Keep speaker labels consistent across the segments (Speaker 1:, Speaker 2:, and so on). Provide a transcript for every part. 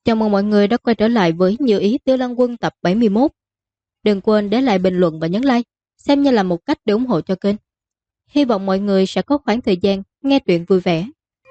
Speaker 1: Chào mừng mọi người đã quay trở lại với Như Ý Tiêu Lăng Quân tập 71. Đừng quên để lại bình luận và nhấn like, xem như là một cách để ủng hộ cho kênh. Hy vọng mọi người sẽ có khoảng thời gian nghe truyện vui vẻ.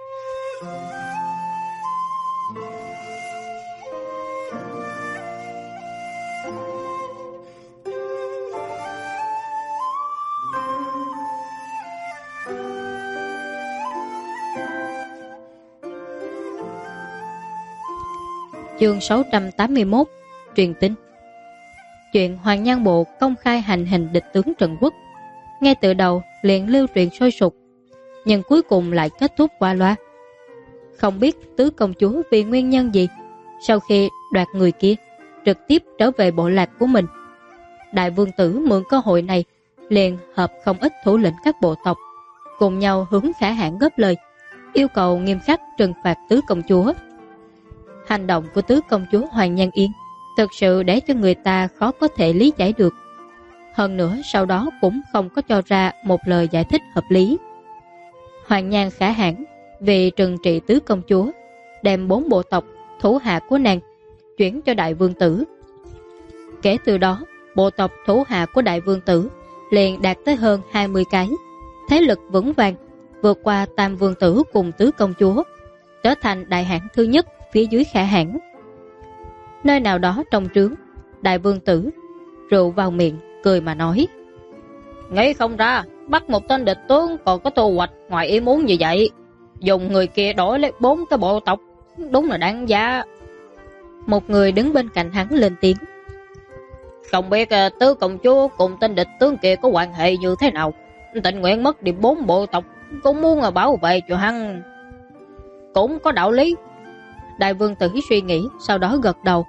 Speaker 1: Chương 681. Truyền tin. Chuyện Hoàng Nhan Bộ công khai hành hình địch tướng Trần Quốc, ngay từ đầu liền lưu truyền sôi sục, nhưng cuối cùng lại kết thúc qua loa. Không biết tứ công chúa vì nguyên nhân gì, sau khi đoạt người kia trực tiếp trở về bộ lạc của mình, đại vương tử mượn cơ hội này liền hợp không ít thủ lĩnh các bộ tộc, cùng nhau hướng Khả Hãn góp lời, yêu cầu nghiêm khắc trừng phạt tứ công chúa. Hành động của tứ công chúa Hoàng Nhan Yên thực sự để cho người ta khó có thể lý giải được. Hơn nữa sau đó cũng không có cho ra một lời giải thích hợp lý. Hoàng Nhan Khả Hãn vì trừng trị tứ công chúa, đem 4 bộ tộc thủ hạ của nàng chuyển cho đại vương tử. Kể từ đó, bộ tộc thủ hạ của đại vương tử liền đạt tới hơn 20 cái, thế lực vững vàng, vượt qua tam vương tử cùng tứ công chúa, trở thành đại hãn thứ nhất phía dưới Khả Hãn. Nơi nào đó trong trướng, đại vương tử rượu vào miệng, cười mà nói: nghĩ không ra bắt một tên địch tướng còn có thu hoạch ngoài ý muốn như vậy, dùng người kia đổi lấy 4 cái bộ tộc, đúng là đáng giá. Một người đứng bên cạnh hắn lên tiếng: không biết tứ công chúa cùng tên địch tướng kia có quan hệ như thế nào, tình nguyện mất đi 4 bộ tộc cũng muốn bảo vệ cho hắn. Cũng có đạo lý. Đại vương tử suy nghĩ, sau đó gật đầu: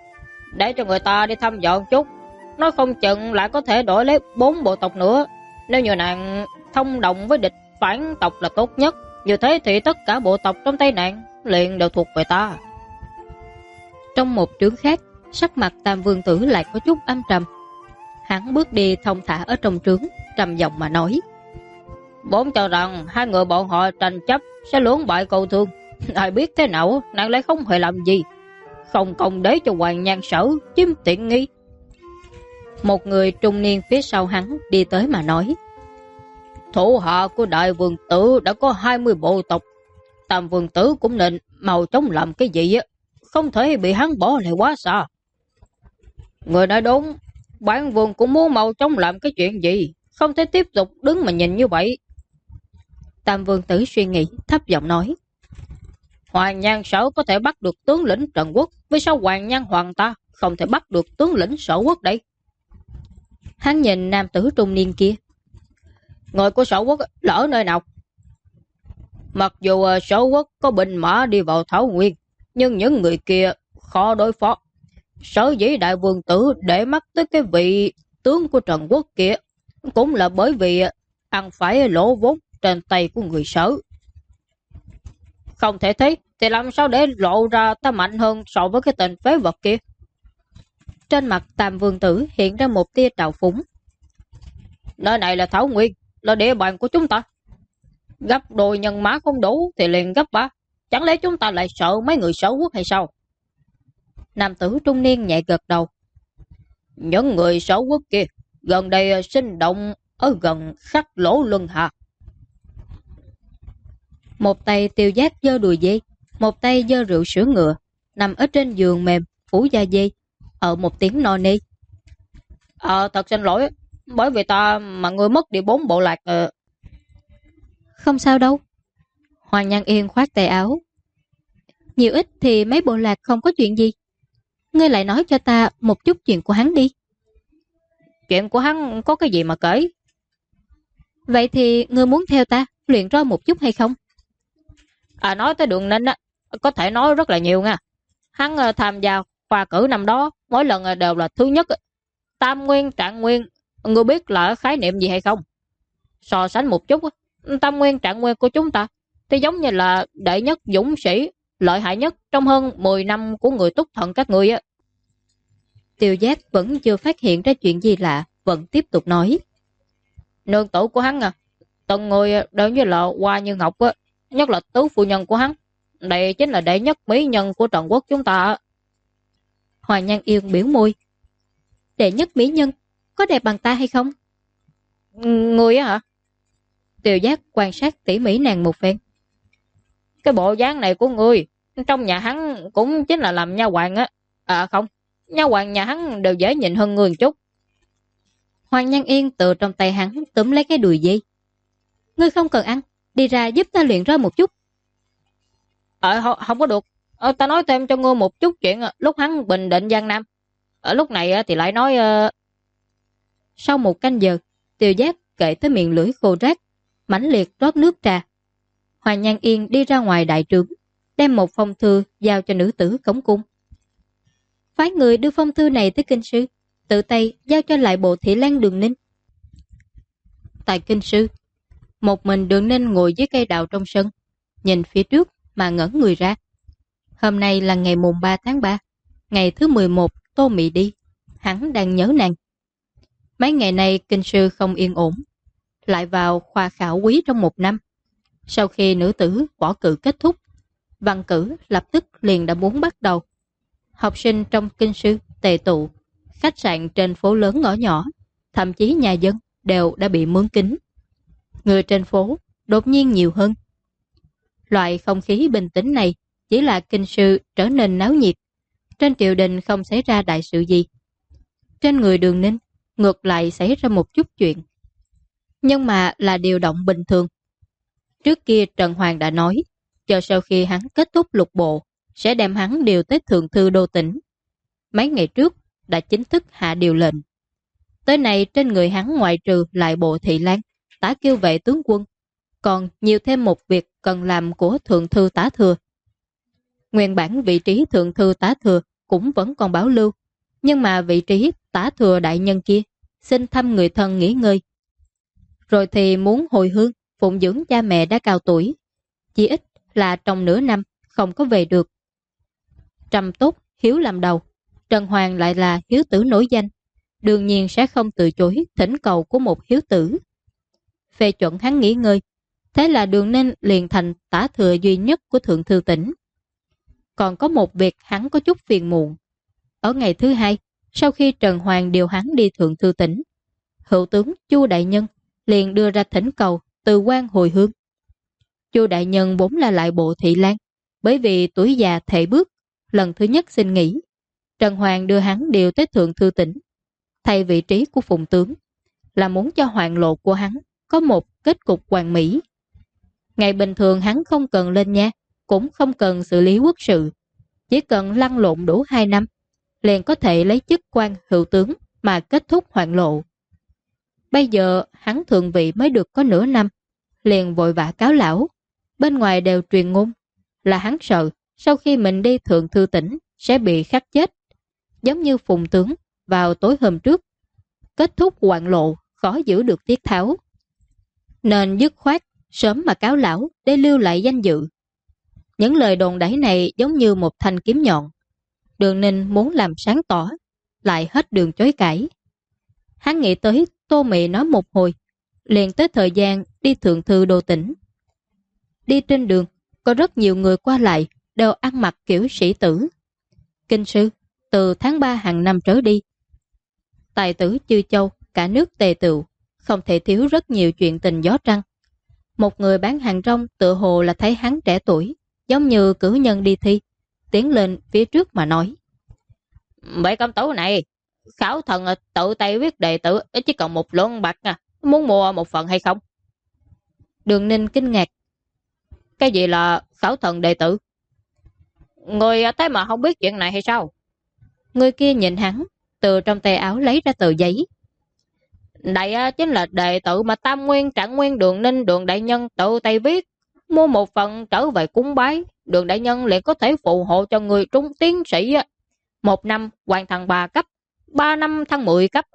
Speaker 1: để cho người ta đi thăm dò chút, nó không chừng lại có thể đổi lấy 4 bộ tộc nữa. Nếu như nàng thông đồng với địch phản tộc là tốt nhất, như thế thì tất cả bộ tộc trong tay nàng liền đều thuộc về ta. Trong một trướng khác, sắc mặt tam vương tử lại có chút âm trầm. Hắn bước đi thong thả ở trong trướng, trầm giọng mà nói: vốn cho rằng hai người bọn họ tranh chấp sẽ lưỡng bại cầu thương, ai biết thế nào nàng lại không hề làm gì, không công để cho Hoàng Nhan Sở chiếm tiện nghi. Một người trung niên phía sau hắn đi tới mà nói: thủ hạ của đại vương tử đã có 20 bộ tộc, tam vương tử cũng nên mau chóng làm cái gì á, không thể bị hắn bỏ lại quá xa. Người nói đúng, bản vương cũng muốn mau chóng làm cái chuyện gì, không thể tiếp tục đứng mà nhìn như vậy. Tam vương tử suy nghĩ, thấp giọng nói: Hoàng Nhan Sở có thể bắt được tướng lĩnh Trần Quốc, vì sao Hoàng Nhan Hoàng ta không thể bắt được tướng lĩnh Sở Quốc đây? Hắn nhìn nam tử trung niên kia: người của Sở Quốc là ở nơi nào? Mặc dù Sở Quốc có binh mã đi vào Thảo Nguyên, nhưng những người kia khó đối phó. Sở dĩ đại vương tử để mắt tới cái vị tướng của Trần Quốc kia cũng là bởi vì ăn phải lỗ vốn trên tay của người Sở. Không thể thế thì làm sao để lộ ra ta mạnh hơn so với cái tên phế vật kia? Trên mặt tam vương tử hiện ra một tia trào phúng: nơi này là Thảo Nguyên, là địa bàn của chúng ta. Gấp đôi nhân mã không đủ thì liền gấp 3. Chẳng lẽ chúng ta lại sợ mấy người Sở Quốc hay sao? Nam tử trung niên nhẹ gật đầu: những người Sở Quốc kia gần đây sinh động ở gần Khắc Lỗ Luân Hà. Một tay Tiêu Giác giơ đùi dê, một tay giơ rượu sữa ngựa, nằm ở trên giường mềm phủ da dê, ở một tiếng no nê: thật xin lỗi, bởi vì ta mà người mất đi 4 bộ lạc. Không sao đâu. Hoàng Nhan Yên khoát tay áo: nhiều ít thì mấy bộ lạc không có chuyện gì. Ngươi lại nói cho ta một chút chuyện của hắn đi. Chuyện của hắn có cái gì mà kể? Vậy thì ngươi muốn theo ta luyện roi một chút hay không? Nói tới Đường Ninh á, có thể nói rất là nhiều nha. Hắn tham gia khoa cử năm đó, mỗi lần đều là thứ nhất. Tam nguyên, trạng nguyên, ngươi biết là khái niệm gì hay không? So sánh một chút, tam nguyên, trạng nguyên của chúng ta thì giống như là đệ nhất dũng sĩ, lợi hại nhất trong hơn 10 năm của người Túc Thần các ngươi á. Tiêu Giác vẫn chưa phát hiện ra chuyện gì lạ, vẫn tiếp tục nói: nương tử của hắn từng người đều như là hoa như ngọc á, nhất là tứ phu nhân của hắn,
Speaker 2: Đây chính là đệ nhất mỹ nhân của Trần Quốc chúng ta.
Speaker 1: Hoàng Nhan Yên biểu môi. Đệ nhất mỹ nhân có đẹp bằng ta hay không?
Speaker 2: Người á hả?
Speaker 1: Tiêu Giác quan sát tỉ mỉ nàng một phen.
Speaker 2: Cái bộ dáng này của ngươi, trong nhà hắn cũng chính là làm nha hoàn á. À không, nha hoàn nhà hắn đều dễ nhìn hơn người một chút.
Speaker 1: Hoàng Nhan Yên từ trong tay hắn túm lấy cái đùi dây. Ngươi không cần ăn, đi ra giúp ta luyện roi một chút.
Speaker 2: Không có được. Ta nói thêm cho ngươi một chút chuyện lúc hắn bình định Giang Nam. Ở lúc này thì lại nói...
Speaker 1: Sau một canh giờ, Tiêu Giác kể tới miệng lưỡi khô rác, mãnh liệt rót nước trà. Hoàng Nhan Yên đi ra ngoài đại trướng, đem một phong thư giao cho nữ tử cống cung. Phái người đưa phong thư này tới kinh sư, tự tay giao cho lại bộ thị lang Đường Ninh. Tại kinh sư, một mình Đường Ninh ngồi dưới cây đào trong sân, nhìn phía trước mà ngẩn người ra. Hôm nay là ngày mùng 3 tháng 3, ngày thứ 11 Tô Mị đi, hắn đang nhớ nàng. Mấy ngày nay kinh sư không yên ổn, lại vào khoa khảo quý trong một năm. Sau khi nữ tử võ cử kết thúc, văn cử lập tức liền đã muốn bắt đầu. Học sinh trong kinh sư tề tụ, khách sạn trên phố lớn ngõ nhỏ, thậm chí nhà dân đều đã bị mướn kín. Người trên phố đột nhiên nhiều hơn. Loại không khí bình tĩnh này chỉ là kinh sư trở nên náo nhiệt. Trên triều đình không xảy ra đại sự gì. Trên người Đường Ninh ngược lại xảy ra một chút chuyện. Nhưng mà là điều động bình thường. Trước kia Trần Hoàng đã nói, chờ sau khi hắn kết thúc lục bộ, sẽ đem hắn điều tới thượng thư đô tỉnh. Mấy ngày trước đã chính thức hạ điều lệnh. Tới nay trên người hắn ngoại trừ lại bộ thị lang, tả kiêu vệ tướng quân, còn nhiều thêm một việc cần làm của thượng thư tả thừa. Nguyên bản vị trí thượng thư tả thừa cũng vẫn còn bảo lưu, nhưng mà vị trí tả thừa đại nhân kia xin thăm người thân nghỉ ngơi. Rồi thì muốn hồi hương, phụng dưỡng cha mẹ đã cao tuổi, chỉ ít là trong nửa năm không có về được. Trầm tốt, hiếu làm đầu, Trần Hoàng lại là hiếu tử nổi danh, đương nhiên sẽ không từ chối thỉnh cầu của một hiếu tử. Phê chuẩn hắn nghỉ ngơi, thế là Đường Ninh liền thành tả thừa duy nhất của thượng thư tỉnh. Còn có một việc hắn có chút phiền muộn. Ở ngày thứ hai, sau khi Trần Hoàng điều hắn đi thượng thư tỉnh, hữu tướng Chu Đại Nhân liền đưa ra thỉnh cầu từ quan hồi hương. Chu Đại Nhân vốn là lại bộ thị lang, bởi vì tuổi già thể bước, lần thứ nhất xin nghỉ. Trần Hoàng đưa hắn điều tới thượng thư tỉnh, thay vị trí của phụng tướng, là muốn cho hoàng lộ của hắn có một kết cục hoàn mỹ. Ngày bình thường hắn không cần lên nha, cũng không cần xử lý quốc sự, chỉ cần lăn lộn đủ 2 năm, liền có thể lấy chức quan hữu tướng mà kết thúc hoàng lộ. Bây giờ hắn thượng vị mới được có nửa năm, liền vội vã cáo lão. Bên ngoài đều truyền ngôn là hắn sợ sau khi mình đi thượng thư tỉnh sẽ bị khắc chết, giống như phùng tướng vào tối hôm trước. Kết thúc hoạn lộ khó giữ được tiết tháo, nên dứt khoát sớm mà cáo lão để lưu lại danh dự. Những lời đồn đẩy này giống như một thanh kiếm nhọn. Đường Ninh muốn làm sáng tỏ, lại hết đường chối cãi. Hắn nghĩ tới Tô Mị nói một hồi, liền tới thời gian đi thượng thư đô tỉnh. Đi trên đường, có rất nhiều người qua lại, đều ăn mặc kiểu sĩ tử. Kinh sư, từ tháng 3 hàng năm trở đi. Tài tử Chư Châu, cả nước tề tựu, không thể thiếu rất nhiều chuyện tình gió trăng. Một người bán hàng rong tựa hồ là thấy hắn trẻ tuổi, giống như cử nhân đi thi, tiến lên phía trước mà nói.
Speaker 2: Vậy công tử này, khảo thần tự tay viết đệ tử chỉ cần một lượng bạc muốn mua một phần hay không?
Speaker 1: Đường Ninh kinh ngạc.
Speaker 2: Cái gì là khảo thần đệ tử? Người thế mà không biết chuyện này hay sao?
Speaker 1: Người kia nhìn hắn, từ trong tay áo lấy ra tờ giấy.
Speaker 2: Đây chính là đệ tử mà Tam Nguyên, Trạng Nguyên, Đường Ninh, Đường Đại Nhân tự tay viết. Mua một phần trở về cúng bái, Đường Đại Nhân liền có thể phù hộ cho người trung tiến sĩ. 1 năm hoàn thành 3 cấp, 3 năm thăng 10 cấp.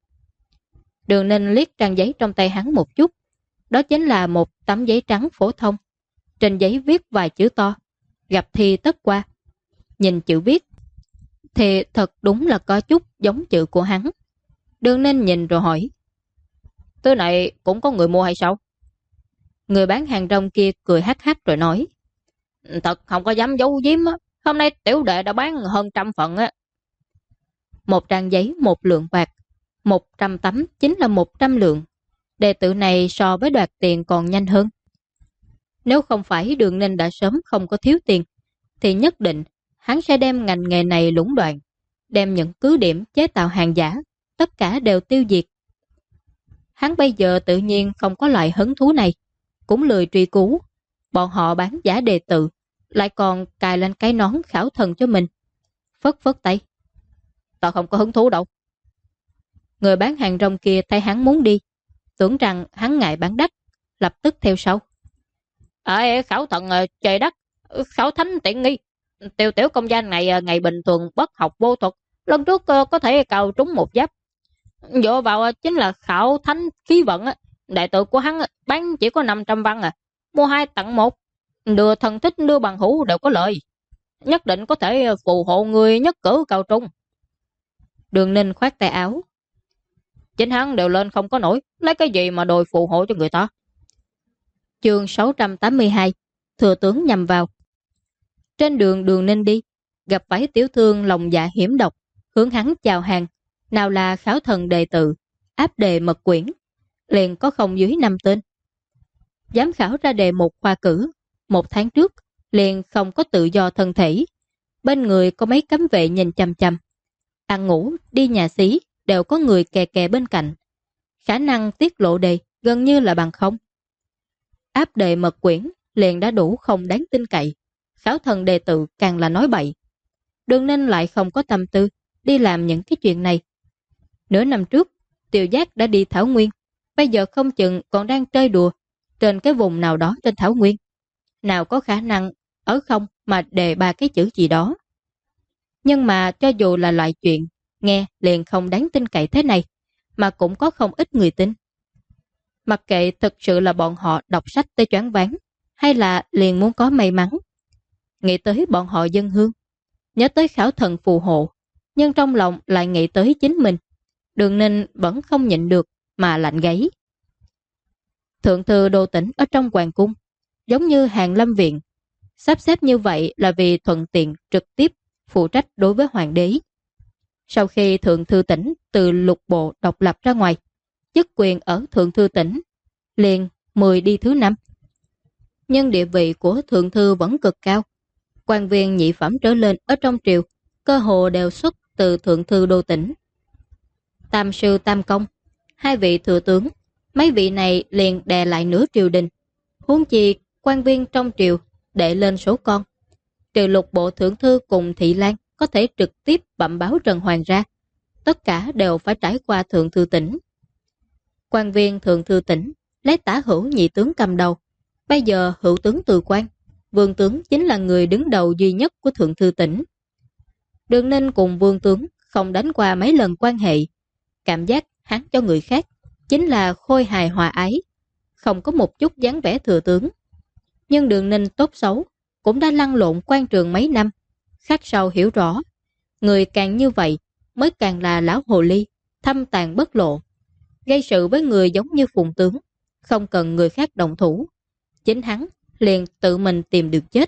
Speaker 1: Đường Ninh liếc trang giấy trong tay hắn một chút. Đó chính là một tấm giấy trắng phổ thông. Trên giấy viết vài chữ to, gặp thi tất qua. Nhìn chữ viết thì thật đúng là có chút giống chữ của hắn. Đường Ninh nhìn rồi hỏi,
Speaker 2: Thứ này cũng có người mua hay sao?
Speaker 1: Người bán hàng rong kia cười hắc hắc rồi nói,
Speaker 2: Thật không có dám giấu giếm á. Hôm nay tiểu đệ đã bán hơn 100 phần á.
Speaker 1: 1 trang giấy 1 lượng bạc, 100 tấm chính là 100 lượng. Đệ tử này so với đoạt tiền còn nhanh hơn. Nếu không phải Đường Ninh đã sớm không có thiếu tiền, thì nhất định hắn sẽ đem ngành nghề này lũng đoạn, đem những cứ điểm chế tạo hàng giả, tất cả đều tiêu diệt. Hắn bây giờ tự nhiên không có loại hứng thú này, cũng lười truy cứu. Bọn họ bán giả đệ tử, lại còn cài lên cái nón khảo thần cho mình. Phất phất tay.
Speaker 2: Tao không có hứng thú đâu.
Speaker 1: Người bán hàng rong kia thấy hắn muốn đi, tưởng rằng hắn ngại bán đắt, lập tức theo sau.
Speaker 2: Khảo thần trời đất, khảo thánh tiện nghi. Tiểu tiểu công danh này ngày bình thường bất học vô thuật, lần trước có thể cào trúng một giáp. Dựa vào chính là khảo thánh khí vận á. Đại tử của hắn bán chỉ có 500 văn mua 2 tặng 1, đưa thân thích đưa bằng hữu đều có lợi, nhất định có thể phù hộ người nhất cử cao trung.
Speaker 1: Đường Ninh khoát tay áo.
Speaker 2: Chính hắn đều lên không có nổi, lấy cái gì mà đòi phù hộ cho người ta.
Speaker 1: Chương 682, thừa tướng nhằm vào. Trên đường Đường Ninh đi, gặp phải tiểu thương lòng dạ hiểm độc, hướng hắn chào hàng. Nào là khảo thần đệ tử, áp đề mật quyển, liền có không dưới 5 tên. Giám khảo ra đề một khoa cử, 1 tháng trước, liền không có tự do thân thể. Bên người có mấy cấm vệ nhìn chằm chằm. Ăn ngủ, đi nhà xí, đều có người kè kè bên cạnh. Khả năng tiết lộ đề gần như là bằng không. Áp đề mật quyển liền đã đủ không đáng tin cậy. Khảo thần đệ tử càng là nói bậy. Đường Ninh lại không có tâm tư đi làm những cái chuyện này. Nửa năm trước, Tiểu Giác đã đi Thảo Nguyên, bây giờ không chừng còn đang chơi đùa trên cái vùng nào đó trên Thảo Nguyên. Nào có khả năng ở không mà đề 3 cái chữ gì đó. Nhưng mà cho dù là loại chuyện nghe liền không đáng tin cậy thế này, mà cũng có không ít người tin. Mặc kệ thực sự là bọn họ đọc sách tới choáng váng, hay là liền muốn có may mắn. Nghĩ tới bọn họ dân hương, nhớ tới khảo thần phù hộ, nhưng trong lòng lại nghĩ tới chính mình. Đường Ninh vẫn không nhịn được mà lạnh gáy. Thượng thư đô tỉnh ở trong hoàng cung, giống như Hàn Lâm Viện. Sắp xếp như vậy là vì thuận tiện trực tiếp phụ trách đối với hoàng đế. Sau khi thượng thư tỉnh từ lục bộ độc lập ra ngoài, chức quyền ở thượng thư tỉnh liền 10 đi thứ 5. Nhưng địa vị của thượng thư vẫn cực cao. Quan viên nhị phẩm trở lên ở trong triều cơ hồ đều xuất từ thượng thư đô tỉnh. Tam sư tam công, 2 vị thừa tướng, mấy vị này liền đè lại nửa triều đình. Huống chi quan viên trong triều đệ lên số con. Trừ lục bộ thượng thư cùng thị lang có thể trực tiếp bẩm báo Trần Hoàng ra, tất cả đều phải trải qua thượng thư tỉnh. Quan viên thượng thư tỉnh lấy Tả Hữu nhị tướng cầm đầu. Bây giờ hữu tướng từ quan, vương tướng chính là người đứng đầu duy nhất của thượng thư tỉnh. Đường Ninh cùng vương tướng không đánh qua mấy lần quan hệ, cảm giác hắn cho người khác chính là khôi hài hòa ái, không có một chút dáng vẻ thừa tướng. Nhưng Đường Ninh tốt xấu cũng đã lăn lộn quan trường mấy năm, khắc sâu hiểu rõ, người càng như vậy mới càng là lão hồ ly, thâm tàn bất lộ. Gây sự với người giống như Phùng tướng, không cần người khác động thủ, chính hắn liền tự mình tìm được chết.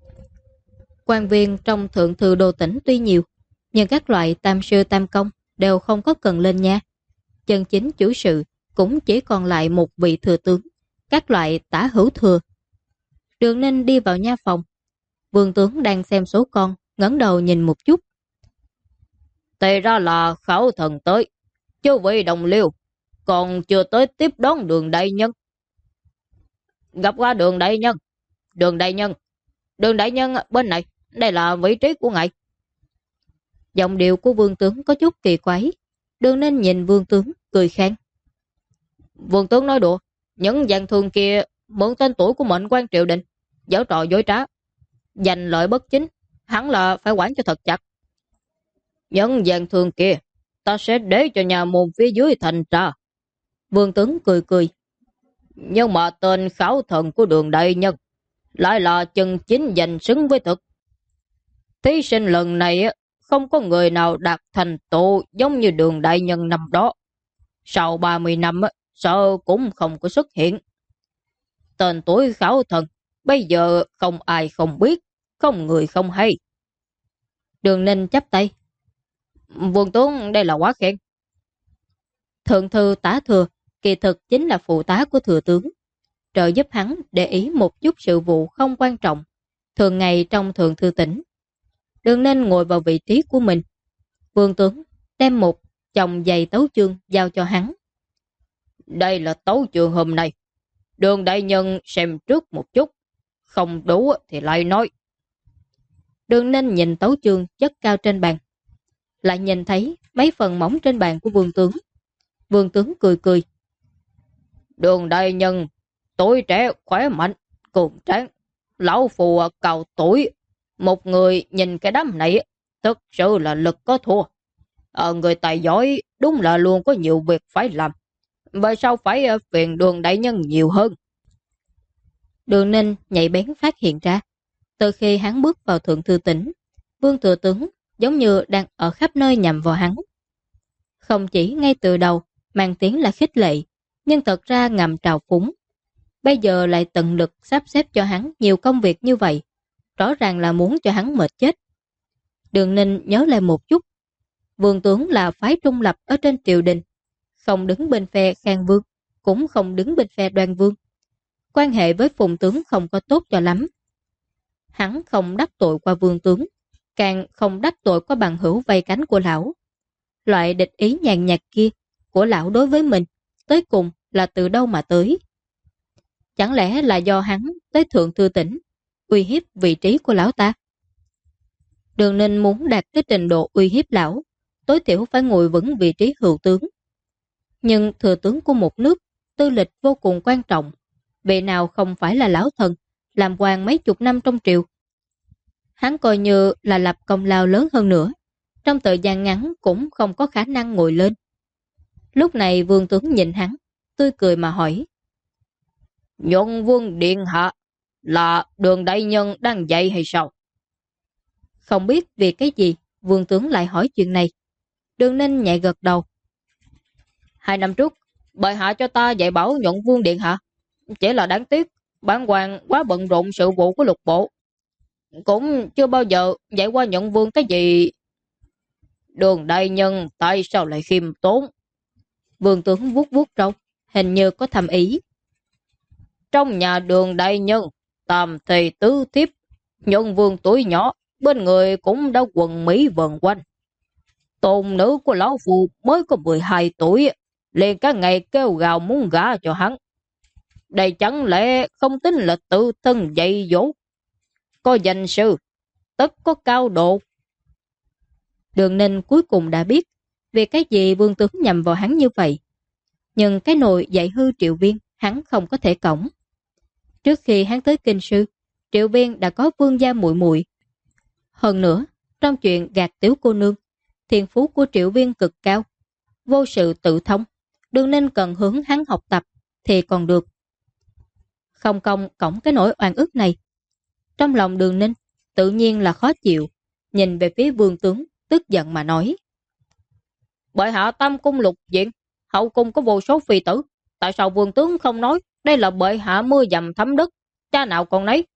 Speaker 1: Quan viên trong thượng thư đô tỉnh tuy nhiều, nhưng các loại tam sư tam công đều không có cần lên nha. Chân chính chủ sự cũng chỉ còn lại một vị thừa tướng, các loại Tả Hữu thừa. Đường Ninh đi vào nha phòng. Vương tướng đang xem số con, ngẩng đầu nhìn một chút.
Speaker 2: Thì ra là khảo thần tới, chứ vị đồng liêu còn chưa tới tiếp đón Đường đại nhân. Gặp qua Đường đại nhân. Đường đại nhân, Đường đại nhân bên này, đây là vị trí của ngài.
Speaker 1: Giọng điệu của vương tướng có chút kỳ quái. Đường Ninh nhìn vương tướng cười khen.
Speaker 2: Vương tướng nói đùa, những gian thương kia mượn tên tuổi của mệnh quan triều đình, giở trò dối trá, giành lợi bất chính, hắn là phải quản cho thật chặt. Những gian thương kia ta sẽ để cho nhà môn phía dưới thành tra.
Speaker 1: Vương tướng cười cười.
Speaker 2: Nhưng mà tên khảo thần của Đường đại nhân lại là chân chính giành xứng với thực. Thí sinh lần này không có người nào đạt thành tựu giống như Đường đại nhân năm đó. Sau 30 năm sợ cũng không có xuất hiện. Tên tuổi khảo thần Bây giờ không ai không biết, không người không hay.
Speaker 1: Đường Ninh chắp tay.
Speaker 2: Vương tướng đây là quá khen.
Speaker 1: Thượng thư Tả Thừa kỳ thực chính là phụ tá của thừa tướng, trợ giúp hắn để ý một chút sự vụ không quan trọng, thường ngày trong thượng thư tỉnh. Đường Ninh ngồi vào vị trí của mình. Vương tướng đem một chồng giày tấu chương giao cho hắn.
Speaker 2: Đây là tấu chương hôm nay. Đường đại nhân xem trước một chút, không đủ thì lại nói.
Speaker 1: Đường Ninh nhìn tấu chương chất cao trên bàn, lại nhìn thấy mấy phần mỏng trên bàn của vương tướng. Vương tướng cười cười.
Speaker 2: Đường đại nhân, tuổi trẻ khỏe mạnh, cường tráng, lão phù cao tuổi. Một người nhìn cái đám này, thực sự là lực có thua. Người tài giỏi đúng là luôn có nhiều việc phải làm. Vậy sao phải phiền đường đại nhân nhiều hơn?
Speaker 1: Đường Ninh nhạy bén phát hiện ra, từ khi hắn bước vào thượng thư tỉnh, Vương thừa tướng giống như đang ở khắp nơi nhằm vào hắn. Không chỉ ngay từ đầu mang tiếng là khích lệ, nhưng thật ra ngầm trào phúng. Bây giờ lại tận lực sắp xếp cho hắn nhiều công việc như vậy, rõ ràng là muốn cho hắn mệt chết. Đường Ninh nhớ lại một chút, Vương tướng là phái trung lập ở trên triều đình, không đứng bên phe Khang Vương, cũng không đứng bên phe Đoan Vương. Quan hệ với Phùng tướng không có tốt cho lắm. Hắn không đắc tội qua Vương tướng, càng không đắc tội qua bằng hữu vây cánh của lão. Loại địch ý nhàn nhạt kia của lão đối với mình, tới cùng là từ đâu mà tới? Chẳng lẽ là do hắn tới thượng thư tỉnh, uy hiếp vị trí của lão ta? Đường Ninh muốn đạt tới trình độ uy hiếp lão, tối thiểu phải ngồi vững vị trí hữu tướng. Nhưng thừa tướng của một nước, tư lịch vô cùng quan trọng, vị nào không phải là lão thần, làm quan mấy chục năm trong triều. Hắn coi như là lập công lao lớn hơn nữa, trong thời gian ngắn cũng không có khả năng ngồi lên. Lúc này vương tướng nhìn hắn, tươi cười mà hỏi.
Speaker 2: Nhuận Vương điện hạ là đường đại nhân đang dạy hay sao?
Speaker 1: Không biết vì cái gì vương tướng lại hỏi chuyện này. Đường Ninh nhẹ gật đầu.
Speaker 2: 2 năm trước, bệ hạ cho ta dạy bảo Nhuận Vương điện hạ. Chỉ là đáng tiếc, bản hoàng quá bận rộn sự vụ của lục bộ. Cũng chưa bao giờ dạy qua Nhuận Vương cái gì. Đường đại nhân tại sao lại khiêm tốn?
Speaker 1: Vương tướng vuốt vuốt râu, hình như có thầm ý.
Speaker 2: Trong nhà đường đại nhân, tam thì tứ thiếp, Nhuận Vương tuổi nhỏ, bên người cũng đã quần mỹ vần quanh. Tôn nữ của lão phụ mới có 12 tuổi, liền cả ngày kêu gào muốn gả cho hắn. Đây chẳng lẽ không tính là tự thân dạy dỗ? Có danh sư, tất có cao độ.
Speaker 1: Đường Ninh cuối cùng đã biết vì cái gì vương tướng nhầm vào hắn như vậy. Nhưng cái nồi dạy hư Triệu Viên hắn không có thể cõng. Trước khi hắn tới kinh sư, Triệu Viên đã có vương gia muội muội. Hơn nữa, trong chuyện gạt tiểu cô nương, thiên phú của Triệu Viên cực cao, vô sự tự thông. Đường Ninh cần hướng hắn học tập thì còn được. Không công cõng cái nỗi oan ức này. Trong lòng Đường Ninh tự nhiên là khó chịu, nhìn về phía vương tướng tức giận mà nói.
Speaker 2: Bệ hạ tam cung lục diện, hậu cung có vô số phi tử. Tại sao vương tướng không nói đây là bệ hạ mưa dầm thấm đất, cha nào còn nấy?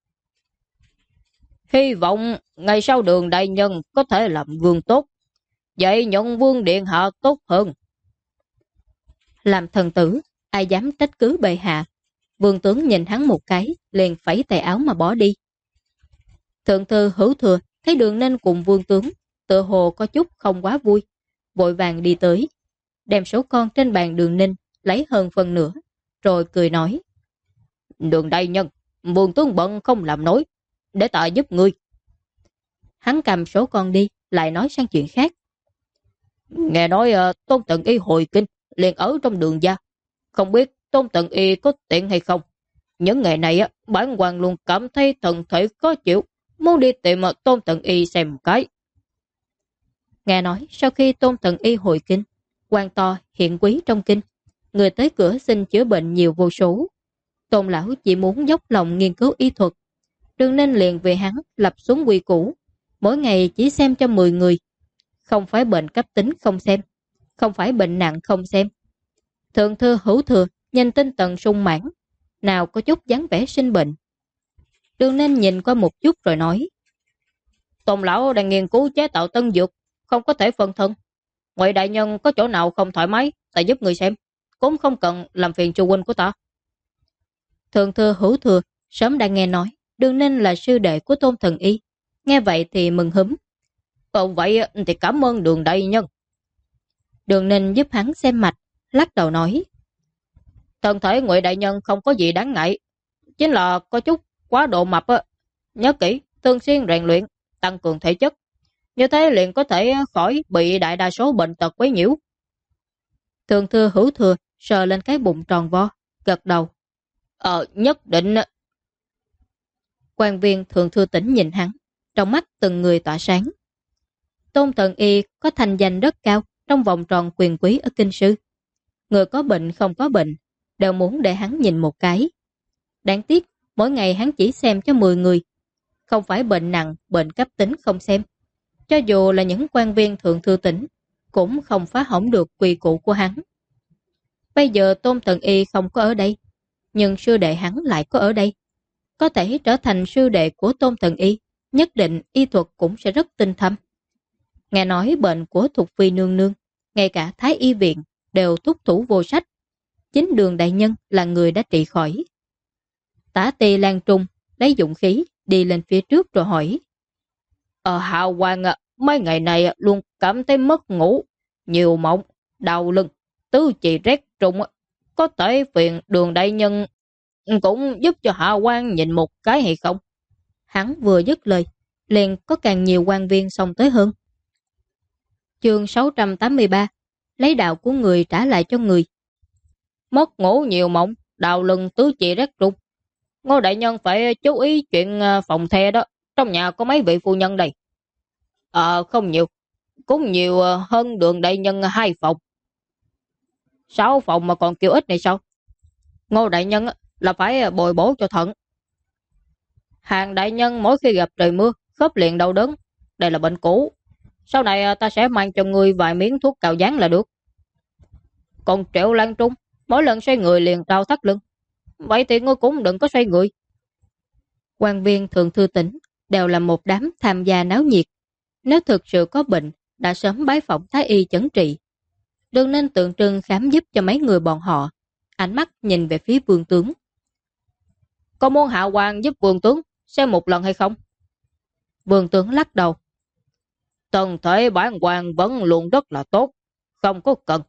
Speaker 2: Hy vọng ngày sau đường đại nhân có thể làm vương tốt, vậy Nhuận Vương điện hạ tốt hơn.
Speaker 1: Làm thần tử, ai dám trách cứ bệ hạ? Vương tướng nhìn hắn một cái, liền phẩy tay áo mà bỏ đi. Thượng thư Hữu Thừa thấy Đường Ninh cùng vương tướng, tựa hồ có chút không quá vui, vội vàng đi tới, đem số con trên bàn Đường Ninh lấy hơn phần nữa, rồi cười nói.
Speaker 2: Đường đại nhân, vương tướng bận không làm nổi, để ta giúp ngươi.
Speaker 1: Hắn cầm số con đi, lại nói sang chuyện khác.
Speaker 2: Nghe nói Tôn Tận Y hồi kinh, liền ở trong đường gia. Không biết Tôn Tận Y có tiện hay không? Những ngày này bản hoàng luôn cảm thấy thần thể khó chịu, muốn đi tìm Tôn Tận Y xem cái.
Speaker 1: Nghe nói sau khi Tôn Tận Y hồi kinh, quan to hiện quý trong kinh, người tới cửa xin chữa bệnh nhiều vô số. Tôn lão chỉ muốn dốc lòng nghiên cứu y thuật. Đường Ninh liền về hắn lập xuống quy củ, mỗi ngày chỉ xem cho 10 người. Không phải bệnh cấp tính không xem, không phải bệnh nặng không xem. Thượng thư Hữu Thừa nhìn tinh tần sung mãn, nào có chút dáng vẻ sinh bệnh. Đường Ninh nhìn qua một chút rồi nói.
Speaker 2: Tôn lão đang nghiên cứu chế tạo tân dược, không có thể phân thân. Ngoại đại nhân có chỗ nào không thoải mái, ta giúp người xem. Cũng không cần làm phiền chu huynh của ta.
Speaker 1: Thượng thư Hữu Thừa sớm đã nghe nói Đường Ninh là sư đệ của Tôn Thần Y. Nghe vậy thì mừng húm.
Speaker 2: Vậy thì cảm ơn Đường đại nhân.
Speaker 1: Đường Ninh giúp hắn xem mạch, lắc đầu nói.
Speaker 2: Thân thể Ngoại đại nhân không có gì đáng ngại, chính là có chút quá độ mập á. Nhớ kỹ, thường xuyên rèn luyện, tăng cường thể chất. Như thế liền có thể khỏi bị đại đa số bệnh tật quấy nhiễu.
Speaker 1: Thượng thư Hữu Thừa sờ lên cái bụng tròn vo, gật đầu.
Speaker 2: Nhất định.
Speaker 1: Quan viên Thượng thư tỉnh nhìn hắn, trong mắt từng người tỏa sáng. Tôn Thần Y có thành danh rất cao trong vòng tròn quyền quý ở Kinh Sư. Người có bệnh không có bệnh đều muốn để hắn nhìn một cái. Đáng tiếc mỗi ngày hắn chỉ xem cho 10 người. Không phải bệnh nặng, bệnh cấp tính không xem. Cho dù là những quan viên Thượng thư tỉnh cũng không phá hỏng được quy củ của hắn. Bây giờ Tôn Thần Y không có ở đây, nhưng sư đệ hắn lại có ở đây. Có thể trở thành sư đệ của Tôn Thần Y, nhất định y thuật cũng sẽ rất tinh thâm. Nghe nói bệnh của Thục Phi nương nương, ngay cả Thái Y viện đều thúc thủ vô sách. Chính Đường đại nhân là người đã trị khỏi. Tả Tỳ Lan Trung lấy dũng khí đi lên phía trước rồi hỏi.
Speaker 2: Hào Quang mấy ngày này luôn cảm thấy mất ngủ, nhiều mộng, đau lưng, tứ chi rét trùng. Có thể phiền Đường đại nhân cũng giúp cho Hạ Quang nhìn một cái hay không?
Speaker 1: Hắn vừa dứt lời, liền có càng nhiều quan viên xông tới hơn. Chương 683, lấy đạo của người trả lại cho người.
Speaker 2: Mất ngủ nhiều mộng, đau lưng, tứ chi rét trùng. Ngô đại nhân phải chú ý chuyện phòng the đó. Trong nhà có mấy vị phu nhân đây? Không nhiều, cũng nhiều hơn Đường đại nhân 2 phòng. 6 phòng mà còn kêu ít này sao? Ngô đại nhân là phải bồi bổ cho thận. Hàng đại nhân mỗi khi gặp trời mưa, khớp liền đau đớn. Đây là bệnh cũ. Sau này ta sẽ mang cho ngươi vài miếng thuốc cào dán là được. Còn Triệu Lan Trung, mỗi lần xoay người liền đau thắt lưng. Vậy thì ngươi cũng đừng có xoay người.
Speaker 1: Quan viên Thượng thư tỉnh đều là một đám tham gia náo nhiệt. Nếu thực sự có bệnh, đã sớm bái phỏng Thái Y chẩn trị. Đừng nên tượng trưng khám giúp cho mấy người bọn họ. Ánh mắt nhìn về phía vương tướng.
Speaker 2: Có muốn Hạ Quang giúp vương tướng xem một lần hay không?
Speaker 1: Vương tướng lắc đầu.
Speaker 2: Thân thể bản hoàng vẫn luôn rất là tốt, không có cần.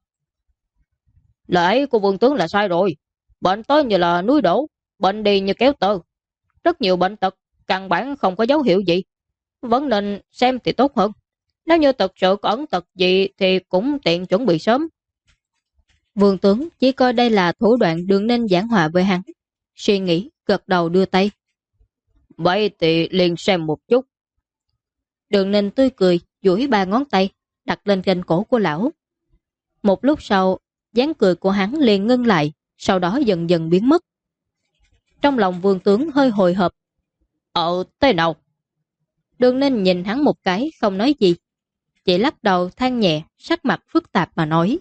Speaker 2: Lời ấy của vương tướng là sai rồi. Bệnh tới như là núi đổ, bệnh đi như kéo tơ. Rất nhiều bệnh tật, căn bản không có dấu hiệu gì. Vẫn nên xem thì tốt hơn. Nếu như thật sự có ẩn tật gì thì cũng tiện chuẩn bị sớm.
Speaker 1: Vương tướng chỉ coi đây là thủ đoạn Đường Ninh giảng hòa với hắn. Suy nghĩ, gật đầu đưa tay.
Speaker 2: Vậy thì liền xem một chút.
Speaker 1: Đường Ninh tươi cười, duỗi 3 ngón tay, đặt lên gành cổ của lão. Một lúc sau, dáng cười của hắn liền ngưng lại, sau đó dần dần biến mất. Trong lòng vương tướng hơi hồi hộp.
Speaker 2: Thế nào?
Speaker 1: Đường Ninh nhìn hắn một cái, không nói gì. Chỉ lắc đầu than nhẹ, sắc mặt phức tạp mà nói.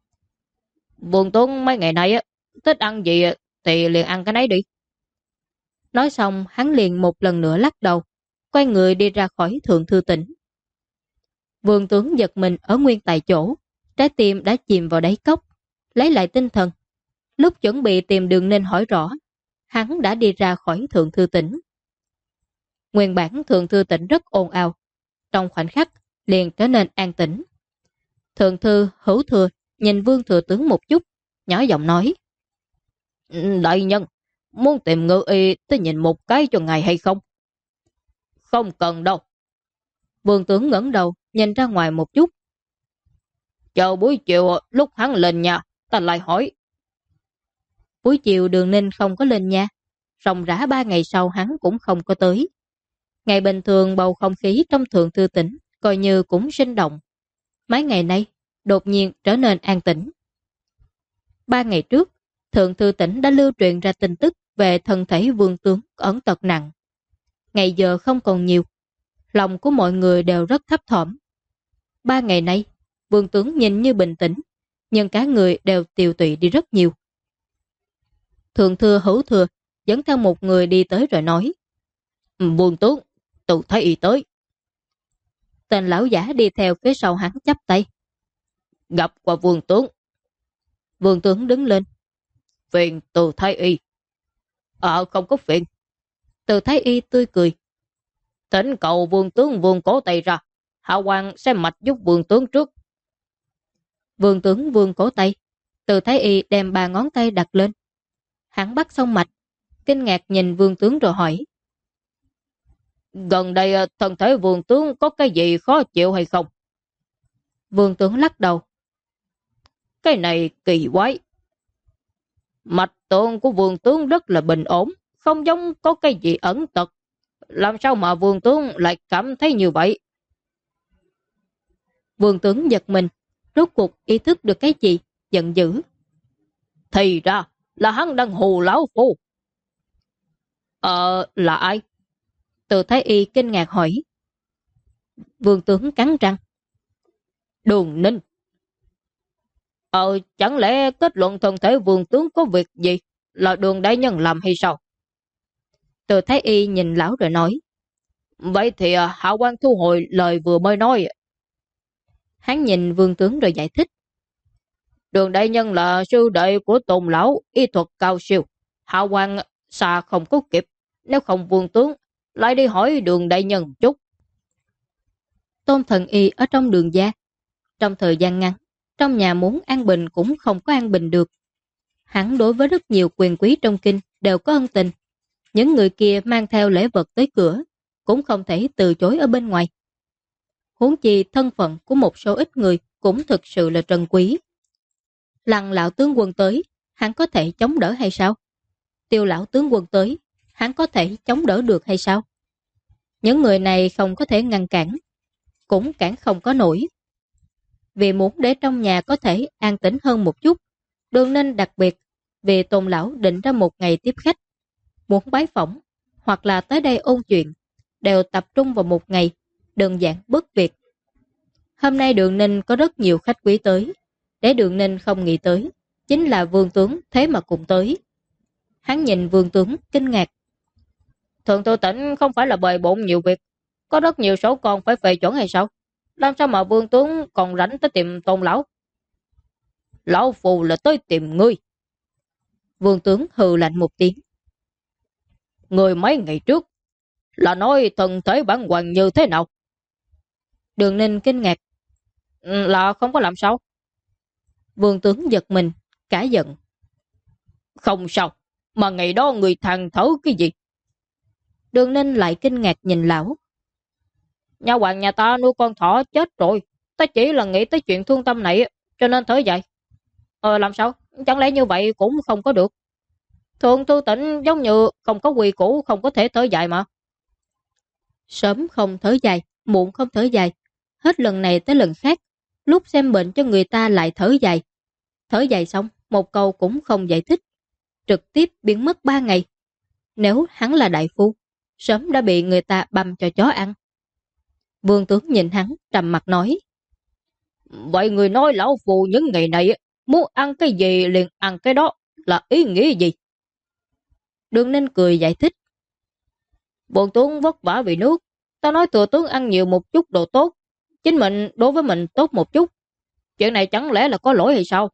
Speaker 2: Vương tướng mấy ngày nay thích ăn gì thì liền ăn cái nấy đi.
Speaker 1: Nói xong, hắn liền một lần nữa lắc đầu, quay người đi ra khỏi Thượng thư tỉnh. Vương tướng giật mình ở nguyên tại chỗ, trái tim đã chìm vào đáy cốc, lấy lại tinh thần. Lúc chuẩn bị tìm Đường Ninh hỏi rõ, hắn đã đi ra khỏi Thượng thư tỉnh. Nguyên bản Thượng thư tỉnh rất ồn ào, trong khoảnh khắc liền trở nên an tĩnh. Thượng thư Hữu Thừa nhìn Vương thừa tướng một chút, nhỏ giọng nói.
Speaker 2: Đại nhân, muốn tìm ngự y tới nhìn một cái cho ngài hay không? Không cần đâu.
Speaker 1: Vương tướng ngẩng đầu, nhìn ra ngoài một chút.
Speaker 2: Chờ buổi chiều lúc hắn lên nhà, ta lại hỏi.
Speaker 1: Buổi chiều Đường Ninh không có lên nhà, ròng rã 3 ngày sau hắn cũng không có tới. Ngày bình thường bầu không khí trong Thượng thư tỉnh coi như cũng sinh động. Mấy ngày nay, đột nhiên trở nên an tĩnh. 3 ngày trước, Thượng thư tỉnh đã lưu truyền ra tin tức về thân thể vương tướng ẩn tật nặng. Ngày giờ không còn nhiều, lòng của mọi người đều rất thấp thỏm. 3 ngày nay, vương tướng nhìn như bình tĩnh, nhưng cả người đều tiều tụy đi rất nhiều. Thượng thư Hữu Thừa dẫn theo một người đi tới rồi nói.
Speaker 2: Vương tướng, Từ Thái Y tới.
Speaker 1: Tên lão giả đi theo phía sau hắn chắp tay.
Speaker 2: Gặp qua vương tướng.
Speaker 1: Vương tướng đứng lên.
Speaker 2: Phiền Từ Thái Y. Không có phiền.
Speaker 1: Từ Thái Y tươi cười.
Speaker 2: Thỉnh cầu vương tướng vương cổ tay ra. Hạ quan sẽ mạch giúp vương tướng trước.
Speaker 1: Vương tướng vương cổ tay. Từ Thái Y đem 3 ngón tay đặt lên. Hắn bắt xong mạch, kinh ngạc nhìn vương tướng rồi hỏi.
Speaker 2: Gần đây thân thể vương tướng có cái gì khó chịu hay không?
Speaker 1: Vương tướng lắc đầu.
Speaker 2: Cái này kỳ quái. Mạch tượng của vương tướng rất là bình ổn, không giống có cái gì ẩn tật. Làm sao mà vương tướng lại cảm thấy như vậy?
Speaker 1: Vương tướng giật mình, rốt cuộc ý thức được cái gì, giận dữ.
Speaker 2: Thì ra là hắn đang hù lão phu. Là ai?
Speaker 1: Từ Thái Y kinh ngạc hỏi. Vương tướng cắn răng.
Speaker 2: Đường Ninh. Chẳng lẽ kết luận thân thể vương tướng có việc gì là Đường đại nhân làm hay sao?
Speaker 1: Từ Thái Y nhìn lão rồi nói.
Speaker 2: Vậy thì hạ quan thu hồi lời vừa mới nói.
Speaker 1: Hắn nhìn vương tướng rồi giải thích.
Speaker 2: Đường đại nhân là sư đệ của Tôn lão, y thuật cao siêu. Hạ quan xa không có kịp. Nếu không vương tướng, lại đi hỏi Đường đại nhân chút.
Speaker 1: Tôn thần y ở trong Đường gia. Trong thời gian ngắn, trong nhà muốn an bình cũng không có an bình được. Hắn đối với rất nhiều quyền quý trong kinh đều có ân tình. Những người kia mang theo lễ vật tới cửa, cũng không thể từ chối ở bên ngoài. Huống chi thân phận của một số ít người cũng thực sự là trân quý. Lăng lão tướng quân tới, hắn có thể chống đỡ hay sao? Tiêu lão tướng quân tới, hắn có thể chống đỡ được hay sao? Những người này không có thể ngăn cản, cũng cản không có nổi. Vì muốn để trong nhà có thể an tĩnh hơn một chút, Đường Ninh đặc biệt vì Tôn lão định ra một ngày tiếp khách, muốn bái phỏng hoặc là tới đây ôn chuyện, đều tập trung vào một ngày, đơn giản bất việc. Hôm nay Đường Ninh có rất nhiều khách quý tới, để Đường Ninh không nghĩ tới, chính là vương tướng thế mà cùng tới. Hắn nhìn vương tướng kinh ngạc.
Speaker 2: Thượng thư tỉnh không phải là bề bộn nhiều việc, có rất nhiều số con phải phê chuẩn hay sao? Làm sao mà vương tướng còn rảnh tới tìm Tôn lão? Lão phù là tới tìm ngươi.
Speaker 1: Vương tướng hừ lạnh một tiếng.
Speaker 2: Người mấy ngày trước là nói thân thể bản hoàng như thế nào?
Speaker 1: Đường Ninh kinh ngạc.
Speaker 2: Là không có làm sao?
Speaker 1: Vương tướng giật mình, cả giận.
Speaker 2: Không sao, mà ngày đó người than thở cái gì?
Speaker 1: Đường Ninh lại kinh ngạc nhìn lão.
Speaker 2: Nhà hoàng nhà ta nuôi con thỏ chết rồi, ta chỉ là nghĩ tới chuyện thương tâm này cho nên thở dài. Làm sao? Chẳng lẽ như vậy cũng không có được? Thượng thư tỉnh giống như không có quy củ, không có thể thở dài mà.
Speaker 1: Sớm không thở dài, muộn không thở dài. Hết lần này tới lần khác, lúc xem bệnh cho người ta lại thở dài. Thở dài xong, một câu cũng không giải thích. Trực tiếp biến mất 3 ngày. Nếu hắn là đại phu, sớm đã bị người ta băm cho chó ăn. Vương tướng nhìn hắn, trầm mặt nói.
Speaker 2: Vậy người nói lão phù những ngày này muốn ăn cái gì liền ăn cái đó, là ý nghĩa gì?
Speaker 1: Đường Ninh cười giải thích.
Speaker 2: Bọn tướng vất vả vì nước, ta nói thừa tướng ăn nhiều một chút đồ tốt, chính mình đối với mình tốt một chút. Chuyện này chẳng lẽ là có lỗi hay sao?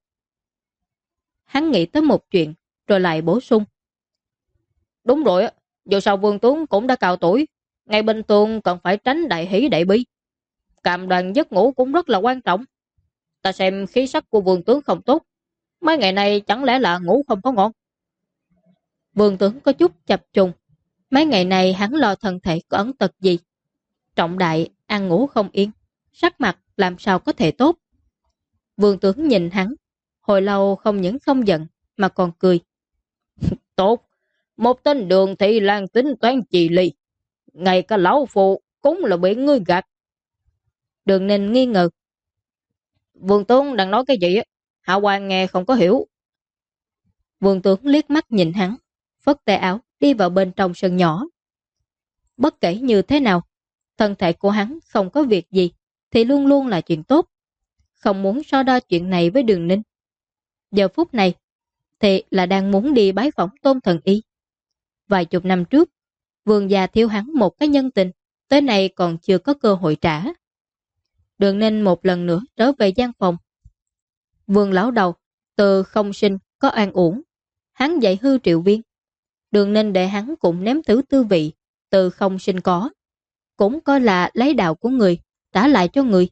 Speaker 1: Hắn nghĩ tới một chuyện, rồi lại bổ sung.
Speaker 2: Đúng rồi, dù sao vương tướng cũng đã cao tuổi, ngày bình thường cần phải tránh đại hỷ đại bi. Càm đoàn giấc ngủ cũng rất là quan trọng. Ta xem khí sắc của vương tướng không tốt, mấy ngày này chẳng lẽ là ngủ không có ngon?
Speaker 1: Vương tướng có chút chập trùng. Mấy ngày này hắn lo thân thể có ẩn tật gì. Trọng đại, ăn ngủ không yên, sắc mặt làm sao có thể tốt. Vương tướng nhìn hắn, hồi lâu không những không giận, mà còn cười.
Speaker 2: Tốt, một tên Đường thị lan tính toán chi ly. Ngay cả lão phụ cũng là bị ngươi gạt.
Speaker 1: Đường Ninh nghi ngờ.
Speaker 2: Vương tướng đang nói cái gì á? Hạ quan nghe không có hiểu.
Speaker 1: Vương tướng liếc mắt nhìn hắn, phất tay áo đi vào bên trong sân nhỏ. Bất kể như thế nào, thân thể của hắn không có việc gì thì luôn luôn là chuyện tốt. Không muốn so đo chuyện này với Đường Ninh. Giờ phút này thì là đang muốn đi bái phỏng Tôn thần y. Vài chục năm trước, Vương gia thiếu hắn một cái nhân tình, tới nay còn chưa có cơ hội trả. Đường Ninh một lần nữa trở về gian phòng. Vương lão đầu, từ không sinh có an uổng, hắn dạy hư Triệu Viên. Đường Ninh để hắn cũng nếm thử tư vị, từ không sinh có. Cũng coi là lấy đạo của người, trả lại cho người.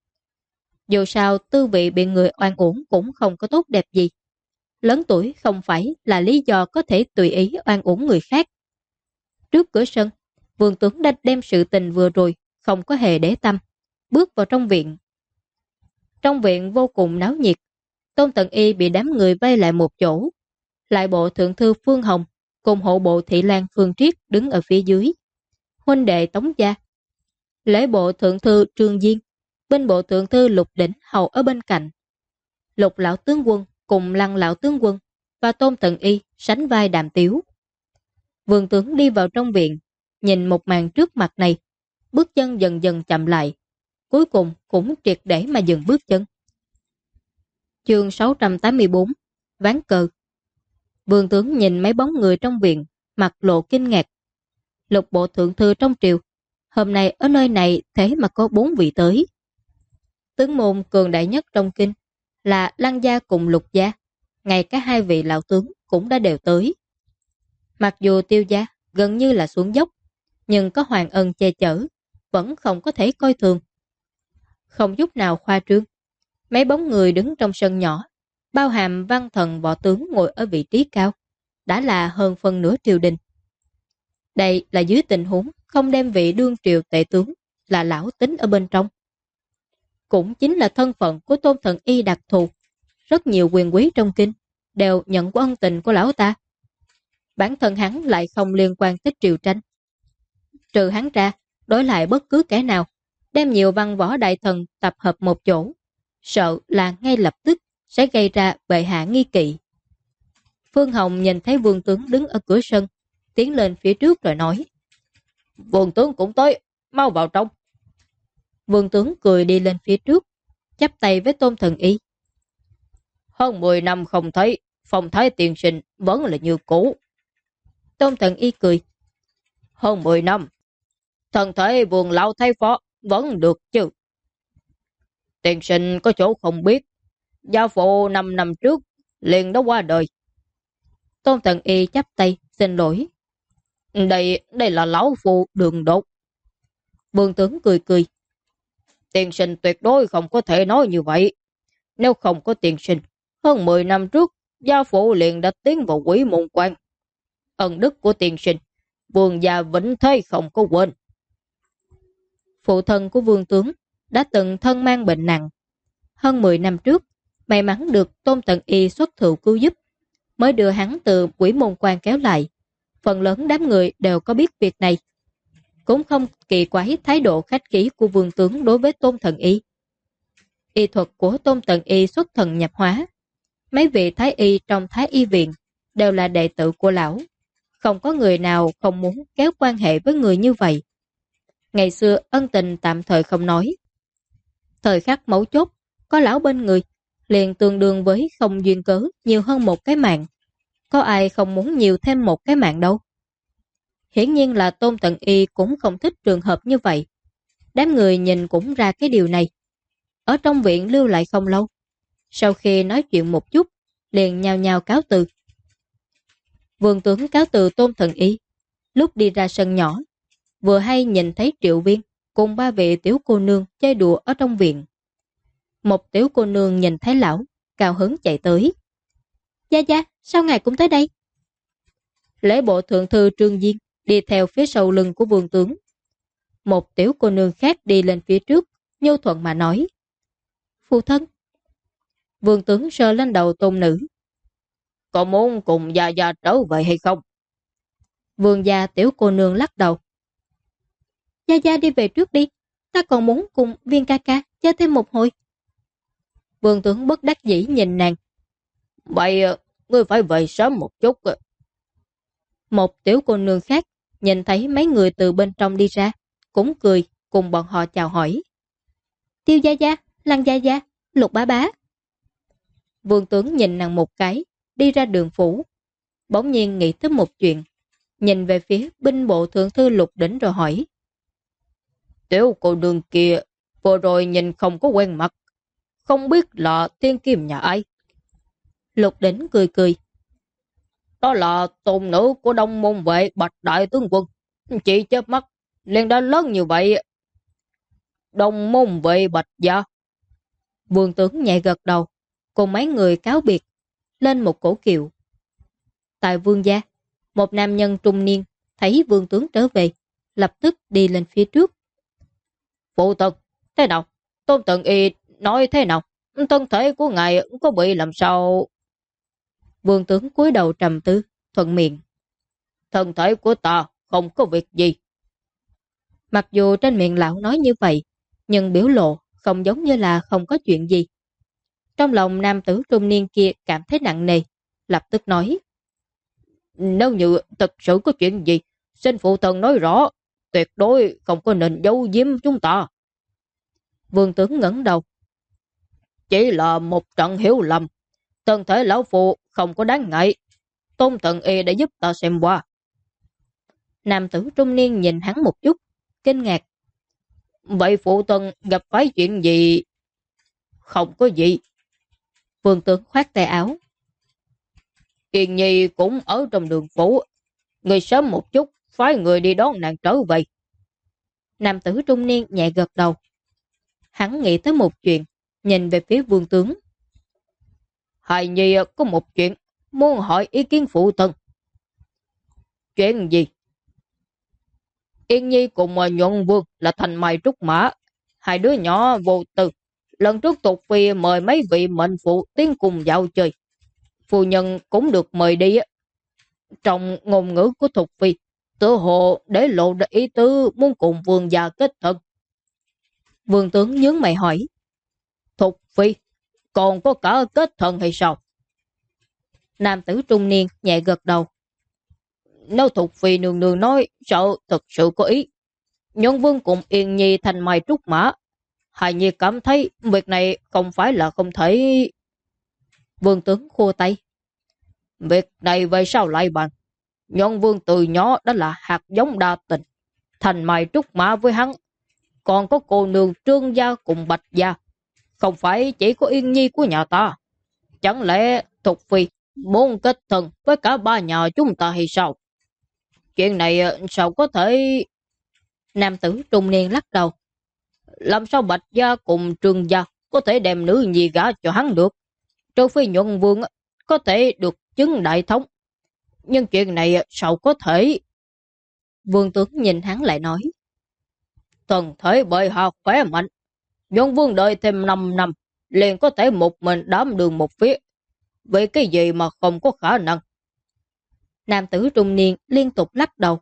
Speaker 1: Dù sao tư vị bị người oan uổng cũng không có tốt đẹp gì. Lớn tuổi không phải là lý do có thể tùy ý oan uổng người khác. Trước cửa sân, Vương tướng đã đem sự tình vừa rồi, không có hề để tâm, bước vào trong viện. Trong viện vô cùng náo nhiệt, Tôn Tần Y bị đám người vây lại một chỗ. Lại bộ thượng thư Phương Hồng cùng hộ bộ thị lang Phương Triết đứng ở phía dưới. Huynh đệ Tống gia, lễ bộ thượng thư Trương Diên, binh bộ thượng thư Lục Đỉnh hầu ở bên cạnh. Lục lão tướng quân cùng Lăng lão tướng quân và Tôn Tần Y sánh vai đàm tiếu. Vương tướng đi vào trong viện, nhìn một màn trước mặt này, bước chân dần dần chậm lại, cuối cùng cũng triệt để mà dừng bước chân. Chương 684, ván cờ. Vương tướng nhìn mấy bóng người trong viện, mặt lộ kinh ngạc. Lục bộ thượng thư trong triều, hôm nay ở nơi này thế mà có 4 vị tới. Tướng môn cường đại nhất trong kinh là Lăng gia cùng Lục gia, ngay cả hai vị lão tướng cũng đã đều tới. Mặc dù Tiêu gia gần như là xuống dốc, nhưng có Hoàng Ân che chở, vẫn không có thể coi thường. Không chút nào khoa trương, mấy bóng người đứng trong sân nhỏ, bao hàm văn thần võ tướng ngồi ở vị trí cao, đã là hơn phần nửa triều đình. Đây là dưới tình huống không đem vị đương triều tể tướng là lão tính ở bên trong. Cũng chính là thân phận của Tôn Thần Y đặc thù, rất nhiều quyền quý trong kinh đều nhận của ân tình của lão ta. Bản thân hắn lại không liên quan tới triều tranh. Trừ hắn ra, đối lại bất cứ kẻ nào, đem nhiều văn võ đại thần tập hợp một chỗ, sợ là ngay lập tức sẽ gây ra bệ hạ nghi kỵ. Phương Hồng nhìn thấy vương tướng đứng ở cửa sân, tiến lên phía trước rồi nói: Vương tướng cũng tới, mau vào trong. Vương tướng cười đi lên phía trước, chắp tay với Tôn Thần Y. Hơn 10 năm không thấy, phong thái tiền sinh vẫn là như cũ. Tôn Thần Y cười. Hơn 10 năm, thần thể Vương lão thái phó vẫn được chứ. Tiền sinh có chỗ không biết, gia phụ 5 năm trước liền đã qua đời. Tôn Thần Y chắp tay xin lỗi. Đây là lão phụ Đường Đột. Vương tướng cười cười. Tiền sinh tuyệt đối không có thể nói như vậy. Nếu không có tiền sinh, hơn 10 năm trước, gia phụ liền đã tiến vào Quỷ Môn Quan. Ân đức của tiền sinh, vương gia vĩnh thế không có quên. Phụ thân của vương tướng đã từng thân mang bệnh nặng. Hơn 10 năm trước, may mắn được Tôn Tần Y xuất thủ cứu giúp, mới đưa hắn từ Quỷ Môn Quan kéo lại. Phần lớn đám người đều có biết việc này. Cũng không kỳ quái thái độ khách khí của vương tướng đối với Tôn Thần Y. Y thuật của Tôn Tần Y xuất thần nhập hóa. Mấy vị thái y trong thái y viện đều là đệ tử của lão. Không có người nào không muốn kéo quan hệ với người như vậy. Ngày xưa ân tình tạm thời không nói. Thời khắc mấu chốt, có lão bên người, liền tương đương với không duyên cớ nhiều hơn một cái mạng. Có ai không muốn nhiều thêm một cái mạng đâu. Hiển nhiên là Tôn Tần Y cũng không thích trường hợp như vậy. Đám người nhìn cũng ra cái điều này. Ở trong viện lưu lại không lâu. Sau khi nói chuyện một chút, liền nhao nhao cáo từ. Vương tướng cáo từ Tôn Thần Y. Lúc đi ra sân nhỏ, vừa hay nhìn thấy Triệu Viên cùng 3 vị tiểu cô nương chơi đùa ở trong viện. Một tiểu cô nương nhìn thấy lão, cao hứng chạy tới. Gia Gia, sao ngài cũng tới đây? Lễ bộ thượng thư Trương Diên đi theo phía sau lưng của vương tướng. Một tiểu cô nương khác đi lên phía trước, nhu thuận mà nói. Phụ thân. Vương tướng sờ lên đầu tôn nữ. Có muốn cùng Gia Gia trở về hay không? Vương gia tiểu cô nương lắc đầu. Gia Gia đi về trước đi, ta còn muốn cùng Viên ca ca chơi thêm một hồi. Vương tướng bất đắc dĩ nhìn nàng. Vậy ngươi phải về sớm một chút. Một tiểu cô nương khác nhìn thấy mấy người từ bên trong đi ra, cũng cười cùng bọn họ chào hỏi. Tiêu Gia Gia, Lăng Gia Gia, Lục bá bá. Vương tướng nhìn nàng một cái, đi ra đường phủ. Bỗng nhiên nghĩ tới một chuyện, nhìn về phía binh bộ thượng thư Lục Đỉnh rồi hỏi.
Speaker 2: Tiểu cô đường kia, vừa rồi nhìn không có quen mặt, không biết là tiên kim nhà ai.
Speaker 1: Lục Đỉnh cười cười.
Speaker 2: Đó là tôn nữ của Đông Môn Vệ Bạch Đại Tướng Quân. Chị chớp mắt, liền đã lớn như vậy. Đông Môn Vệ Bạch Gia.
Speaker 1: Vương tướng nhẹ gật đầu, cùng mấy người cáo biệt, lên một cổ kiệu. Tại vương gia, một nam nhân trung niên thấy vương tướng trở về, lập tức đi lên phía trước.
Speaker 2: Phụ thân, thế nào? Tôn Tần Y nói thế nào? Thân thể của ngài có bị làm sao?
Speaker 1: Vương tướng cúi đầu trầm tư, thuận miệng.
Speaker 2: Thân thể của ta không có việc gì.
Speaker 1: Mặc dù trên miệng lão nói như vậy, nhưng biểu lộ không giống như là không có chuyện gì. Trong lòng nam tử trung niên kia cảm thấy nặng nề, lập tức nói.
Speaker 2: Nếu như thật sự có chuyện gì, xin phụ thân nói rõ, tuyệt đối không có nên giấu giếm chúng ta.
Speaker 1: Vương tướng ngẩng đầu.
Speaker 2: Chỉ là một trận hiểu lầm, thân thể lão phụ không có đáng ngại. Tôn Tần Y đã giúp ta xem qua.
Speaker 1: Nam tử trung niên nhìn hắn một chút, kinh ngạc.
Speaker 2: Vậy phụ thân gặp phải chuyện gì? Không có gì.
Speaker 1: Vương tướng khoát tay áo.
Speaker 2: Yên Nhi cũng ở trong đường phủ. Người sớm một chút, phái người đi đón nàng trở về.
Speaker 1: Nam tử trung niên nhẹ gật đầu. Hắn nghĩ tới một chuyện, nhìn về phía vương tướng.
Speaker 2: Hài Nhi có một chuyện, muốn hỏi ý kiến phụ thân. Chuyện gì? Yên Nhi cùng Nhuận Vương là thành mày trúc mã. Hai đứa nhỏ vô tư. Lần trước Tục Phi mời mấy vị mệnh phụ tiến cùng dạo chơi. Phu nhân cũng được mời đi. Trong ngôn ngữ của Tục Phi, tự hồ để lộ ra ý tứ muốn cùng vương gia kết thân.
Speaker 1: Vương tướng nhướng mày hỏi.
Speaker 2: Tục Phi, còn có cả kết thân hay sao?
Speaker 1: Nam tử trung niên nhẹ gật đầu.
Speaker 2: Nếu Thục Phi nương nương nói, sợ thật sự có ý. Nhuận Vương cùng Yên Nhi thành mày trúc mã. Hài Nhi cảm thấy việc này không phải là không thể.
Speaker 1: Vương tướng khua tay.
Speaker 2: Việc này về sao lại bàn? Nhuận Vương từ nhỏ đã là hạt giống đa tình. Thành mày trúc mã với hắn. Còn có cô nương Trương Gia cùng Bạch Gia. Không phải chỉ có Yên Nhi của nhà ta. Chẳng lẽ Thục Phi muốn kết thân với cả ba nhà chúng ta hay sao? Chuyện này sao có thể.
Speaker 1: Nam tử trung niên lắc đầu.
Speaker 2: Làm sao Bạch Gia cùng Trương Gia có thể đem nữ nhi gả cho hắn được? Trừ phi Nhuận Vương có thể được chứng đại thống. Nhưng chuyện này sao có thể.
Speaker 1: Vương tướng nhìn hắn lại nói.
Speaker 2: Thần thể bệ hạ khỏe mạnh. Nhuận Vương đợi thêm 5 năm liền có thể một mình đảm đường một phía. Vì cái gì mà không có khả năng?
Speaker 1: Nam tử trung niên liên tục lắc đầu.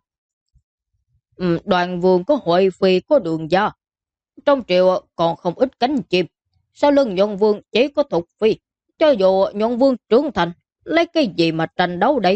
Speaker 2: Đoàn Vương có Huệ Phi, có Đường Gia. Trong triều còn không ít cánh chim. Sau lưng Nhuận Vương chỉ có Thục Phi. Cho dù Nhuận Vương trưởng thành, lấy cái gì mà tranh đấu đây?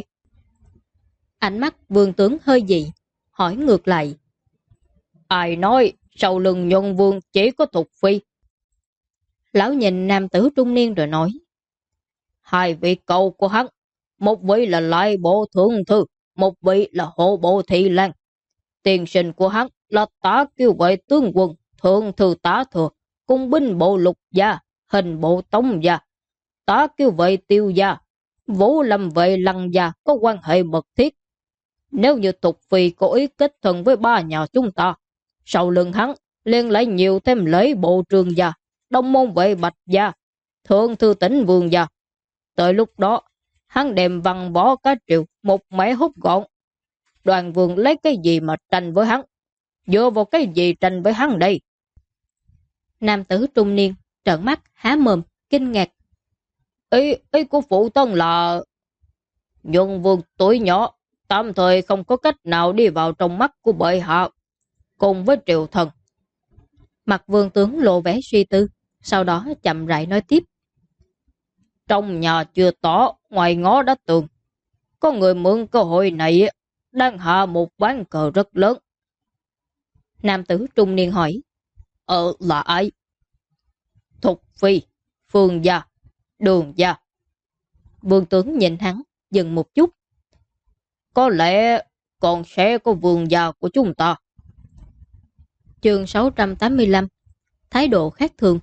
Speaker 1: Ánh mắt vương tướng hơi dị, hỏi ngược lại.
Speaker 2: Ai nói sau lưng Nhuận Vương chỉ có Thục Phi?
Speaker 1: Lão nhìn nam tử trung niên rồi nói.
Speaker 2: Hai vị cậu của hắn, một vị là Lại Bộ Thượng Thư, một vị là Hộ Bộ Thị Lan. Tiền sinh của hắn là Tá Kiêu Vệ Tướng Quân, Thượng Thư Tá Thừa, Cung binh bộ Lục Gia, Hình bộ Tống Gia, Tá Kiêu Vệ Tiêu Gia, Vũ Lâm Vệ Lăng Gia có quan hệ mật thiết. Nếu như Tục Phi có ý kết thân với ba nhà chúng ta, sau lưng hắn liền lại nhiều thêm lễ bộ Trường Gia, Đông Môn Vệ Bạch Gia, Thượng Thư Tỉnh Vương Gia. Tới lúc đó, hắn đem văn võ cả triệu một mẻ hút gọn. Đoàn Vương lấy cái gì mà tranh với hắn? Dựa vào cái gì tranh với hắn đây?
Speaker 1: Nam tử trung niên trợn mắt há mồm kinh ngạc.
Speaker 2: Ý của phụ thân là Nhuận Vương tuổi nhỏ, tạm thời không có cách nào đi vào trong mắt của bệ hạ cùng với triều thần.
Speaker 1: Mặt vương tướng lộ vẻ suy tư, sau đó chậm rãi nói tiếp.
Speaker 2: Trong nhà chưa tỏ, ngoài ngó đã tường. Có người mượn cơ hội này đang hạ một ván cờ rất lớn.
Speaker 1: Nam tử trung niên hỏi.
Speaker 2: Là ai? Thục Phi, Phương Gia, Đường Gia.
Speaker 1: Vương tướng nhìn hắn, dừng một chút.
Speaker 2: Có còn sẽ có vương gia của chúng ta.
Speaker 1: Chương 685. Thái độ khác thường.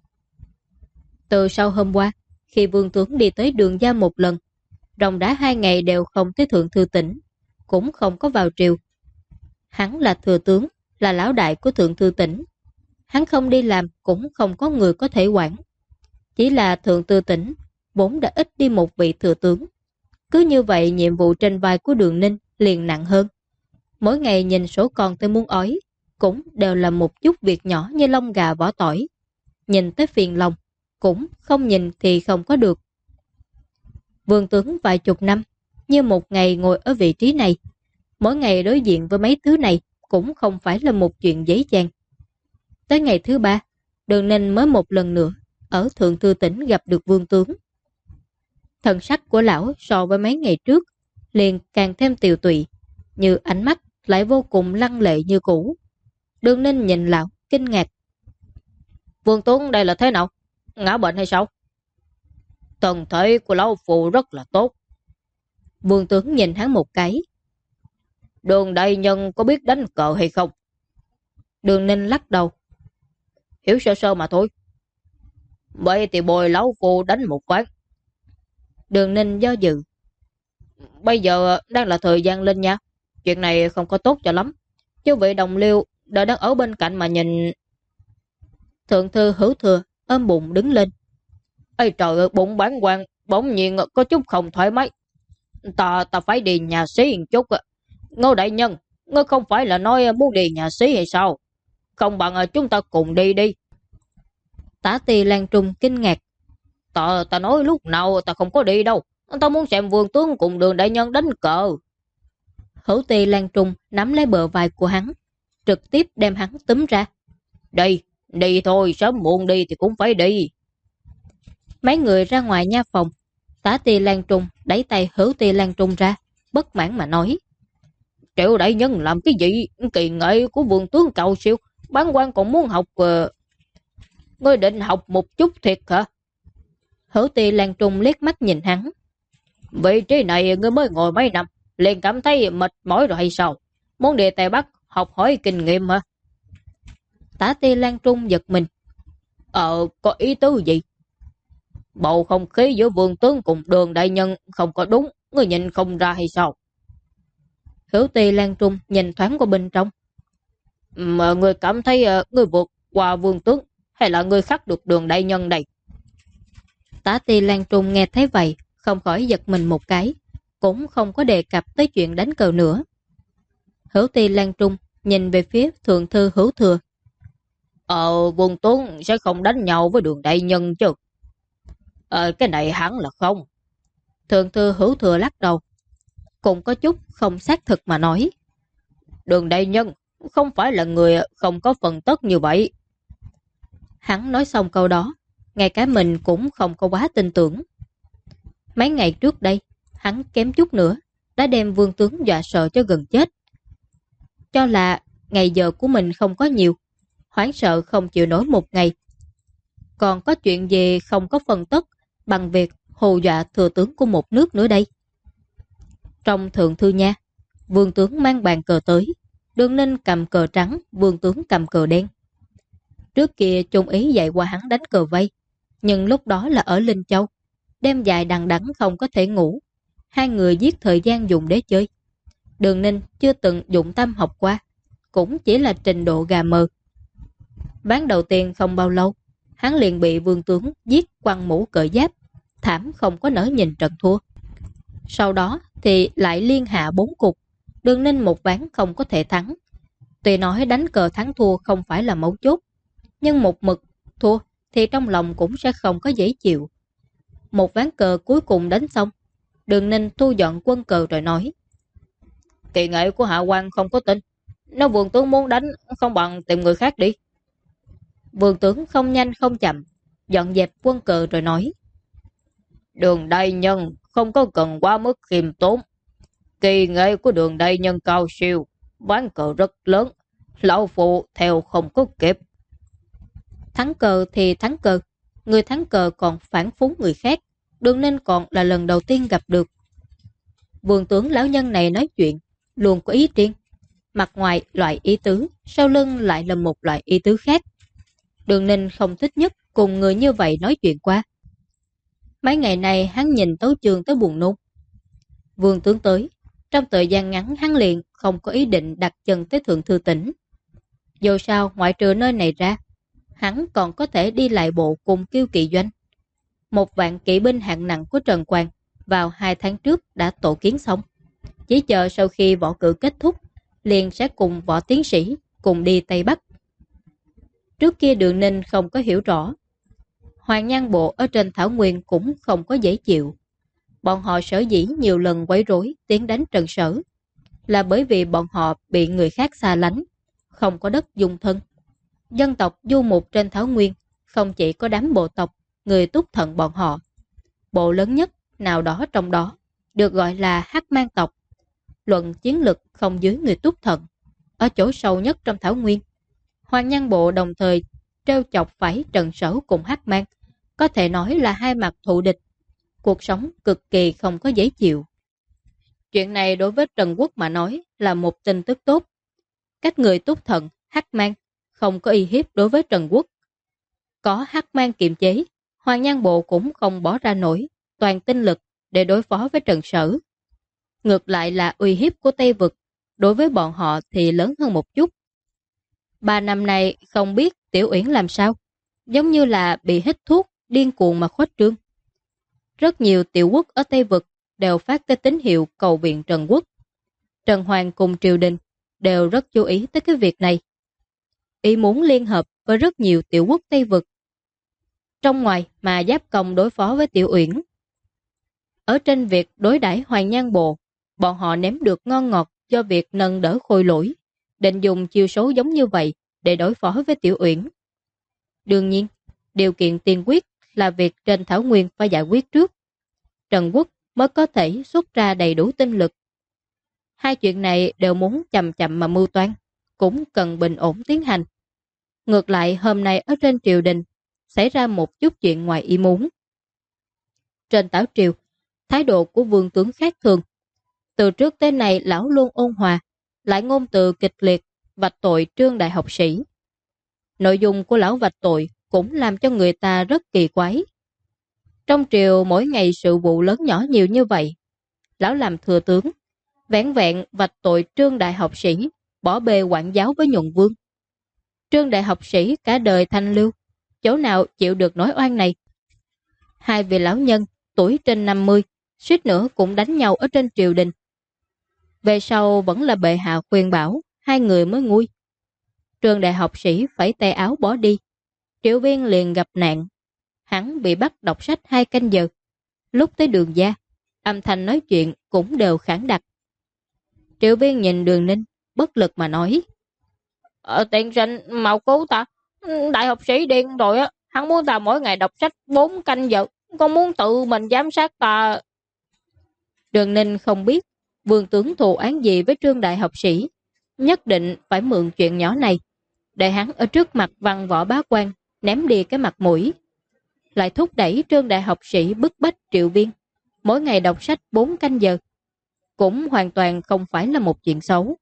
Speaker 1: Từ sau hôm qua, khi vương tướng đi tới Đường gia một lần, ròng rã 2 ngày đều không thấy Thượng Thư Tỉnh, cũng không có vào triều. Hắn là thừa tướng, là lão đại của Thượng Thư Tỉnh. Hắn không đi làm cũng không có người có thể quản. Chỉ là Thượng Thư Tỉnh vốn đã ít đi một vị thừa tướng. Cứ như vậy nhiệm vụ trên vai của Đường Ninh liền nặng hơn. Mỗi ngày nhìn số con tới muốn ói, cũng đều là một chút việc nhỏ như lông gà vỏ tỏi. Nhìn tới phiền lòng, cũng không nhìn thì không có được. Vương tướng vài chục năm, như một ngày ngồi ở vị trí này. Mỗi ngày đối diện với mấy thứ này cũng không phải là một chuyện dễ dàng. Tới ngày thứ 3, Đường Ninh mới một lần nữa ở Thượng Thư Tỉnh gặp được vương tướng. Thần sắc của lão so với mấy ngày trước liền càng thêm tiều tụy, như ánh mắt lại vô cùng lăng lệ như cũ. Đường Ninh nhìn lão kinh ngạc.
Speaker 2: Vương tướng đây là thế nào? Ngã bệnh hay sao? Thân thể của lão phụ rất là tốt.
Speaker 1: Vương tướng nhìn hắn một cái.
Speaker 2: Đường đại nhân có biết đánh cờ hay không?
Speaker 1: Đường Ninh lắc đầu.
Speaker 2: Hiểu sơ sơ mà thôi. Vậy thì bồi lão phụ đánh một ván.
Speaker 1: Đường Ninh do dự.
Speaker 2: Bây giờ đang là thời gian lên nha. Chuyện này không có tốt cho lắm. Chứ vị đồng liêu đã đang ở bên cạnh mà nhìn.
Speaker 1: Thượng Thư Hữu Thừa ôm bụng đứng lên.
Speaker 2: Ây trời ơi, bụng bán quan bỗng nhiên có chút không thoải mái. Ta phải đi nhà xí một chút. Ngô đại nhân, ngươi không phải là nói muốn đi nhà xí hay sao? Không bằng chúng ta cùng đi đi.
Speaker 1: Tả Tỳ Lan Trung kinh ngạc.
Speaker 2: Ta nói lúc nào ta không có đi đâu. Ta muốn xem vương tướng cùng Đường đại nhân đánh cờ.
Speaker 1: Hữu Tỳ Lan Trung nắm lấy bờ vai của hắn, trực tiếp đem hắn túm ra.
Speaker 2: Đi thôi, sớm muộn đi thì cũng phải đi.
Speaker 1: Mấy người ra ngoài nha phòng. Tả Tỳ Lan Trung đẩy tay Hữu Tỳ Lan Trung ra, bất mãn mà nói.
Speaker 2: Triệu đại nhân làm cái gì? Kỳ nghệ của vương tướng cao siêu, bán quan còn muốn học. Ngươi định học một chút thiệt hả?
Speaker 1: Hữu Tỳ Lan Trung liếc mắt nhìn hắn.
Speaker 2: Vị trí này ngươi mới ngồi mấy năm, liền cảm thấy mệt mỏi rồi hay sao? Muốn đi Tây Bắc học hỏi kinh nghiệm hả?
Speaker 1: Tả Tỳ Lan Trung giật mình.
Speaker 2: Có ý tứ gì? Bầu không khí giữa vương tướng cùng Đường đại nhân không có đúng, ngươi nhìn không ra hay sao?
Speaker 1: Hữu Tỳ Lan Trung nhìn thoáng qua bên trong.
Speaker 2: Mà ngươi cảm thấy ngươi vượt qua vương tướng hay là ngươi khắc được Đường đại nhân đây?
Speaker 1: Tả Tỳ Lan Trung nghe thấy vậy, không khỏi giật mình một cái, cũng không có đề cập tới chuyện đánh cờ nữa. Hữu Tỳ Lan Trung nhìn về phía Thượng Thư Hữu Thừa.
Speaker 2: Vương tướng sẽ không đánh nhau với Đường đại nhân chứ? Cái này hẳn là không.
Speaker 1: Thượng Thư Hữu Thừa lắc đầu, cũng có chút không xác thực mà nói.
Speaker 2: Đường đại nhân không phải là người không có phần tất như vậy.
Speaker 1: Hắn nói xong câu đó, ngay cả mình cũng không có quá tin tưởng. Mấy ngày trước đây, hắn kém chút nữa đã đem vương tướng dọa sợ cho gần chết. Cho là ngày giờ của mình không có nhiều, hoảng sợ không chịu nổi một ngày. Còn có chuyện gì không có phần tất bằng việc hù dọa thừa tướng của một nước nữa đây? Trong Thượng Thư nha, vương tướng mang bàn cờ tới, Đường Ninh cầm cờ trắng, vương tướng cầm cờ đen. Trước kia Trung Ý dạy qua hắn đánh cờ vây, nhưng lúc đó là ở Linh Châu, đêm dài đằng đẵng không có thể ngủ. Hai người giết thời gian dùng để chơi. Đường Ninh chưa từng dụng tâm học qua, cũng chỉ là trình độ gà mờ. Ván đầu tiên không bao lâu, hắn liền bị vương tướng giết quăng mũ cởi giáp, thảm không có nỡ nhìn trận thua. Sau đó thì lại liên hạ 4 cục, Đường Ninh một ván không có thể thắng. Tuy nói đánh cờ thắng thua không phải là mấu chốt, nhưng một mực thua thì trong lòng cũng sẽ không có dễ chịu. Một ván cờ cuối cùng đánh xong, Đường Ninh thu dọn quân cờ rồi nói.
Speaker 2: Kỳ nghệ của hạ quan không có tin. Nếu vương tướng muốn đánh, không bằng tìm người khác đi.
Speaker 1: Vương tướng không nhanh không chậm, dọn dẹp quân cờ rồi nói.
Speaker 2: Đường đại nhân không có cần quá mức khiêm tốn. Kỳ nghệ của Đường đại nhân cao siêu, ván cờ rất lớn, lão phụ theo không có kịp.
Speaker 1: Thắng cờ thì thắng cờ, người thắng cờ còn phản phúng người khác, Đường Ninh còn là lần đầu tiên gặp được. Vương tướng lão nhân này nói chuyện, luôn có ý riêng. Mặt ngoài loại ý tứ, sau lưng lại là một loại ý tứ khác. Đường Ninh không thích nhất cùng người như vậy nói chuyện qua. Mấy ngày này hắn nhìn Tấu Chương tới buồn nôn. Vương tướng tới, trong thời gian ngắn hắn liền không có ý định đặt chân tới Thượng Thư Tỉnh. Dù sao ngoại trừ nơi này ra, hắn còn có thể đi lại bộ cùng Kiêu Kỵ Doanh. 1.000 kỵ binh hạng nặng của Trần Quang vào 2 tháng trước đã tổ kiến xong. Chỉ chờ sau khi võ cử kết thúc, liền sẽ cùng võ tiến sĩ cùng đi Tây Bắc. Trước kia Đường Ninh không có hiểu rõ. Hoàng Nhan Bộ ở trên Thảo Nguyên cũng không có dễ chịu. Bọn họ sở dĩ nhiều lần quấy rối tiến đánh Trần Sở là bởi vì bọn họ bị người khác xa lánh, không có đất dung thân. Dân tộc du mục trên Thảo Nguyên không chỉ có đám bộ tộc, người Túc Thận bọn họ. Bộ lớn nhất nào đó trong đó được gọi là Hắc Mang tộc. Luận chiến lực không dưới người Túc Thận. Ở chỗ sâu nhất trong Thảo Nguyên, Hoàng Nhan Bộ đồng thời trêu chọc phải Trần Sở cùng Hắc Mang, có thể nói là hai mặt thù địch. Cuộc sống cực kỳ không có dễ chịu. Chuyện này đối với Trần Quốc mà nói là một tin tức tốt. Các người Túc Thận, Hắc Mang không có uy hiếp đối với Trần Quốc. Có Hắc Mang kiềm chế, Hoàng Nhan Bộ cũng không bỏ ra nổi toàn tinh lực để đối phó với Trần Sở. Ngược lại là uy hiếp của Tây Vực, đối với bọn họ thì lớn hơn một chút. 3 năm nay không biết Tiểu Uyển làm sao, giống như là bị hít thuốc, điên cuồng mà khuếch trương. Rất nhiều tiểu quốc ở Tây Vực đều phát tới tín hiệu cầu viện Trần Quốc. Trần Hoàng cùng triều đình đều rất chú ý tới cái việc này. Ý muốn liên hợp với rất nhiều tiểu quốc Tây Vực. Trong ngoài mà giáp công đối phó với Tiểu Uyển. Ở trên việc đối đãi Hoàng Nhan Bộ, bọn họ nếm được ngon ngọt do việc nâng đỡ Khôi Lỗi, định dùng chiêu số giống như vậy để đối phó với Tiểu Uyển. Đương nhiên, điều kiện tiên quyết là việc trên Thảo Nguyên phải giải quyết trước. Trần Quốc mới có thể xuất ra đầy đủ tinh lực. Hai chuyện này đều muốn chậm chậm mà mưu toan, cũng cần bình ổn tiến hành. Ngược lại hôm nay ở trên triều đình xảy ra một chút chuyện ngoài ý muốn. Trên Tảo Triều, thái độ của vương tướng khác thường. Từ trước tới nay lão luôn ôn hòa, lại ngôn từ kịch liệt, vạch tội Trương đại học sĩ. Nội dung của lão vạch tội cũng làm cho người ta rất kỳ quái. Trong triều mỗi ngày sự vụ lớn nhỏ nhiều như vậy, lão làm thừa tướng, vẻn vẹn vạch tội Trương đại học sĩ, bỏ bê quản giáo với nhuận vương. Trương đại học sĩ cả đời thanh lưu, chỗ nào chịu được nỗi oan này. Hai vị lão nhân, tuổi trên 50, suýt nữa cũng đánh nhau ở trên triều đình. Về sau vẫn là bệ hạ khuyên bảo, hai người mới nguôi. Trương đại học sĩ phải tay áo bỏ đi. Triệu Viên liền gặp nạn. Hắn bị bắt đọc sách 2 canh giờ. Lúc tới Đường Gia, âm thanh nói chuyện cũng đều khản đặc. Triệu Viên nhìn Đường Ninh, bất lực mà nói.
Speaker 2: Tiên sinh mau cứu ta. Đại học sĩ điên rồi á. Hắn muốn ta mỗi ngày đọc sách 4 canh giờ. Con muốn tự mình giám sát ta.
Speaker 1: Đường Ninh không biết vương tướng thù án gì với Trương đại học sĩ. Nhất định phải mượn chuyện nhỏ này để hắn ở trước mặt văn võ bá quan ném đi cái mặt mũi. Lại thúc đẩy Trương đại học sĩ bức bách Triệu Viên mỗi ngày đọc sách 4 canh giờ. Cũng hoàn toàn không phải là một chuyện xấu.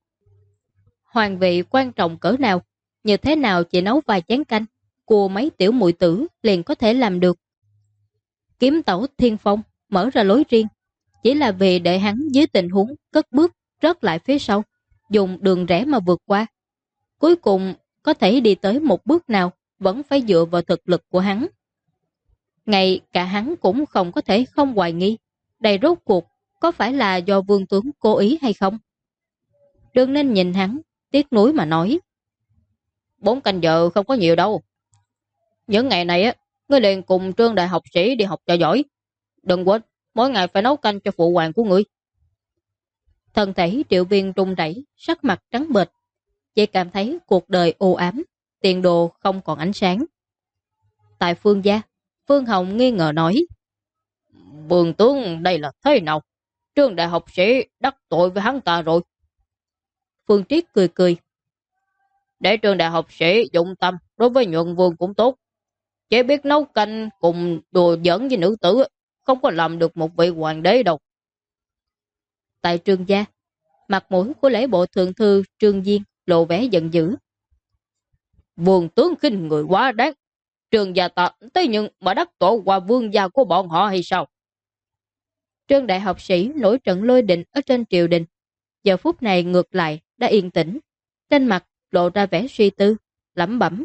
Speaker 1: Hoàng vị quan trọng cỡ nào, như thế nào chỉ nấu vài chén canh, cua mấy tiểu muội tử liền có thể làm được. Kiếm Tẩu Thiên Phong mở ra lối riêng, chỉ là vì để hắn dưới tình huống cất bước rớt lại phía sau, dùng đường rẽ mà vượt qua. Cuối cùng có thể đi tới một bước nào vẫn phải dựa vào thực lực của hắn. Ngay cả hắn cũng không có thể không hoài nghi, đây rốt cuộc có phải là do vương tướng cố ý hay không. Đường Ninh nhìn hắn, tiếc nuối mà nói.
Speaker 2: 4 canh giờ không có nhiều đâu. Những ngày này á, ngươi liền cùng Trương đại học sĩ đi học cho giỏi. Đừng quên, mỗi ngày phải nấu canh cho phụ hoàng của ngươi.
Speaker 1: Thân thể Triệu Viên run rẩy, sắc mặt trắng bệch, chỉ cảm thấy cuộc đời u ám, tiền đồ không còn ánh sáng. Tại Phương gia, Phương Hồng nghi ngờ nói.
Speaker 2: Vương tướng đây là thế nào? Trương đại học sĩ đắc tội với hắn ta rồi.
Speaker 1: Phương Triết cười cười.
Speaker 2: Để Trương đại học sĩ dụng tâm đối với nhuận vương cũng tốt. Chỉ biết nấu canh cùng đùa giỡn với nữ tử, không có làm được một vị hoàng đế đâu.
Speaker 1: Tại Trương gia, Mặt mũi của lễ bộ thượng thư Trương Diên lộ vẻ giận dữ.
Speaker 2: Vương tướng khinh người quá đáng. Trương gia ta thế nhưng mà đắc tội qua vương gia của bọn họ hay sao?
Speaker 1: Trương đại học sĩ nổi trận lôi đình ở trên triều đình, giờ phút này ngược lại đã yên tĩnh, trên mặt lộ ra vẻ suy tư, lẩm bẩm.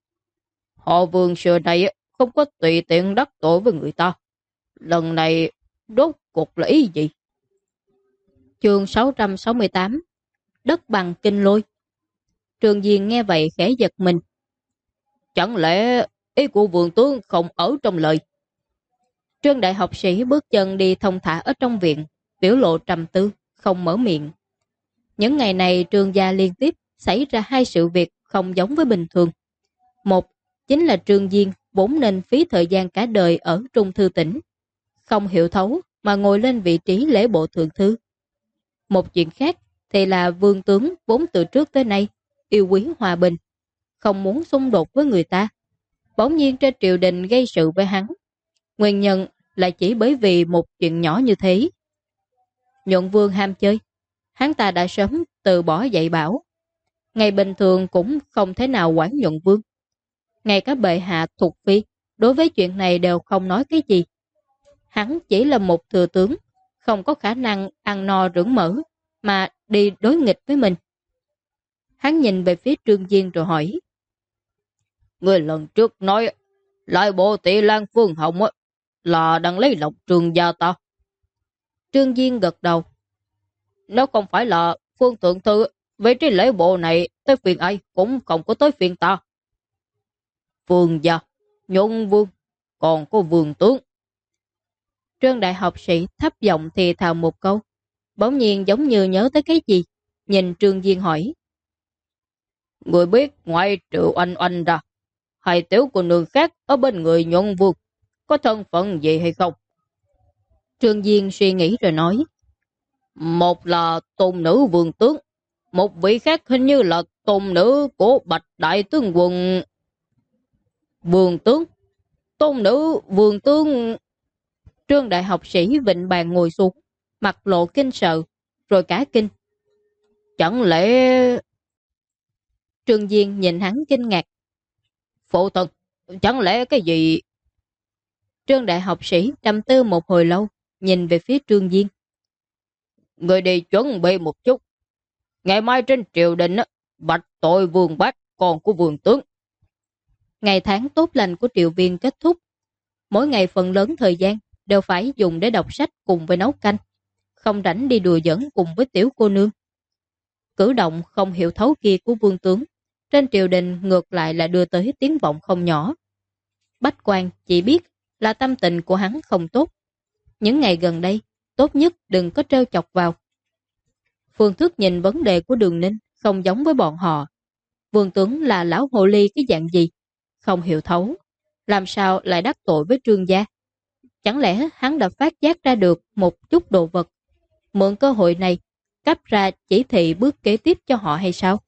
Speaker 2: Họ Vương xưa này không có tùy tiện đắc tội với người ta. Lần này rốt cuộc là ý gì?
Speaker 1: Chương 668 Đất bằng kinh lôi. Trương Diên nghe vậy khẽ giật mình.
Speaker 2: Chẳng lẽ ý của vương tướng không ở trong lời?
Speaker 1: Trương đại học sĩ bước chân đi thông thả ở trong viện, biểu lộ trầm tư, không mở miệng. Những ngày này Trương gia liên tiếp xảy ra hai sự việc không giống với bình thường. Một chính là Trương Diên vốn nên phí thời gian cả đời ở Trung Thư tỉnh, không hiểu thấu mà ngồi lên vị trí lễ bộ thượng thư. Một chuyện khác thì là vương tướng vốn từ trước tới nay yêu quý hòa bình, không muốn xung đột với người ta, bỗng nhiên trên triều đình gây sự với hắn. Nguyên nhân là chỉ bởi vì một chuyện nhỏ như thế. Nhuận vương ham chơi, hắn ta đã sớm từ bỏ dạy bảo. Ngày bình thường cũng không thể nào quản Nhuận vương. Ngay cả bệ hạ thuộc phi đối với chuyện này đều không nói cái gì. Hắn chỉ là một thừa tướng, không có khả năng ăn no rưỡng mỡ mà đi đối nghịch với mình. Hắn nhìn về phía Trương Diên rồi hỏi.
Speaker 2: Người lần trước nói lại bộ tỷ Lan Phương Hồng là đang lấy lòng Trương gia ta.
Speaker 1: Trương Diên gật đầu.
Speaker 2: Nếu không phải là Phương thượng thư, vị trí lễ bộ này tới phiền ai cũng không có tới phiền ta. Phương gia, Nhuận vương, còn có vương tướng.
Speaker 1: Trương đại học sĩ thấp giọng thì thào một câu, bỗng nhiên giống như nhớ tới cái gì, nhìn Trương Diên hỏi.
Speaker 2: Người biết ngoại trừ Oanh Oanh ra, hai tiểu cô nương khác ở bên người Nhuận vương có thân phận gì hay không?
Speaker 1: Trương Diên suy nghĩ rồi nói.
Speaker 2: Một là tôn nữ vương tướng, một vị khác hình như là tôn nữ của Bạch Đại Tướng Quân. Vương tướng, tôn nữ vương tướng.
Speaker 1: Trương đại học sĩ vịnh bàn ngồi xuống, mặt lộ kinh sợ, rồi cả kinh.
Speaker 2: Chẳng lẽ...
Speaker 1: Trương Diên nhìn hắn kinh ngạc.
Speaker 2: Phụ thân, chẳng lẽ cái gì...
Speaker 1: Trương đại học sĩ trầm tư một hồi lâu, nhìn về phía Trương Diên.
Speaker 2: Người đi chuẩn bị một chút. Ngày mai trên triều đình, bạch tội vương bác, con của vương tướng.
Speaker 1: Ngày tháng tốt lành của triệu viên kết thúc. Mỗi ngày phần lớn thời gian đều phải dùng để đọc sách cùng với nấu canh, không rảnh đi đùa giỡn cùng với tiểu cô nương. Cử động không hiểu thấu kia của vương tướng trên triều đình ngược lại là đưa tới tiếng vọng không nhỏ. Bách quan chỉ biết là tâm tình của hắn không tốt. Những ngày gần đây, tốt nhất đừng có trêu chọc vào. Phương Thức nhìn vấn đề của Đường Ninh không giống với bọn họ. Vương tướng là lão hồ ly cái dạng gì? Không hiểu thấu. Làm sao lại đắc tội với Trương gia? Chẳng lẽ hắn đã phát giác ra được một chút đồ vật, mượn cơ hội này cấp ra chỉ thị bước kế tiếp cho họ hay sao?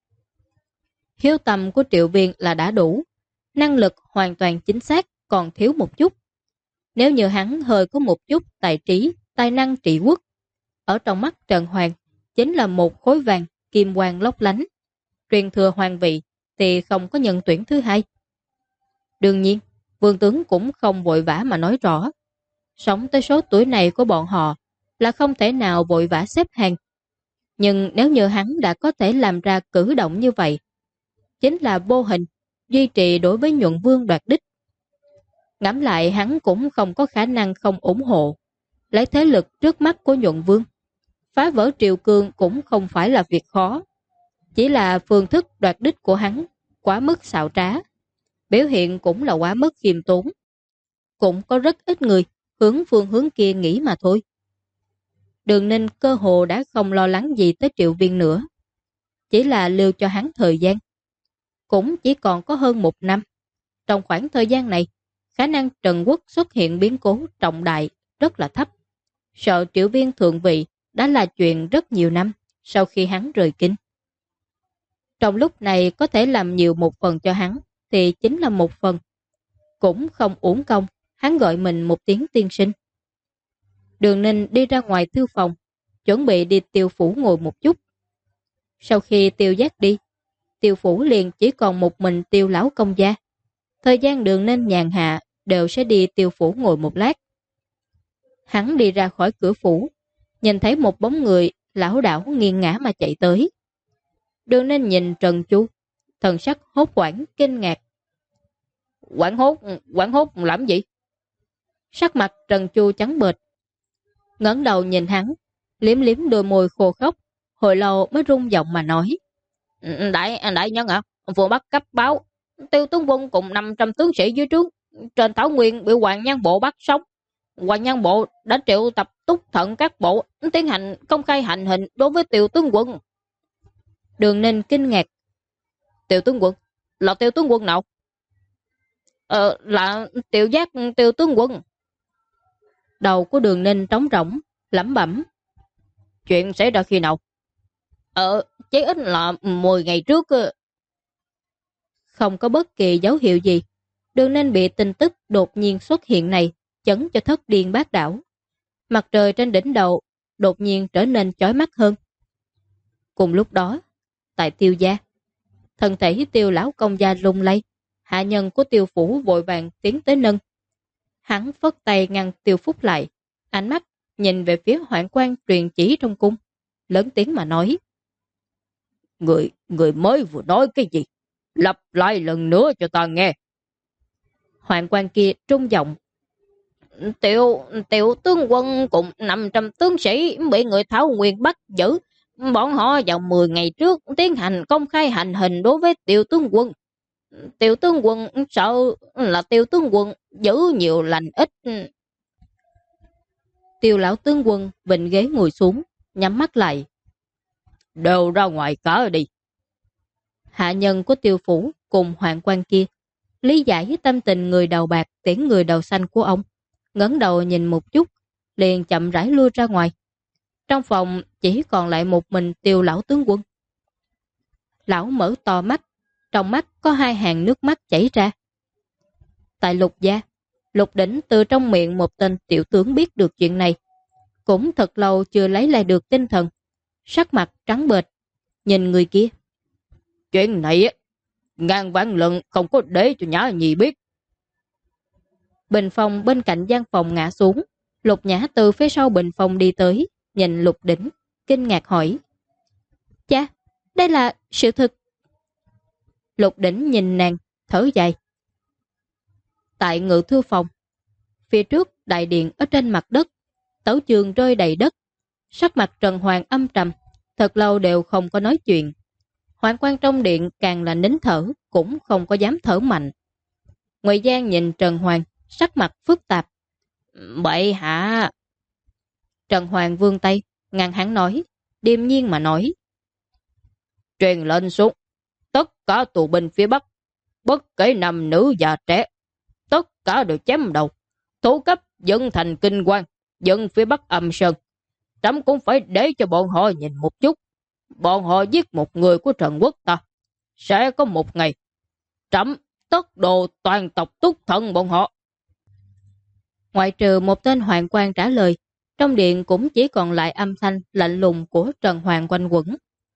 Speaker 1: Hiếu tâm của Triệu Viên là đã đủ, năng lực hoàn toàn chính xác còn thiếu một chút. Nếu như hắn hơi có một chút tài trí, tài năng trị quốc, ở trong mắt Trần Hoàng chính là một khối vàng kim quang lấp lánh. Truyền thừa hoàng vị thì không có nhân tuyển thứ hai. Đương nhiên, vương tướng cũng không vội vã mà nói rõ. Sống tới số tuổi này của bọn họ là không thể nào vội vã xếp hàng. Nhưng nếu như hắn đã có thể làm ra cử động như vậy, chính là vô hình duy trì đối với Nhuận Vương đoạt đích. Ngẫm lại hắn cũng không có khả năng không ủng hộ. Lấy thế lực trước mắt của Nhuận Vương, phá vỡ triều cương cũng không phải là việc khó. Chỉ là phương thức đoạt đích của hắn quá mức xạo trá, biểu hiện cũng là quá mức khiêm tốn. Cũng có rất ít người hướng phương hướng kia nghĩ mà thôi. Đường Ninh cơ hồ đã không lo lắng gì tới Triệu Viên nữa. Chỉ là lưu cho hắn thời gian. Cũng chỉ còn có hơn 1 năm. Trong khoảng thời gian này, khả năng Trần Quốc xuất hiện biến cố trọng đại rất là thấp. Sợ Triệu Viên thượng vị đã là chuyện rất nhiều năm sau khi hắn rời kinh. Trong lúc này có thể làm nhiều một phần cho hắn thì chính là một phần. Cũng không uổng công, hắn gọi mình một tiếng tiên sinh. Đường Ninh đi ra ngoài thư phòng, chuẩn bị đi Tiêu phủ ngồi một chút. Sau khi Tiêu Giác đi, Tiêu phủ liền chỉ còn một mình Tiêu lão công gia. Thời gian Đường Ninh nhàn hạ đều sẽ đi Tiêu phủ ngồi một lát. Hắn đi ra khỏi cửa phủ, nhìn thấy một bóng người lảo đảo nghiêng ngã mà chạy tới. Đường Ninh nhìn Trần Chu, thần sắc hốt hoảng kinh ngạc. Quảng hốt làm gì? Sắc mặt Trần Chu trắng bệch, ngẩng đầu nhìn hắn, liếm liếm đôi môi khô khốc, hồi lâu mới rung giọng mà nói. Đại nhân ạ, vừa bắt cấp báo, Tiêu tướng quân cùng 500 tướng sĩ dưới trướng trên Thảo Nguyên bị Hoàng Nhan Bộ bắt sống. Hoàng Nhan Bộ đã triệu tập túc thận các bộ tiến hành công khai hành hình đối với Tiêu tướng quân.
Speaker 2: Đường Ninh kinh ngạc. Tiêu tướng quân? Là Tiêu tướng quân nào? Là Tiêu Giác Tiêu tướng quân.
Speaker 1: Đầu của Đường Ninh trống rỗng, lẩm bẩm.
Speaker 2: Chuyện xảy ra khi nào? Chỉ ít là 10 ngày trước.
Speaker 1: Không có bất kỳ dấu hiệu gì. Đường Ninh bị tin tức đột nhiên xuất hiện này chấn cho thất điên bát đảo. Mặt trời trên đỉnh đầu đột nhiên trở nên chói mắt hơn. Cùng lúc đó, tại Tiêu gia, thân thể Tiêu lão công gia lung lay, hạ nhân của Tiêu phủ vội vàng tiến tới nâng. Hắn phất tay ngăn Tiêu Phúc lại, ánh mắt nhìn về phía hoạn quan truyền chỉ trong cung, lớn tiếng mà nói.
Speaker 2: Người mới vừa nói cái gì? Lặp lại lần nữa cho ta nghe.
Speaker 1: Hoạn quan kia trung giọng.
Speaker 2: Tiểu tướng quân cùng 500 tướng sĩ bị người Thảo Nguyên bắt giữ. Bọn họ vào 10 ngày trước tiến hành công khai hành hình đối với Tiêu tướng quân. Tiêu tướng quân sợ là Tiêu tướng quân giữ nhiều lành ít.
Speaker 1: Tiêu lão tướng quân vịnh ghế ngồi xuống, nhắm mắt lại.
Speaker 2: Đều ra ngoài cả đi.
Speaker 1: Hạ nhân của Tiêu phủ cùng hoạn quan kia lý giải tâm tình người đầu bạc tiễn người đầu xanh của ông, ngẩng đầu nhìn một chút, liền chậm rãi lui ra ngoài. Trong phòng chỉ còn lại một mình Tiêu lão tướng quân. Lão mở to mắt, trong mắt có 2 hàng nước mắt chảy ra. Tại Lục gia, Lục Đỉnh từ trong miệng một tên tiểu tướng biết được chuyện này, cũng thật lâu chưa lấy lại được tinh thần, sắc mặt trắng bệch, nhìn người kia.
Speaker 2: Chuyện này ngàn vạn lần không có để cho Nhã Nhi biết.
Speaker 1: Bình phong bên cạnh gian phòng ngã xuống, Lục Nhã từ phía sau bình phong đi tới, nhìn Lục Đỉnh, kinh ngạc hỏi. Cha, đây là sự thực. Lục Đỉnh nhìn nàng, thở dài. Tại ngự thư phòng, phía trước đại điện ở trên mặt đất, tấu chương rơi đầy đất. Sắc mặt Trần Hoàng âm trầm, thật lâu đều không có nói chuyện. Hoạn quan trong điện càng là nín thở, cũng không có dám thở mạnh. Ngoại Giang nhìn Trần Hoàng, sắc mặt phức tạp.
Speaker 2: Bậy hạ.
Speaker 1: Trần Hoàng vươn tay, ngăn hắn nói, điềm nhiên mà nói.
Speaker 2: Truyền lệnh xuống, tất cả tù binh phía Bắc, bất kể nam nữ già trẻ, tất cả đều chém đầu, thủ cấp dẫn thành kinh quan, dẫn phía Bắc Âm Sơn. Trẫm cũng phải để cho bọn họ nhìn một chút. Bọn họ giết một người của Trần Quốc ta, sẽ có một ngày trẫm tất đồ toàn tộc túc thân bọn họ.
Speaker 1: Ngoại trừ một tên hoạn quan trả lời, trong điện cũng chỉ còn lại âm thanh lạnh lùng của Trần Hoàng quanh quẩn.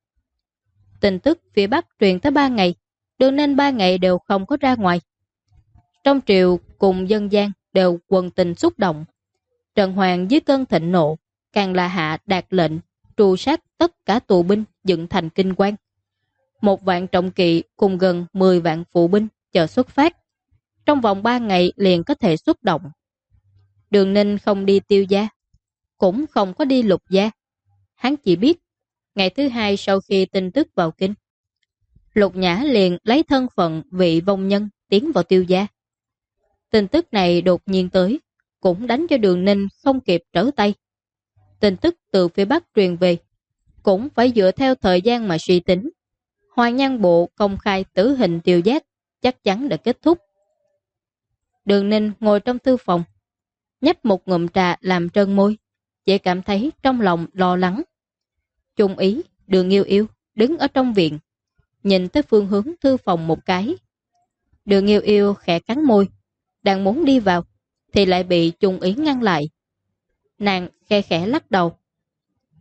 Speaker 1: Tin tức phía Bắc truyền tới 3 ngày, Đường Ninh 3 ngày đều không có ra ngoài. Trong triều cùng dân gian đều quần tình xúc động. Trần Hoàng dưới cơn thịnh nộ, càng là hạ đạt lệnh tru sát tất cả tù binh dựng thành kinh quan. 1 vạn trọng kỵ cùng gần 10 vạn phụ binh chờ xuất phát. Trong vòng 3 ngày liền có thể xuất động. Đường Ninh không đi Tiêu gia, cũng không có đi Lục gia. Hắn chỉ biết, ngày thứ 2 sau khi tin tức vào kinh, Lục Nhã liền lấy thân phận vị vong nhân tiến vào Tiêu gia. Tin tức này đột nhiên tới, cũng đánh cho Đường Ninh không kịp trở tay. Tin tức từ phía Bắc truyền về, cũng phải dựa theo thời gian mà suy tính. Hoàng Nhan Bộ công khai tử hình Tiêu Giác chắc chắn đã kết thúc. Đường Ninh ngồi trong thư phòng, nhấp một ngụm trà làm trơn môi, chỉ cảm thấy trong lòng lo lắng. Trung ý, Đường Yêu Yêu đứng ở trong viện, nhìn tới phương hướng thư phòng một cái. Đường Yêu Yêu khẽ cắn môi, đang muốn đi vào, thì lại bị Trung ý ngăn lại. Nàng khe khẽ lắc đầu.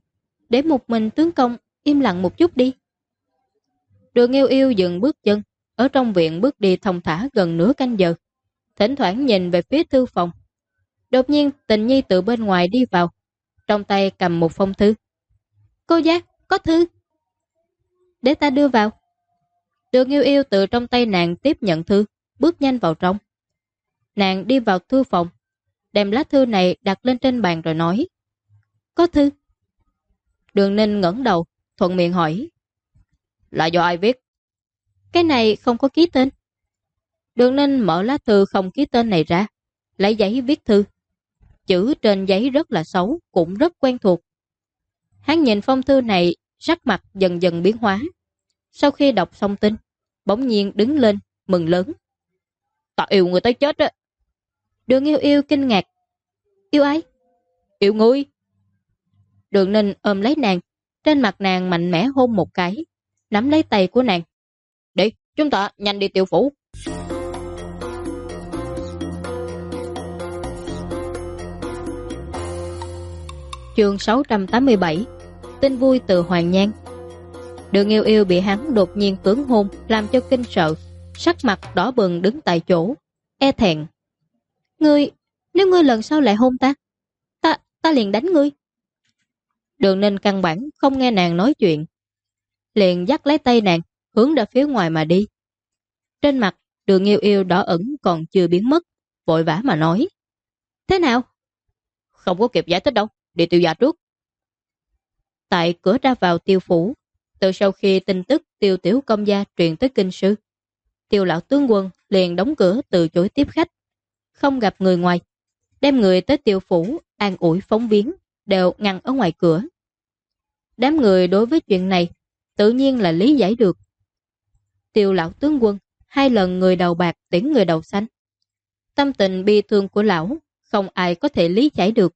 Speaker 1: để một mình tướng công im lặng một chút đi. Đường Yêu Yêu dừng bước chân, ở trong viện bước đi thong thả gần nửa canh giờ, thỉnh thoảng nhìn về phía thư phòng. Đột nhiên Tình Nhi từ bên ngoài đi vào, trong tay cầm một phong thư. Cô giác, có thư. Để ta đưa vào. Đường Yêu Yêu từ trong tay nàng tiếp nhận thư, bước nhanh vào trong. Nàng đi vào thư phòng, đem lá thư này đặt lên trên bàn rồi nói. Có thư. Đường Ninh ngẩng đầu, thuận miệng hỏi. Là do ai viết? Cái này không có ký tên. Đường Ninh mở lá thư không ký tên này ra, lấy giấy viết thư. Chữ trên giấy rất là xấu, cũng rất quen thuộc. Hắn nhìn phong thư này, sắc mặt dần dần biến hóa. Sau khi đọc xong tin, bỗng nhiên đứng lên, mừng lớn. Ta yêu người tới chết á. Đường Yêu Yêu kinh ngạc. Yêu ai? Yêu ngươi. Đường Ninh ôm lấy nàng, trên mặt nàng mạnh mẽ hôn một cái, nắm lấy tay của nàng. Đi, chúng ta nhanh đi Tiêu phủ. Chương 687. Tin vui từ Hoàng Nhan. Đường Yêu Yêu bị hắn đột nhiên cưỡng hôn làm cho kinh sợ, sắc mặt đỏ bừng đứng tại chỗ, e thẹn. Nếu ngươi lần sau lại hôn ta liền đánh ngươi. Đường Ninh căn bản không nghe nàng nói chuyện, liền dắt lấy tay nàng hướng ra phía ngoài mà đi. Trên mặt Đường Yêu Yêu đỏ ửng còn chưa biến mất, vội vã mà nói. Thế nào? Không có kịp giải thích đâu, đi Tiêu gia trước. Tại cửa ra vào Tiêu phủ, từ sau khi tin tức Tiêu tiểu công gia truyền tới kinh sư, Tiêu lão tướng quân liền đóng cửa từ chối tiếp khách, không gặp người ngoài, đem người tới Tiêu phủ an ủi phóng viếng đều ngăn ở ngoài cửa. Đám người đối với chuyện này tự nhiên là lý giải được. Tiêu lão tướng quân 2 lần người đầu bạc tiễn người đầu xanh, tâm tình bi thương của lão không ai có thể lý giải được.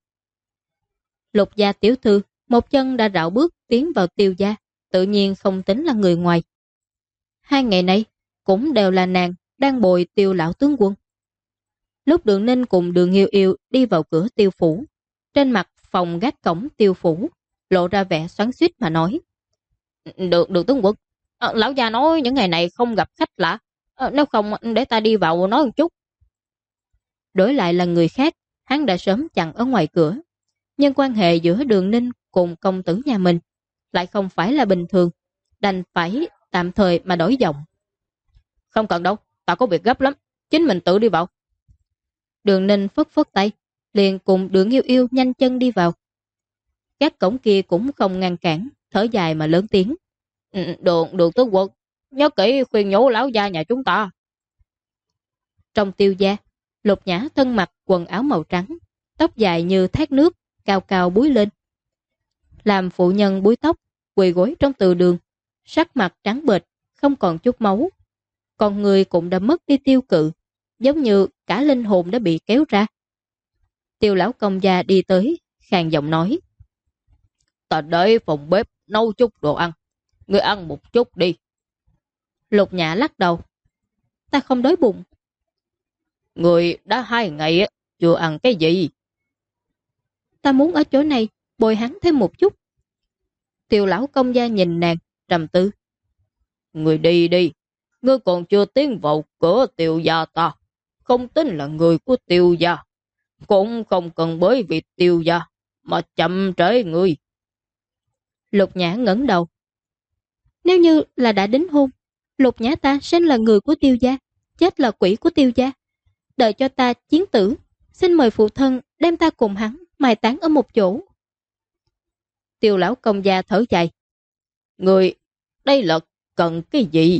Speaker 1: Lục gia tiểu thư một chân đã rảo bước tiến vào Tiêu gia, tự nhiên không tính là người ngoài. 2 ngày nay cũng đều là nàng đang bồi Tiêu lão tướng quân. Lúc Đường Ninh cùng Đường Yêu Yêu đi vào cửa Tiêu phủ, trên mặt phòng gác cổng Tiêu phủ lộ ra vẻ xoắn xuýt mà nói. Đường tướng quân, lão gia nói những ngày này không gặp khách lạ, nếu không để ta đi vào nói một chút. Đổi lại là người khác, hắn đã sớm chặn ở ngoài cửa, nhưng quan hệ giữa Đường Ninh cùng công tử nhà mình lại không phải là bình thường, đành phải tạm thời mà đổi giọng. Không cần đâu, ta có việc gấp lắm, chính mình tự đi vào. Đường Ninh phất phất tay, liền cùng Đường Yêu Yêu nhanh chân đi vào. Các cổng kia cũng không ngăn cản, thở dài mà lớn tiếng. Đường tướng quân, nhớ kỹ khuyên nhủ lão gia nhà chúng ta. Trong Tiêu gia, Lục Nhã thân mặc quần áo màu trắng, tóc dài như thác nước, cao cao búi lên. Làm phụ nhân búi tóc, quỳ gối trong từ đường, sắc mặt trắng bệch, không còn chút máu. Còn người cũng đã mất đi tiêu cự, giống như cả linh hồn đã bị kéo ra. Tiêu lão công gia đi tới, khàn giọng nói. Ta đợi phòng bếp nấu chút đồ ăn, ngươi ăn một chút đi. Lục Nhã lắc đầu. Ta không đói bụng. Người đã 2 ngày chưa ăn cái gì? Ta muốn ở chỗ này bồi hắn thêm một chút. Tiêu lão công gia nhìn nàng, trầm tư. Người đi đi, ngươi còn chưa tiến vào cửa Tiêu gia ta, không tính là người của Tiêu gia, cũng không cần bởi vì Tiêu gia mà chậm trễ người. Lục Nhã ngẩng đầu. Nếu như là đã đính hôn, Lục Nhã ta sẽ là người của Tiêu gia, chết là quỷ của Tiêu gia. Đợi cho ta chiến tử, xin mời phụ thân đem ta cùng hắn mai táng ở một chỗ. Tiêu lão công gia thở dài. Người, đây là cần cái gì?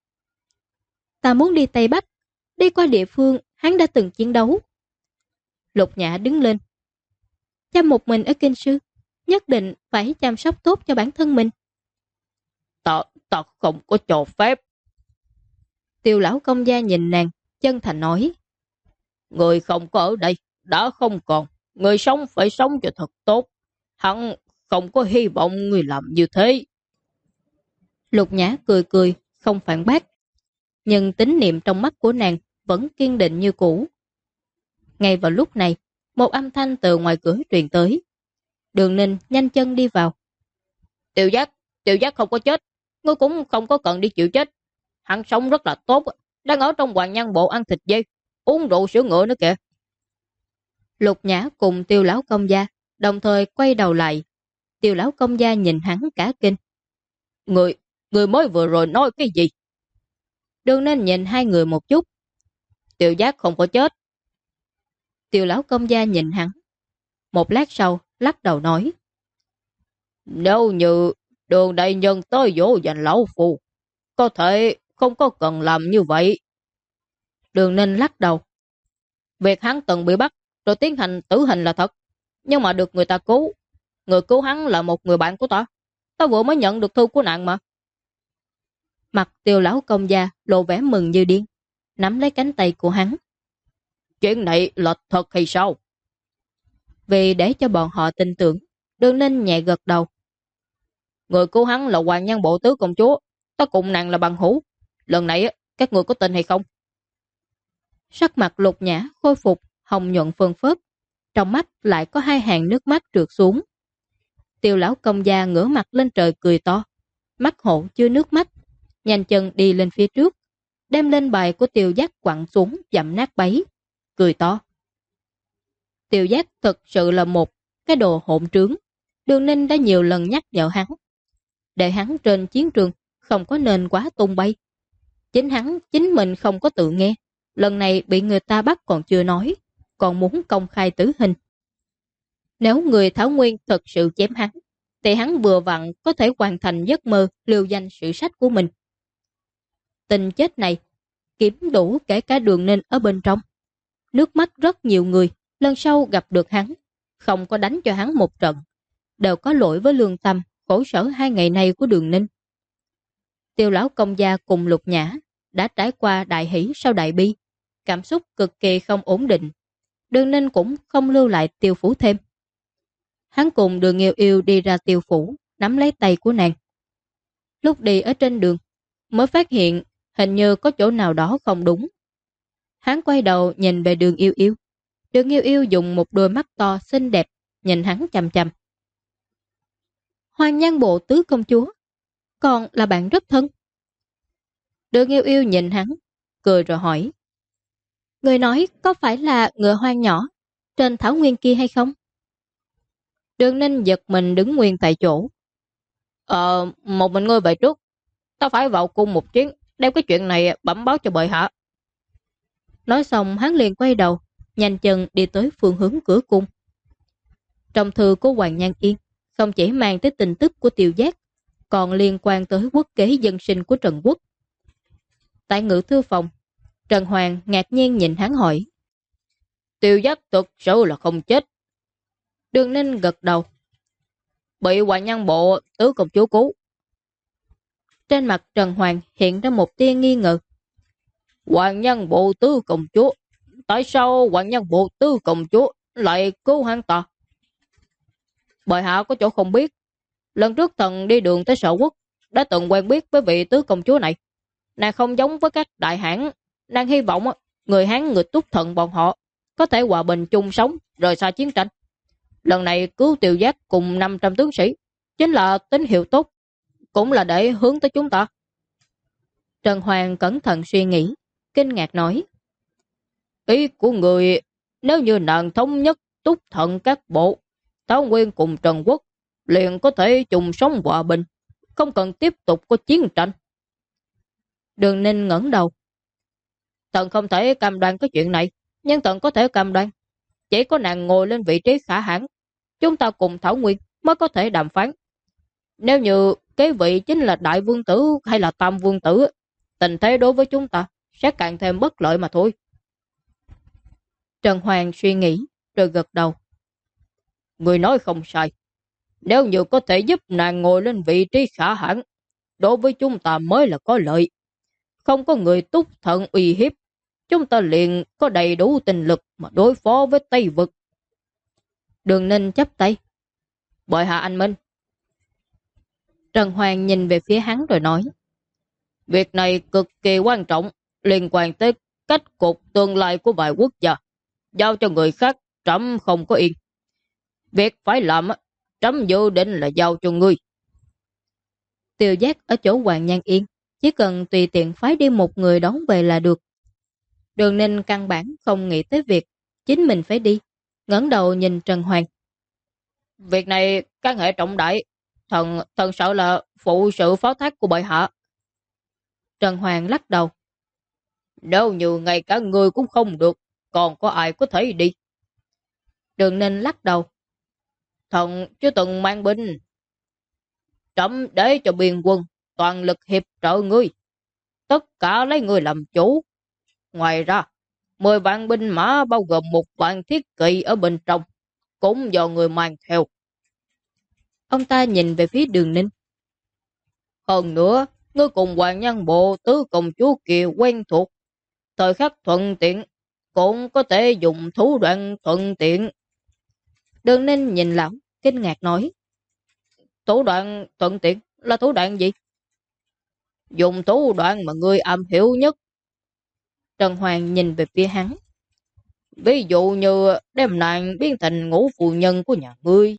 Speaker 1: Ta muốn đi Tây Bắc, đi qua địa phương hắn đã từng chiến đấu. Lục Nhã đứng lên. Cha một mình ở kinh sư, nhất định phải chăm sóc tốt cho bản thân mình. Ta không có cho phép. Tiêu lão công gia nhìn nàng, chân thành nói. Người không có ở đây, đã không còn. Người sống phải sống cho thật tốt. Hắn không có hy vọng người làm như thế. Lục Nhã cười cười, không phản bác. Nhưng tín niệm trong mắt của nàng vẫn kiên định như cũ. Ngay vào lúc này, một âm thanh từ ngoài cửa truyền tới. Đường Ninh nhanh chân đi vào.
Speaker 2: Tiêu Giác, Tiêu Giác không có chết, ngươi cũng không có cần đi chịu chết. Hắn sống rất là tốt, đang ở trong Hoàng Nhân Bộ ăn thịt dê, uống rượu sữa ngựa nữa kìa.
Speaker 1: Lục Nhã cùng Tiêu lão công gia đồng thời quay đầu lại. Tiêu lão công gia nhìn hắn cả kinh.
Speaker 2: Người mới vừa rồi nói cái gì?
Speaker 1: Đường Ninh nhìn hai người một chút.
Speaker 2: Tiêu Giác không có chết.
Speaker 1: Tiêu lão công gia nhìn hắn. Một lát sau, lắc đầu nói.
Speaker 2: Nếu như Đường đại nhân tới dỗ dành lão phu, có thể không có cần làm như vậy.
Speaker 1: Đường Ninh lắc đầu.
Speaker 2: Việc hắn từng bị bắt rồi tiến hành tử hình là thật, nhưng mà được người ta cứu. Người cứu hắn là một người bạn của ta. Ta vừa mới nhận được thư của nạn mà.
Speaker 1: Mặt Tiêu lão công gia lộ vẻ mừng như điên, nắm lấy cánh tay của hắn.
Speaker 2: Chuyện này là thật hay sao?
Speaker 1: Vì để cho bọn họ tin tưởng, Đường Ninh nhẹ gật đầu.
Speaker 2: Người cứu hắn là Hoàng Nhân Bộ Tứ công chúa. Ta cùng nàng là bằng hữu. Lần này các người có tin hay không?
Speaker 1: Sắc mặt Lục Nhã khôi phục, hồng nhuận phơn phớt. Trong mắt lại có hai hàng nước mắt trượt xuống. Tiêu lão công gia ngửa mặt lên trời cười to. Mắt hộ chưa nước mắt. Nhanh chân đi lên phía trước. Đem lên bài của Tiêu Giác quặn xuống dặm nát bấy. Cười to. Tiêu Giác thực sự là một cái đồ hỗn trướng. Đường Ninh đã nhiều lần nhắc nhở hắn. Để hắn trên chiến trường không có nên quá tung bay. Chính mình không có tự nghe. Lần này bị người ta bắt còn chưa nói, còn muốn công khai tử hình. Nếu người Thảo Nguyên thật sự chém hắn, thì hắn vừa vặn có thể hoàn thành giấc mơ lưu danh sử sách của mình. Tình chết này kiếm đủ kể cả Đường Ninh ở bên trong. Nước mắt rất nhiều người lần sau gặp được hắn, không có đánh cho hắn một trận, đều có lỗi với lương tâm khổ sở 2 ngày nay của Đường Ninh. Tiêu lão công gia cùng Lục Nhã đã trải qua đại hỷ sau đại bi, cảm xúc cực kỳ không ổn định. Đường Ninh cũng không lưu lại Tiêu phủ thêm. Hắn cùng Đường Yêu Yêu đi ra Tiêu phủ, nắm lấy tay của nàng. Lúc đi ở trên đường, mới phát hiện hình như có chỗ nào đó không đúng. Hắn quay đầu nhìn về Đường Yêu Yêu. Đường Yêu Yêu dùng một đôi mắt to xinh đẹp nhìn hắn chằm chằm. Hoàng Nhan Bộ Tứ công chúa, còn là bạn rất thân. Đường Yêu Yêu nhìn hắn, cười rồi hỏi. Người nói có phải là ngựa hoang nhỏ trên thảo nguyên kia hay không? Đường Ninh giật mình đứng nguyên tại chỗ.
Speaker 2: Một mình ngươi về trước. Ta phải vào cung một chuyến, đem cái chuyện này bẩm báo cho bệ hạ.
Speaker 1: Nói xong hắn liền quay đầu, nhanh chân đi tới phương hướng cửa cung. Trong thư của Hoàng Nhan Yên không chỉ mang tới tin tức của Tiêu Giác, còn liên quan tới quốc kế dân sinh của Trần Quốc. Tại ngự thư phòng, Trần Hoàng ngạc nhiên nhìn hắn hỏi.
Speaker 2: Tiêu Giác thực sự là không chết.
Speaker 1: Đường Ninh gật đầu.
Speaker 2: Bị Hoàng Nhân Bộ Tứ công chúa cứu.
Speaker 1: Trên mặt Trần Hoàng hiện ra một tia nghi ngờ.
Speaker 2: Hoàng Nhân Bộ Tứ công chúa? Tại sao Hoàng Nhân Bộ Tứ công chúa lại cứu hắn ta? Bệ hạ có chỗ không biết. Lần trước thần đi đường tới Sở Quốc đã từng quen biết với vị Tứ công chúa này. Nàng không giống với các đại hãn. Nàng hy vọng người Hán người Túc Thần bọn họ có thể hòa bình chung sống, rời xa chiến tranh. Lần này cứu Tiêu Giác cùng 500 tướng sĩ chính là tín hiệu tốt, cũng là để hướng tới chúng ta.
Speaker 1: Trần Hoàng cẩn thận suy nghĩ, kinh ngạc nói.
Speaker 2: Ý của người, nếu như nàng thống nhất Túc Thần các bộ, Thảo Nguyên cùng Trần Quốc liền có thể chung sống hòa bình, không cần tiếp tục có chiến tranh.
Speaker 1: Đường Ninh ngẩng đầu.
Speaker 2: Thần không thể cam đoan cái chuyện này, nhưng thần có thể cam đoan. Chỉ có nàng ngồi lên vị trí khả hãn, chúng ta cùng Thảo Nguyên mới có thể đàm phán. Nếu như cái vị chính là Đại Vương Tử hay là Tam Vương Tử, tình thế đối với chúng ta sẽ càng thêm bất lợi mà thôi.
Speaker 1: Trần Hoàng suy nghĩ, rồi gật đầu.
Speaker 2: Người nói không sai. Nếu như có thể giúp nàng ngồi lên vị trí khả hãn, đối với chúng ta mới là có lợi. Không có người Túc Thần uy hiếp, chúng ta liền có đầy đủ tình lực mà đối phó với Tây Vực.
Speaker 1: Đường Ninh chắp tay.
Speaker 2: Bệ hạ anh minh.
Speaker 1: Trần Hoàng nhìn về phía hắn rồi nói.
Speaker 2: Việc này cực kỳ quan trọng, liên quan tới cách cục tương lai của vài quốc gia. Giao cho người khác, trẫm không có yên. Việc phải làm, trẫm dự định là giao cho ngươi.
Speaker 1: Tiêu giác ở chỗ Hoàng Nhan Yên, chỉ cần tùy tiện phái đi một người đón về là được. Đường Ninh căn bản không nghĩ tới việc chính mình phải đi, ngẩng đầu nhìn Trần Hoàng.
Speaker 2: Việc này can hệ trọng đại, thần sợ là phụ sự phó thác của bệ hạ.
Speaker 1: Trần Hoàng lắc đầu.
Speaker 2: Nếu như ngay cả người cũng không được, còn có ai có thể đi?
Speaker 1: Đường Ninh lắc đầu.
Speaker 2: Thần chưa từng mang binh. Trẫm để cho biên quân toàn lực hiệp trợ ngươi, tất cả lấy ngươi làm chủ. Ngoài ra, 10 vạn binh mã bao gồm 1 vạn thiết kỵ ở bên trong, cũng do người mang theo.
Speaker 1: Ông ta nhìn về phía Đường Ninh.
Speaker 2: Hơn nữa, ngươi cùng Hoàng Nhan Bộ tứ công chúa kia quen thuộc, thời khắc thuận tiện, cũng có thể dùng thủ đoạn thuận tiện.
Speaker 1: Đường Ninh nhìn lão, kinh ngạc nói.
Speaker 2: Thủ đoạn thuận tiện là thủ đoạn gì? Dùng thủ đoạn mà ngươi am hiểu nhất.
Speaker 1: Trần Hoàng nhìn về phía hắn.
Speaker 2: Ví dụ như đem nàng biến thành ngũ phụ nhân của nhà ngươi.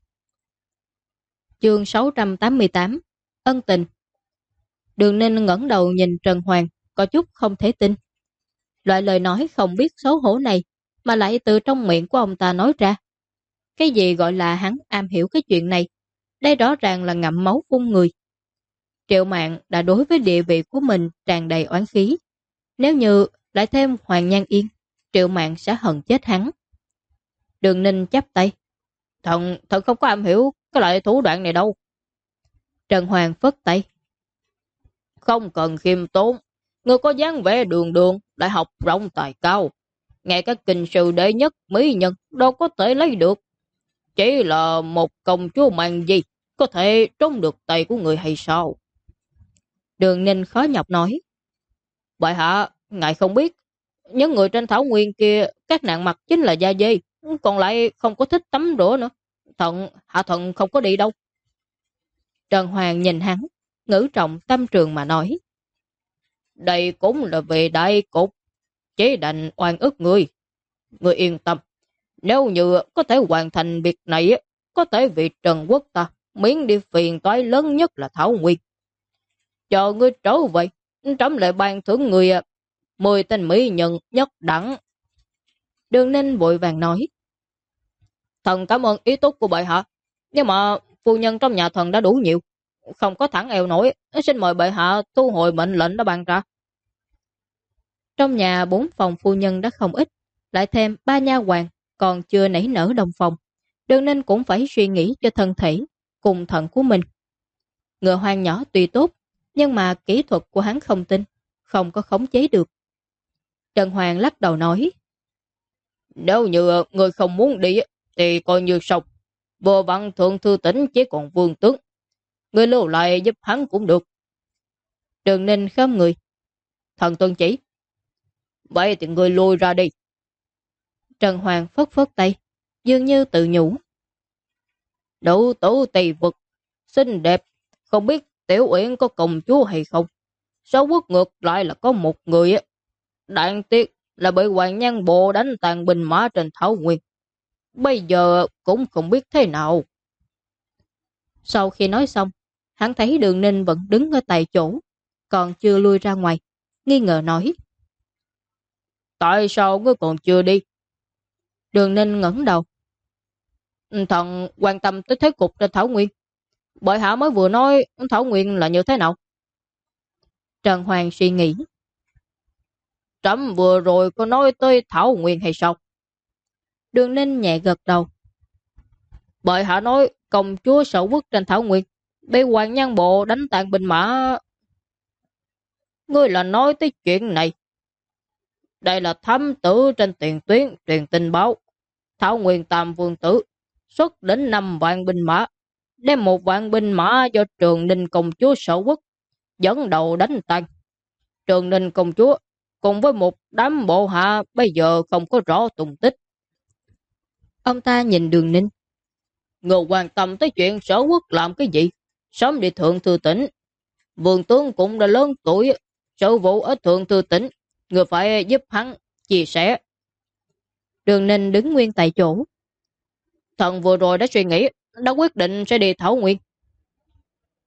Speaker 1: Chương 688 Ân tình. Đường Ninh ngẩng đầu nhìn Trần Hoàng, có chút không thể tin. Loại lời nói không biết xấu hổ này mà lại từ trong miệng của ông ta nói ra. Cái gì gọi là hắn am hiểu cái chuyện này? Đây rõ ràng là ngậm máu phun người. Triệu Mạn đã đối với địa vị của mình tràn đầy oán khí. Nếu như lại thêm Hoàng Nhan Yên, Triệu Mạn sẽ hận chết hắn. Đường Ninh chắp tay.
Speaker 2: Thần không có am hiểu cái loại thủ đoạn này đâu.
Speaker 1: Trần Hoàng phất tay.
Speaker 2: Không cần khiêm tốn. Ngươi có dáng vẻ đường đường, đại học rộng tài cao. Ngay các kinh sư đệ nhất mỹ nhân đâu có thể lấy được. Chỉ là một công chúa mang gì có thể trốn được tay của người hay sao?
Speaker 1: Đường Ninh khó nhọc nói.
Speaker 2: Bệ hạ, ngài không biết. Những người trên thảo nguyên kia, các nạn mặc chính là da dê, còn lại không có thích tắm rửa nữa. Hạ thần không có đi đâu.
Speaker 1: Trần Hoàng nhìn hắn, ngữ trọng tâm trường mà nói.
Speaker 2: Đây cũng là về đại cục, chế đành oan ức người. Người yên tâm, nếu như có thể hoàn thành việc này, có thể vì Trần Quốc ta miễn đi phiền toái lớn nhất là Thảo Nguyên. Chờ ngươi trở về, trẫm lại ban thưởng người 10 tên mỹ nhân nhất đẳng.
Speaker 1: Đường Ninh vội vàng nói.
Speaker 2: Thần cảm ơn ý tốt của bệ hạ, nhưng mà phu nhân trong nhà thần đã đủ nhiều, không có thẳng eo nổi, xin mời bệ hạ thu hồi mệnh lệnh đã ban ra.
Speaker 1: Trong nhà 4 phòng phu nhân đã không ít, lại thêm 3 nha hoàn còn chưa nảy nở đồng phòng. Đường Ninh cũng phải suy nghĩ cho thân thể cùng thận của mình. Ngựa hoang nhỏ tuy tốt, nhưng mà kỹ thuật của hắn không tin, không có khống chế được. Trần Hoàng lắc đầu nói.
Speaker 2: Nếu như người không muốn đi thì coi như xong. Vừa vặn thượng thư tỉnh chỉ còn vương tướng, người lưu lại giúp hắn cũng được.
Speaker 1: Đường Ninh khom người.
Speaker 2: Thần tuân chỉ. Vậy thì người lui ra đi.
Speaker 1: Trần Hoàng phất phất tay, dường như tự nhủ.
Speaker 2: Đủ tử tỳ vực, xinh đẹp, không biết Tiểu Uyển có công chúa hay không. Số quốc ngược lại là có một người. Đáng tiếc là bị Hoàng Nhan Bộ đánh tàn binh mã trên Thảo Nguyên. Bây giờ cũng không biết thế nào.
Speaker 1: Sau khi nói xong, hắn thấy Đường Ninh vẫn đứng ở tại chỗ, còn chưa lui ra ngoài, nghi ngờ nói.
Speaker 2: Tại sao ngươi còn chưa đi?
Speaker 1: Đường Ninh ngẩng đầu.
Speaker 2: Thần quan tâm tới thế cục trên Thảo Nguyên. Bệ hạ mới vừa nói Thảo Nguyên là như thế nào?
Speaker 1: Trần Hoàng suy nghĩ.
Speaker 2: Trẫm vừa rồi có nói tới Thảo Nguyên hay sao?
Speaker 1: Đường Ninh nhẹ gật đầu.
Speaker 2: Bệ hạ nói công chúa sở quốc trên Thảo Nguyên bị Hoàng Nhan Bộ đánh tàn binh mã. Ngươi là nói tới chuyện này. Đây là thám tử trên tiền tuyến truyền tình báo. Thảo Nguyên Tam Vương Tử xuất đến 5 vạn binh mã, đem 1 vạn binh mã do Trường Ninh công chúa sở quốc dẫn đầu đánh tan. Trường Ninh công chúa cùng với một đám bộ hạ bây giờ không có rõ tung tích.
Speaker 1: Ông ta nhìn Đường Ninh.
Speaker 2: Người quan tâm tới chuyện sở quốc làm cái gì? Sớm đi thượng thư tỉnh. Vương tướng cũng đã lớn tuổi, sự vụ ở thượng thư tỉnh, người phải giúp hắn chia sẻ.
Speaker 1: Đường Ninh đứng nguyên tại chỗ.
Speaker 2: Thần vừa rồi đã suy nghĩ, đã quyết định sẽ đi Thảo Nguyên.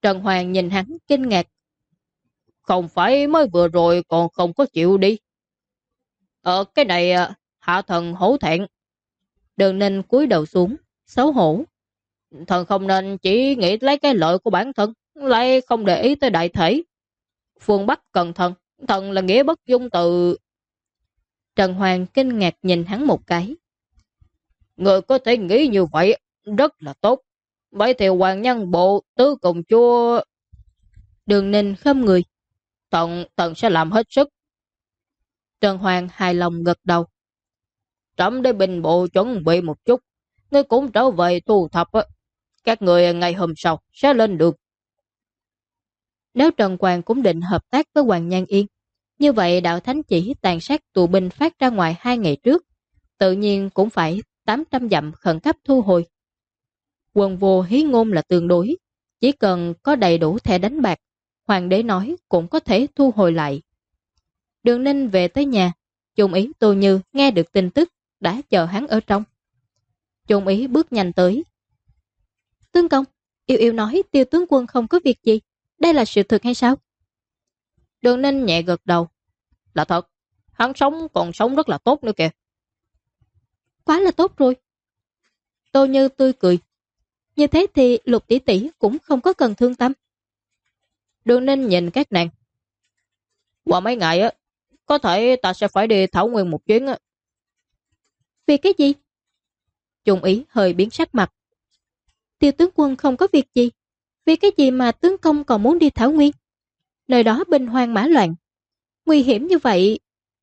Speaker 2: Trần Hoàng nhìn hắn kinh ngạc. Không phải mới vừa rồi còn không có chịu đi. Cái này hạ thần hổ thẹn. Đường Ninh cúi đầu xuống, xấu hổ. Thần không nên chỉ nghĩ lấy cái lợi của bản thân, lại không để ý tới đại thể. Phương Bắc cần thần, thần là nghĩa bất dung từ. Trần Hoàng kinh ngạc nhìn hắn một cái. Người có thể nghĩ như vậy, rất là tốt. Vậy thì Hoàng Nhân Bộ, tứ công chúa. Đường Ninh khom người. Thần sẽ làm hết sức. Trần Hoàng hài lòng gật đầu. Trẫm để binh bộ chuẩn bị một chút. Ngươi cũng trở về thu thập. Các người ngày hôm sau sẽ lên được. Nếu Trần Hoàng cũng định hợp tác với Hoàng Nhan Yên, như vậy đạo thánh chỉ tàn sát tù binh phát ra ngoài 2 ngày trước, tự nhiên cũng phải 800 dặm khẩn cấp thu hồi. Quần vô hí ngôn là tương đối, chỉ cần có đầy đủ thẻ đánh bạc, hoàng đế nói cũng có thể thu hồi lại. Đường Ninh về tới nhà, Trung ý Tô Như nghe được tin tức, đã chờ hắn ở trong. Trung ý bước nhanh tới. Tướng công, Yêu Yêu nói Tiêu tướng quân không có việc gì, đây là sự thật hay sao? Đường Ninh nhẹ gật đầu. Là thật, hắn sống còn sống rất là tốt nữa kìa. Quá là tốt rồi. Tô Như tươi cười. Như thế thì Lục tỷ tỷ cũng không có cần thương tâm. Đường Ninh nhìn các nàng. Qua mấy ngày á, có thể ta sẽ phải đi Thảo Nguyên một chuyến á. Vì cái gì? Trung ý hơi biến sắc mặt. Tiêu tướng quân không có việc gì, vì cái gì mà tướng công còn muốn đi Thảo Nguyên? Nơi đó binh hoang mã loạn, nguy hiểm như vậy.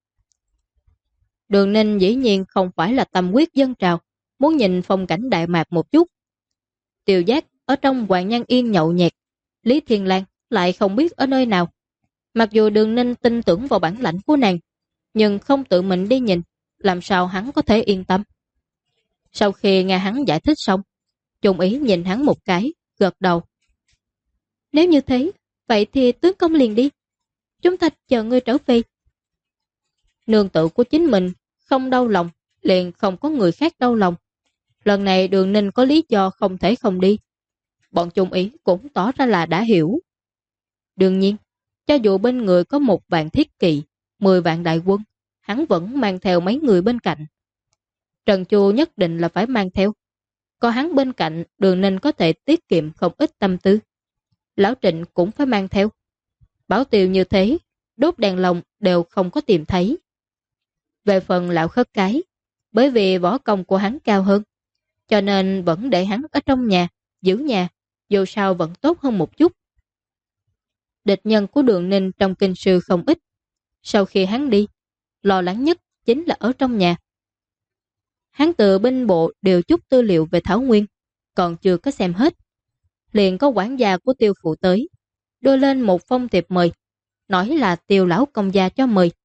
Speaker 2: Đường Ninh dĩ nhiên không phải là tâm quyết dân trào, muốn nhìn phong cảnh Đại Mạc một chút. Tiêu Giác ở trong Hoàng Nhan Yên nhậu nhẹt, Lý Thiên Lang lại không biết ở nơi nào. Mặc dù Đường Ninh tin tưởng vào bản lãnh của nàng, nhưng không tự mình đi nhìn, làm sao hắn có thể yên tâm. Sau khi nghe hắn giải thích xong, Trung ý nhìn hắn một cái, gật đầu. Nếu như thế, vậy thì tướng công liền đi. Chúng ta chờ ngươi trở về. Nương tự của chính mình không đau lòng, liền không có người khác đau lòng. Lần này Đường Ninh có lý do không thể không đi. Bọn Trung ý cũng tỏ ra là đã hiểu. Đương nhiên, cho dù bên người có 1 vạn thiết kỵ, 10 vạn đại quân, hắn vẫn mang theo mấy người bên cạnh. Trần Chu nhất định là phải mang theo. Có hắn bên cạnh, Đường Ninh có thể tiết kiệm không ít tâm tư. Lão Trịnh cũng phải mang theo. Bảo Tiêu như thế, đốt đèn lồng đều không có tìm thấy. Về phần Lão Khất Cái, bởi vì võ công của hắn cao hơn, cho nên vẫn để hắn ở trong nhà, giữ nhà, dù sao vẫn tốt hơn một chút. Địch nhân của Đường Ninh trong kinh sư không ít. Sau khi hắn đi, lo lắng nhất chính là ở trong nhà. Hắn từ binh bộ điều chút tư liệu về Thảo Nguyên, còn chưa có xem hết. Liền có quản gia của Tiêu phụ tới, đưa lên một phong thiệp mời, nói là Tiêu lão công gia cho mời.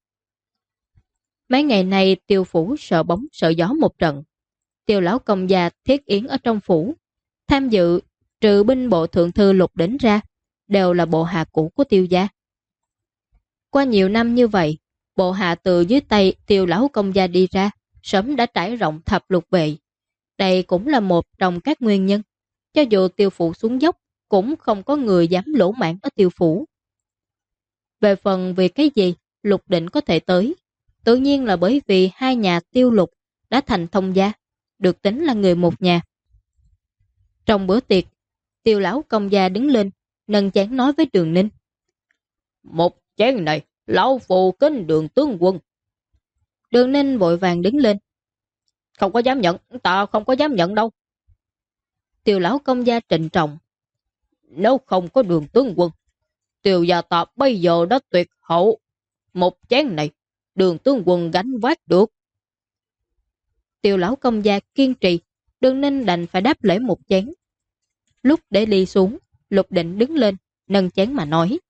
Speaker 2: Mấy ngày nay Tiêu phủ sợ bóng sợ gió một trận. Tiêu lão công gia thiết yến ở trong phủ, tham dự trừ binh bộ thượng thư Lục Đỉnh ra, đều là bộ hạ cũ của Tiêu gia. Qua nhiều năm như vậy, bộ hạ từ dưới tay Tiêu lão công gia đi ra, sớm đã trải rộng thập lục vệ. Đây cũng là một trong các nguyên nhân. Cho dù Tiêu phủ xuống dốc, cũng không có người dám lỗ mãn ở Tiêu phủ. Về phần vì cái gì Lục Định có thể tới, tự nhiên là bởi vì 2 nhà Tiêu Lục đã thành thông gia, được tính là người một nhà. Trong bữa tiệc, Tiêu lão công gia đứng lên, nâng chén nói với Đường Ninh. Một chén này, lão phù kính Đường tướng quân. Đường Ninh vội vàng đứng lên. Không có dám nhận, ta không có dám nhận đâu. Tiêu lão công gia trịnh trọng. Nếu không có Đường tướng quân, Tiêu gia ta bây giờ đã tuyệt hậu. Một chén này, Đường tướng quân gánh vác được. Tiêu lão công gia kiên trì, Đường Ninh đành phải đáp lễ một chén. Lúc để ly xuống, Lục Định đứng lên, nâng chén mà nói.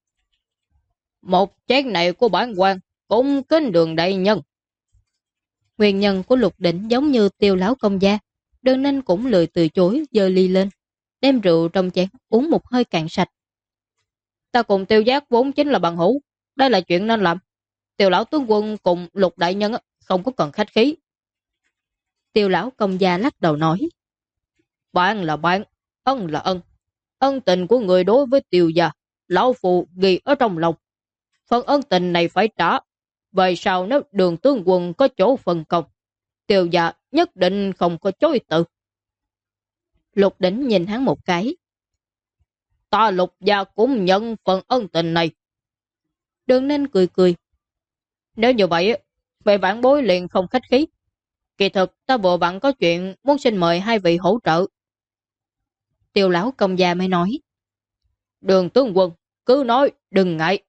Speaker 2: Một chén này của bản quan, cũng kính Đường đại nhân. Nguyên nhân của Lục Định giống như Tiêu lão công gia, Đường Ninh cũng lười từ chối, giơ ly lên, đem rượu trong chén uống một hơi cạn sạch. Ta cùng Tiêu Giác vốn chính là bằng hữu, đây là chuyện nên làm. Tiêu lão tướng quân cùng Lục đại nhân không có cần khách khí. Tiêu lão công gia lắc đầu nói. Bạn là bạn, ân là ân. Ân tình của người đối với Tiêu gia, lão phụ ghi ở trong lòng. Phần ân tình này phải trả. Vậy sao nếu Đường tướng quân có chỗ phần công, Tiêu gia nhất định không có chối từ.
Speaker 1: Lục Đỉnh nhìn hắn một cái.
Speaker 2: Ta Lục gia cũng nhận phần ân tình này.
Speaker 1: Đường Ninh cười cười.
Speaker 2: Nếu như vậy, về vãn bối liền không khách khí. Kỳ thực ta vừa vặn có chuyện muốn xin mời hai vị hỗ trợ.
Speaker 1: Tiêu lão công gia mới nói.
Speaker 2: Đường tướng quân, cứ nói, đừng ngại.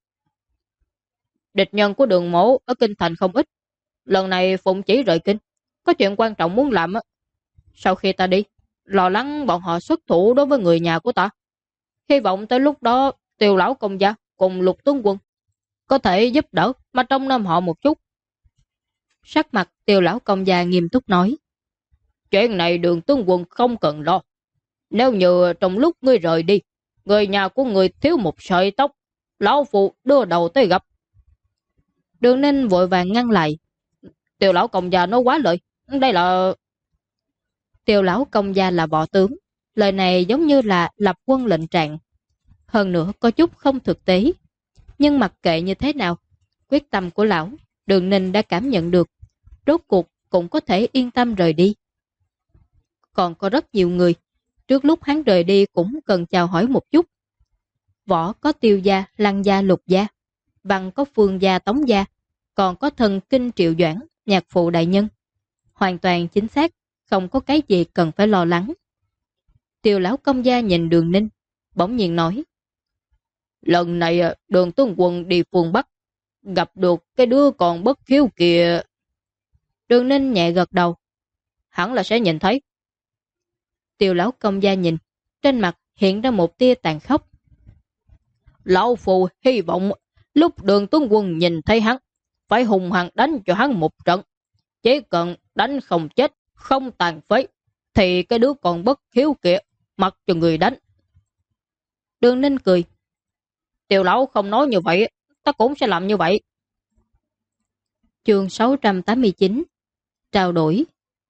Speaker 2: Địch nhân của Đường mổ ở kinh thành không ít. Lần này Phụng chỉ rời kinh, có chuyện quan trọng muốn làm. Sau khi ta đi, lo lắng bọn họ xuất thủ đối với người nhà của ta. Hy vọng tới lúc đó Tiêu lão công gia cùng Lục tướng quân có thể giúp đỡ mà trông nom họ một chút.
Speaker 1: Sắc mặt Tiêu lão công gia nghiêm túc nói.
Speaker 2: Chuyện này Đường tướng quân không cần lo. Nếu như trong lúc ngươi rời đi, người nhà của người thiếu một sợi tóc, lão phụ đưa đầu tới gặp.
Speaker 1: Đường Ninh vội vàng ngăn lại.
Speaker 2: Tiêu lão công gia nói quá lời. Đây là...
Speaker 1: Tiêu lão công gia là võ tướng. Lời này giống như là lập quân lệnh trạng. Hơn nữa có chút không thực tế. Nhưng mặc kệ như thế nào, quyết tâm của lão, Đường Ninh đã cảm nhận được. Rốt cuộc cũng có thể yên tâm rời đi. Còn có rất nhiều người, trước lúc hắn rời đi cũng cần chào hỏi một chút. Võ có Tiêu gia, Lăng gia, Lục gia. Văn có Phương gia, Tống gia. Còn có thần kinh Triệu Doãn, nhạc phụ đại nhân. Hoàn toàn chính xác, không có cái gì cần phải lo lắng. Tiêu lão công gia nhìn Đường Ninh, bỗng nhiên nói.
Speaker 2: Lần này Đường tướng quân đi phương Bắc, gặp được cái đứa còn bất hiếu kìa.
Speaker 1: Đường Ninh nhẹ gật đầu.
Speaker 2: Hẳn là sẽ nhìn thấy.
Speaker 1: Tiêu lão công gia nhìn, trên mặt hiện ra một tia tàn khốc.
Speaker 2: Lão phù hy vọng lúc Đường tướng quân nhìn thấy hắn, phải hùng hăng đánh cho hắn một trận. Chỉ cần đánh không chết, không tàn phế, thì cái đứa còn bất hiếu kìa, mặc cho người đánh.
Speaker 1: Đường Ninh cười.
Speaker 2: Tiêu lão không nói như vậy, ta cũng sẽ làm như vậy.
Speaker 1: Chương 689. Trao đổi.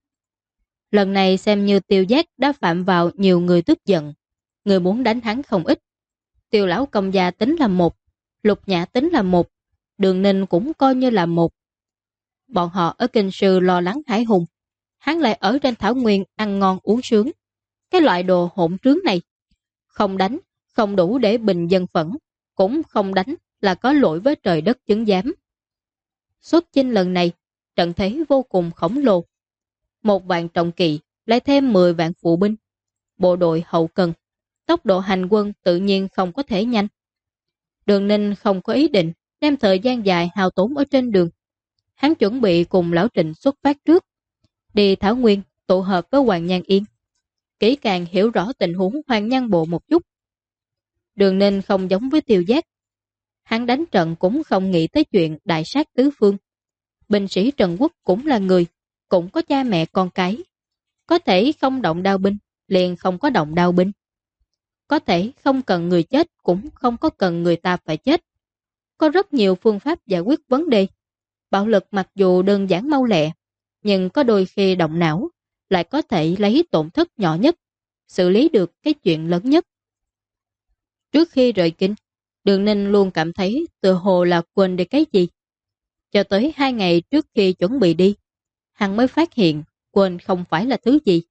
Speaker 1: Lần này xem như Tiêu Giác đã phạm vào nhiều người tức giận. Người muốn đánh hắn không ít. Tiêu lão công gia tính là một, Lục Nhã tính là một, Đường Ninh cũng coi như là một. Bọn họ ở kinh sư lo lắng Hải Hùng, hắn lại ở trên thảo nguyên ăn ngon uống sướng. Cái loại đồ hỗn trướng này, không đánh, không đủ để bình dân phẫn, cũng không đánh là có lỗi với trời đất chứng giám. Xuất chinh lần này, trận thế vô cùng khổng lồ. 1 vạn trọng kỵ, lại thêm 10 vạn phụ binh. Bộ đội hậu cần, tốc độ hành quân tự nhiên không có thể nhanh. Đường Ninh không có ý định đem thời gian dài hao tốn ở trên đường. Hắn chuẩn bị cùng Lão Trịnh xuất phát trước, đi Thảo Nguyên tụ hợp với Hoàng Nhan Yên, kỹ càng hiểu rõ tình huống Hoàng Nhan Bộ một chút. Đường Ninh không giống với Tiêu Giác. Hắn đánh trận cũng không nghĩ tới chuyện đại sát tứ phương. Binh sĩ Trần Quốc cũng là người, cũng có cha mẹ con cái. Có thể không động đao binh, liền không có động đao binh. Có thể không cần người chết, cũng không có cần người ta phải chết. Có rất nhiều phương pháp giải quyết vấn đề. Bạo lực mặc dù đơn giản mau lẹ, nhưng có đôi khi động não, lại có thể lấy tổn thất nhỏ nhất, xử lý được cái chuyện lớn nhất. Trước khi rời kinh, Đường Ninh luôn cảm thấy tựa hồ là quên đi cái gì. Cho tới 2 ngày trước khi chuẩn bị đi, hắn mới phát hiện quên không phải là thứ gì.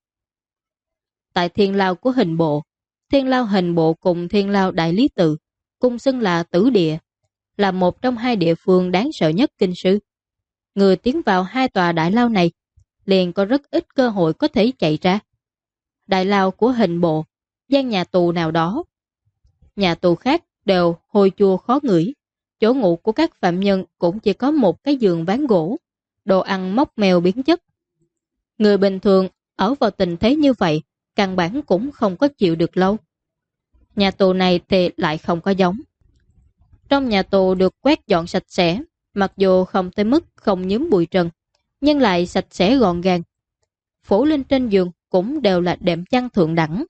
Speaker 1: Tại thiên lao của hình bộ, thiên lao hình bộ cùng thiên lao đại lý tự, cùng xưng là tử địa, là một trong 2 địa phương đáng sợ nhất kinh sư. Người tiến vào 2 tòa đại lao này, liền có rất ít cơ hội có thể chạy ra. Đại lao của hình bộ, gian nhà tù nào đó. Nhà tù khác đều hôi chua khó ngửi. Chỗ ngủ của các phạm nhân cũng chỉ có một cái giường ván gỗ, đồ ăn mốc mèo biến chất. Người bình thường ở vào tình thế như vậy, căn bản cũng không có chịu được lâu. Nhà tù này thì lại không có giống. Trong nhà tù được quét dọn sạch sẽ, mặc dù không tới mức không nhúm bụi trần, nhưng lại sạch sẽ gọn gàng. Phủ lên trên giường cũng đều là đệm chăn thượng đẳng.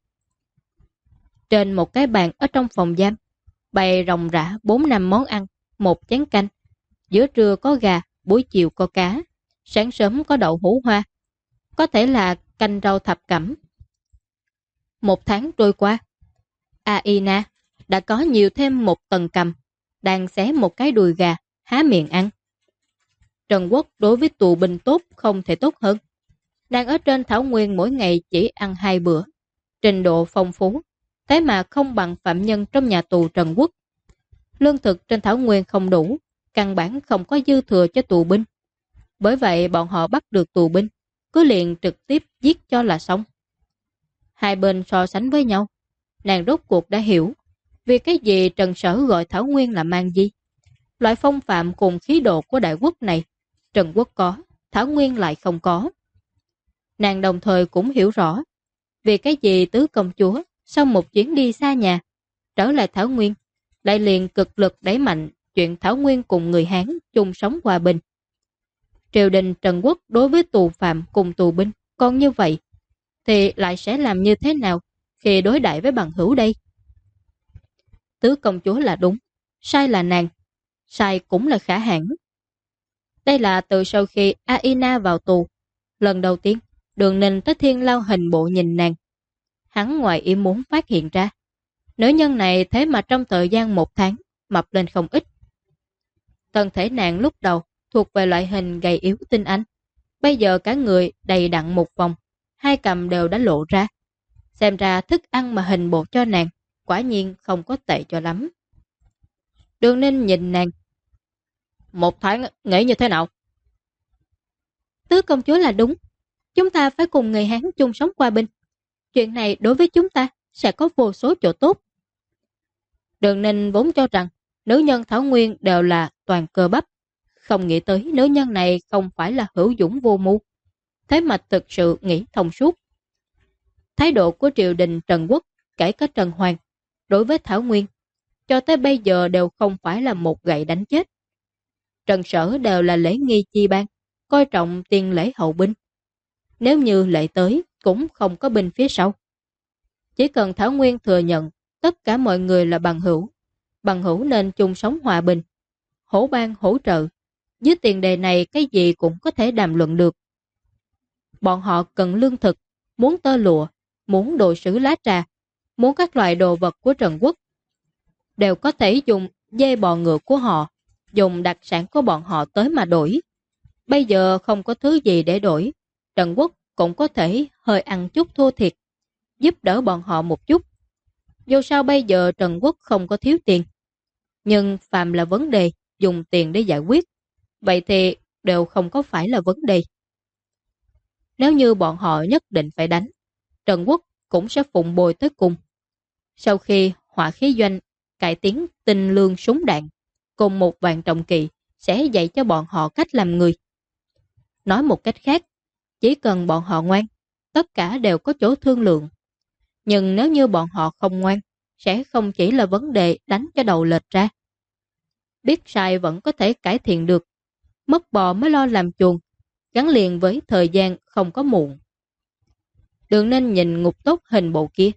Speaker 1: Trên một cái bàn ở trong phòng giam, bày ròng rã 4-5 món ăn, 1 chén canh. Giữa trưa có gà, buổi chiều có cá, sáng sớm có đậu hũ hoa. Có thể là canh rau thập cẩm. 1 tháng trôi qua, Aina đã có nhiều thêm một tầng cầm, đang xé một cái đùi gà, há miệng ăn. Trần Quốc đối với tù binh tốt không thể tốt hơn. Đang ở trên thảo nguyên mỗi ngày chỉ ăn 2 bữa, trình độ phong phú, thế mà không bằng phạm nhân trong nhà tù Trần Quốc. Lương thực trên thảo nguyên không đủ, căn bản không có dư thừa cho tù binh. Bởi vậy bọn họ bắt được tù binh, cứ liền trực tiếp giết cho là xong. Hai bên so sánh với nhau, nàng rốt cuộc đã hiểu vì cái gì Trần Sở gọi thảo nguyên là mang di. Loại phong phạm cùng khí độ của đại quốc này, Trần Quốc có, thảo nguyên lại không có. Nàng đồng thời cũng hiểu rõ vì cái gì tứ công chúa sau một chuyến đi xa nhà, trở lại thảo nguyên, lại liền cực lực đẩy mạnh chuyện thảo nguyên cùng người Hán chung sống hòa bình. Triều đình Trần Quốc đối với tù phạm cùng tù binh còn như vậy, thì lại sẽ làm như thế nào khi đối đãi với bằng hữu đây? Tứ công chúa là đúng, sai là nàng, sai cũng là Khả Hãn. Đây là từ sau khi Aina vào tù, lần đầu tiên Đường Ninh tới Thiên Lao hình bộ nhìn nàng. Hắn ngoài ý muốn phát hiện ra, nữ nhân này thế mà trong thời gian 1 tháng mập lên không ít. Thân thể nàng lúc đầu thuộc về loại hình gầy yếu tinh anh, bây giờ cả người đầy đặn một vòng, 2 cằm đều đã lộ ra. Xem ra thức ăn mà hình bộ cho nàng quả nhiên không có tệ cho lắm. Đường Ninh nhìn nàng.
Speaker 2: 1 tháng nghĩ như thế nào?
Speaker 1: Tứ công chúa là đúng, chúng ta phải cùng người Hán chung sống hòa bình. Chuyện này đối với chúng ta sẽ có vô số chỗ tốt. Đường Ninh vốn cho rằng nữ nhân thảo nguyên đều là toàn cơ bắp, không nghĩ tới nữ nhân này không phải là hữu dũng vô mưu, thế mà thực sự nghĩ thông suốt. Thái độ của triều đình Trần Quốc, kể cả Trần Hoàng, đối với Thảo Nguyên, cho tới bây giờ đều không phải là một gậy đánh chết. Trần Sở đều là lễ nghi chi ban, coi trọng tiền lễ hậu binh. Nếu như lễ tới, cũng không có binh phía sau. Chỉ cần Thảo Nguyên thừa nhận tất cả mọi người là bằng hữu nên chung sống hòa bình, hỗ ban hỗ trợ. Dưới tiền đề này cái gì cũng có thể đàm luận được. Bọn họ cần lương thực, muốn tơ lụa, muốn đồ sứ lá trà, muốn các loại đồ vật của Trần Quốc. Đều có thể dùng dê bò ngựa của họ, dùng đặc sản của bọn họ tới mà đổi. Bây giờ không có thứ gì để đổi, Trần Quốc cũng có thể hơi ăn chút thua thiệt, giúp đỡ bọn họ một chút. Dù sao bây giờ Trần Quốc không có thiếu tiền, nhưng phàm là vấn đề dùng tiền để giải quyết, vậy thì đều không có phải là vấn đề. Nếu như bọn họ nhất định phải đánh, Trần Quốc cũng sẽ phụng bồi tới cùng. Sau khi Hỏa Khí Doanh cải tiến tinh lương súng đạn, cùng một vạn trọng kỵ sẽ dạy cho bọn họ cách làm người. Nói một cách khác, chỉ cần bọn họ ngoan, tất cả đều có chỗ thương lượng. Nhưng nếu như bọn họ không ngoan, sẽ không chỉ là vấn đề đánh cho đầu lệch ra. Biết sai vẫn có thể cải thiện được, mất bò mới lo làm chuồng, gắn liền với thời gian không có muộn. Đường Ninh nhìn ngục tốt hình bộ kia.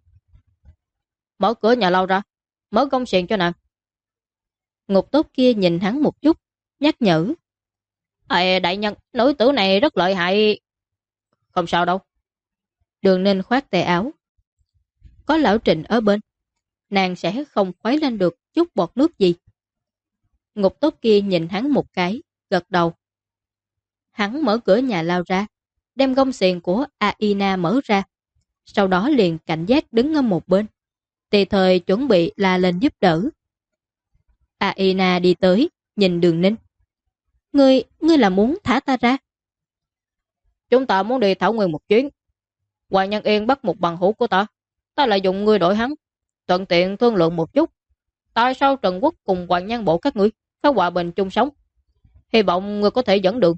Speaker 2: Mở cửa nhà lao ra, mở công xiềng cho nàng.
Speaker 1: Ngục tốt kia nhìn hắn một chút, nhắc nhở.
Speaker 2: Đại nhân, nữ tử này rất lợi hại. Không sao đâu.
Speaker 1: Đường Ninh khoát tay áo. Có lão Trịnh ở bên, nàng sẽ không khuấy lên được chút bọt nước gì. Ngục tốt kia nhìn hắn một cái, gật đầu. Hắn mở cửa nhà lao ra, đem gông xiềng của Aina mở ra, sau đó liền cảnh giác đứng ở một bên, tùy thời chuẩn bị la lên giúp đỡ. Aina đi tới, nhìn Đường Ninh. Ngươi là muốn thả ta ra?
Speaker 2: Chúng ta muốn đi Thảo Nguyên một chuyến. Hoàng Nhân Yên bắt một bằng hữu của ta, ta lại dùng ngươi đổi hắn, thuận tiện thương lượng một chút. Tại sao Trần Quốc cùng Hoàng Nhân Bộ các ngươi phải hòa bình chung sống? Hy vọng ngươi có thể dẫn đường.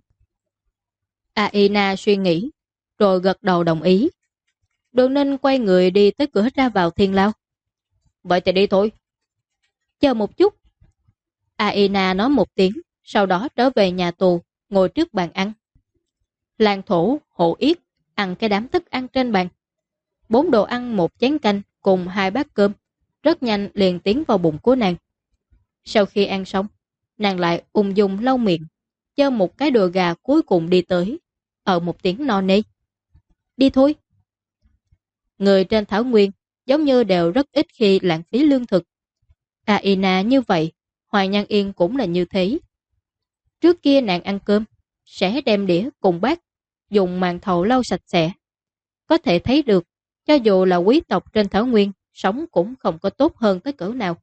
Speaker 1: Aina suy nghĩ, rồi gật đầu đồng ý. Đường Ninh quay người đi tới cửa ra vào Thiên Lao.
Speaker 2: Vậy thì đi thôi.
Speaker 1: Chờ một chút. Aina nói một tiếng, sau đó trở về nhà tù, ngồi trước bàn ăn. Lan Thổ, Hộ Yết ăn cái đám thức ăn trên bàn. 4 đồ ăn, 1 chén canh cùng 2 bát cơm, rất nhanh liền tiến vào bụng của nàng. Sau khi ăn xong, nàng lại ung dung lau miệng, chơ một cái đùi gà cuối cùng đi tới, ở một tiếng no nê. Đi thôi. Người trên thảo nguyên giống như đều rất ít khi lãng phí lương thực. Aina như vậy, Hoàng Nhan Yên cũng là như thế. Trước kia nàng ăn cơm, sẽ đem đĩa cùng bát, dùng màn thầu lau sạch sẽ. Có thể thấy được, cho dù là quý tộc trên Thảo Nguyên, sống cũng không có tốt hơn tới cỡ nào.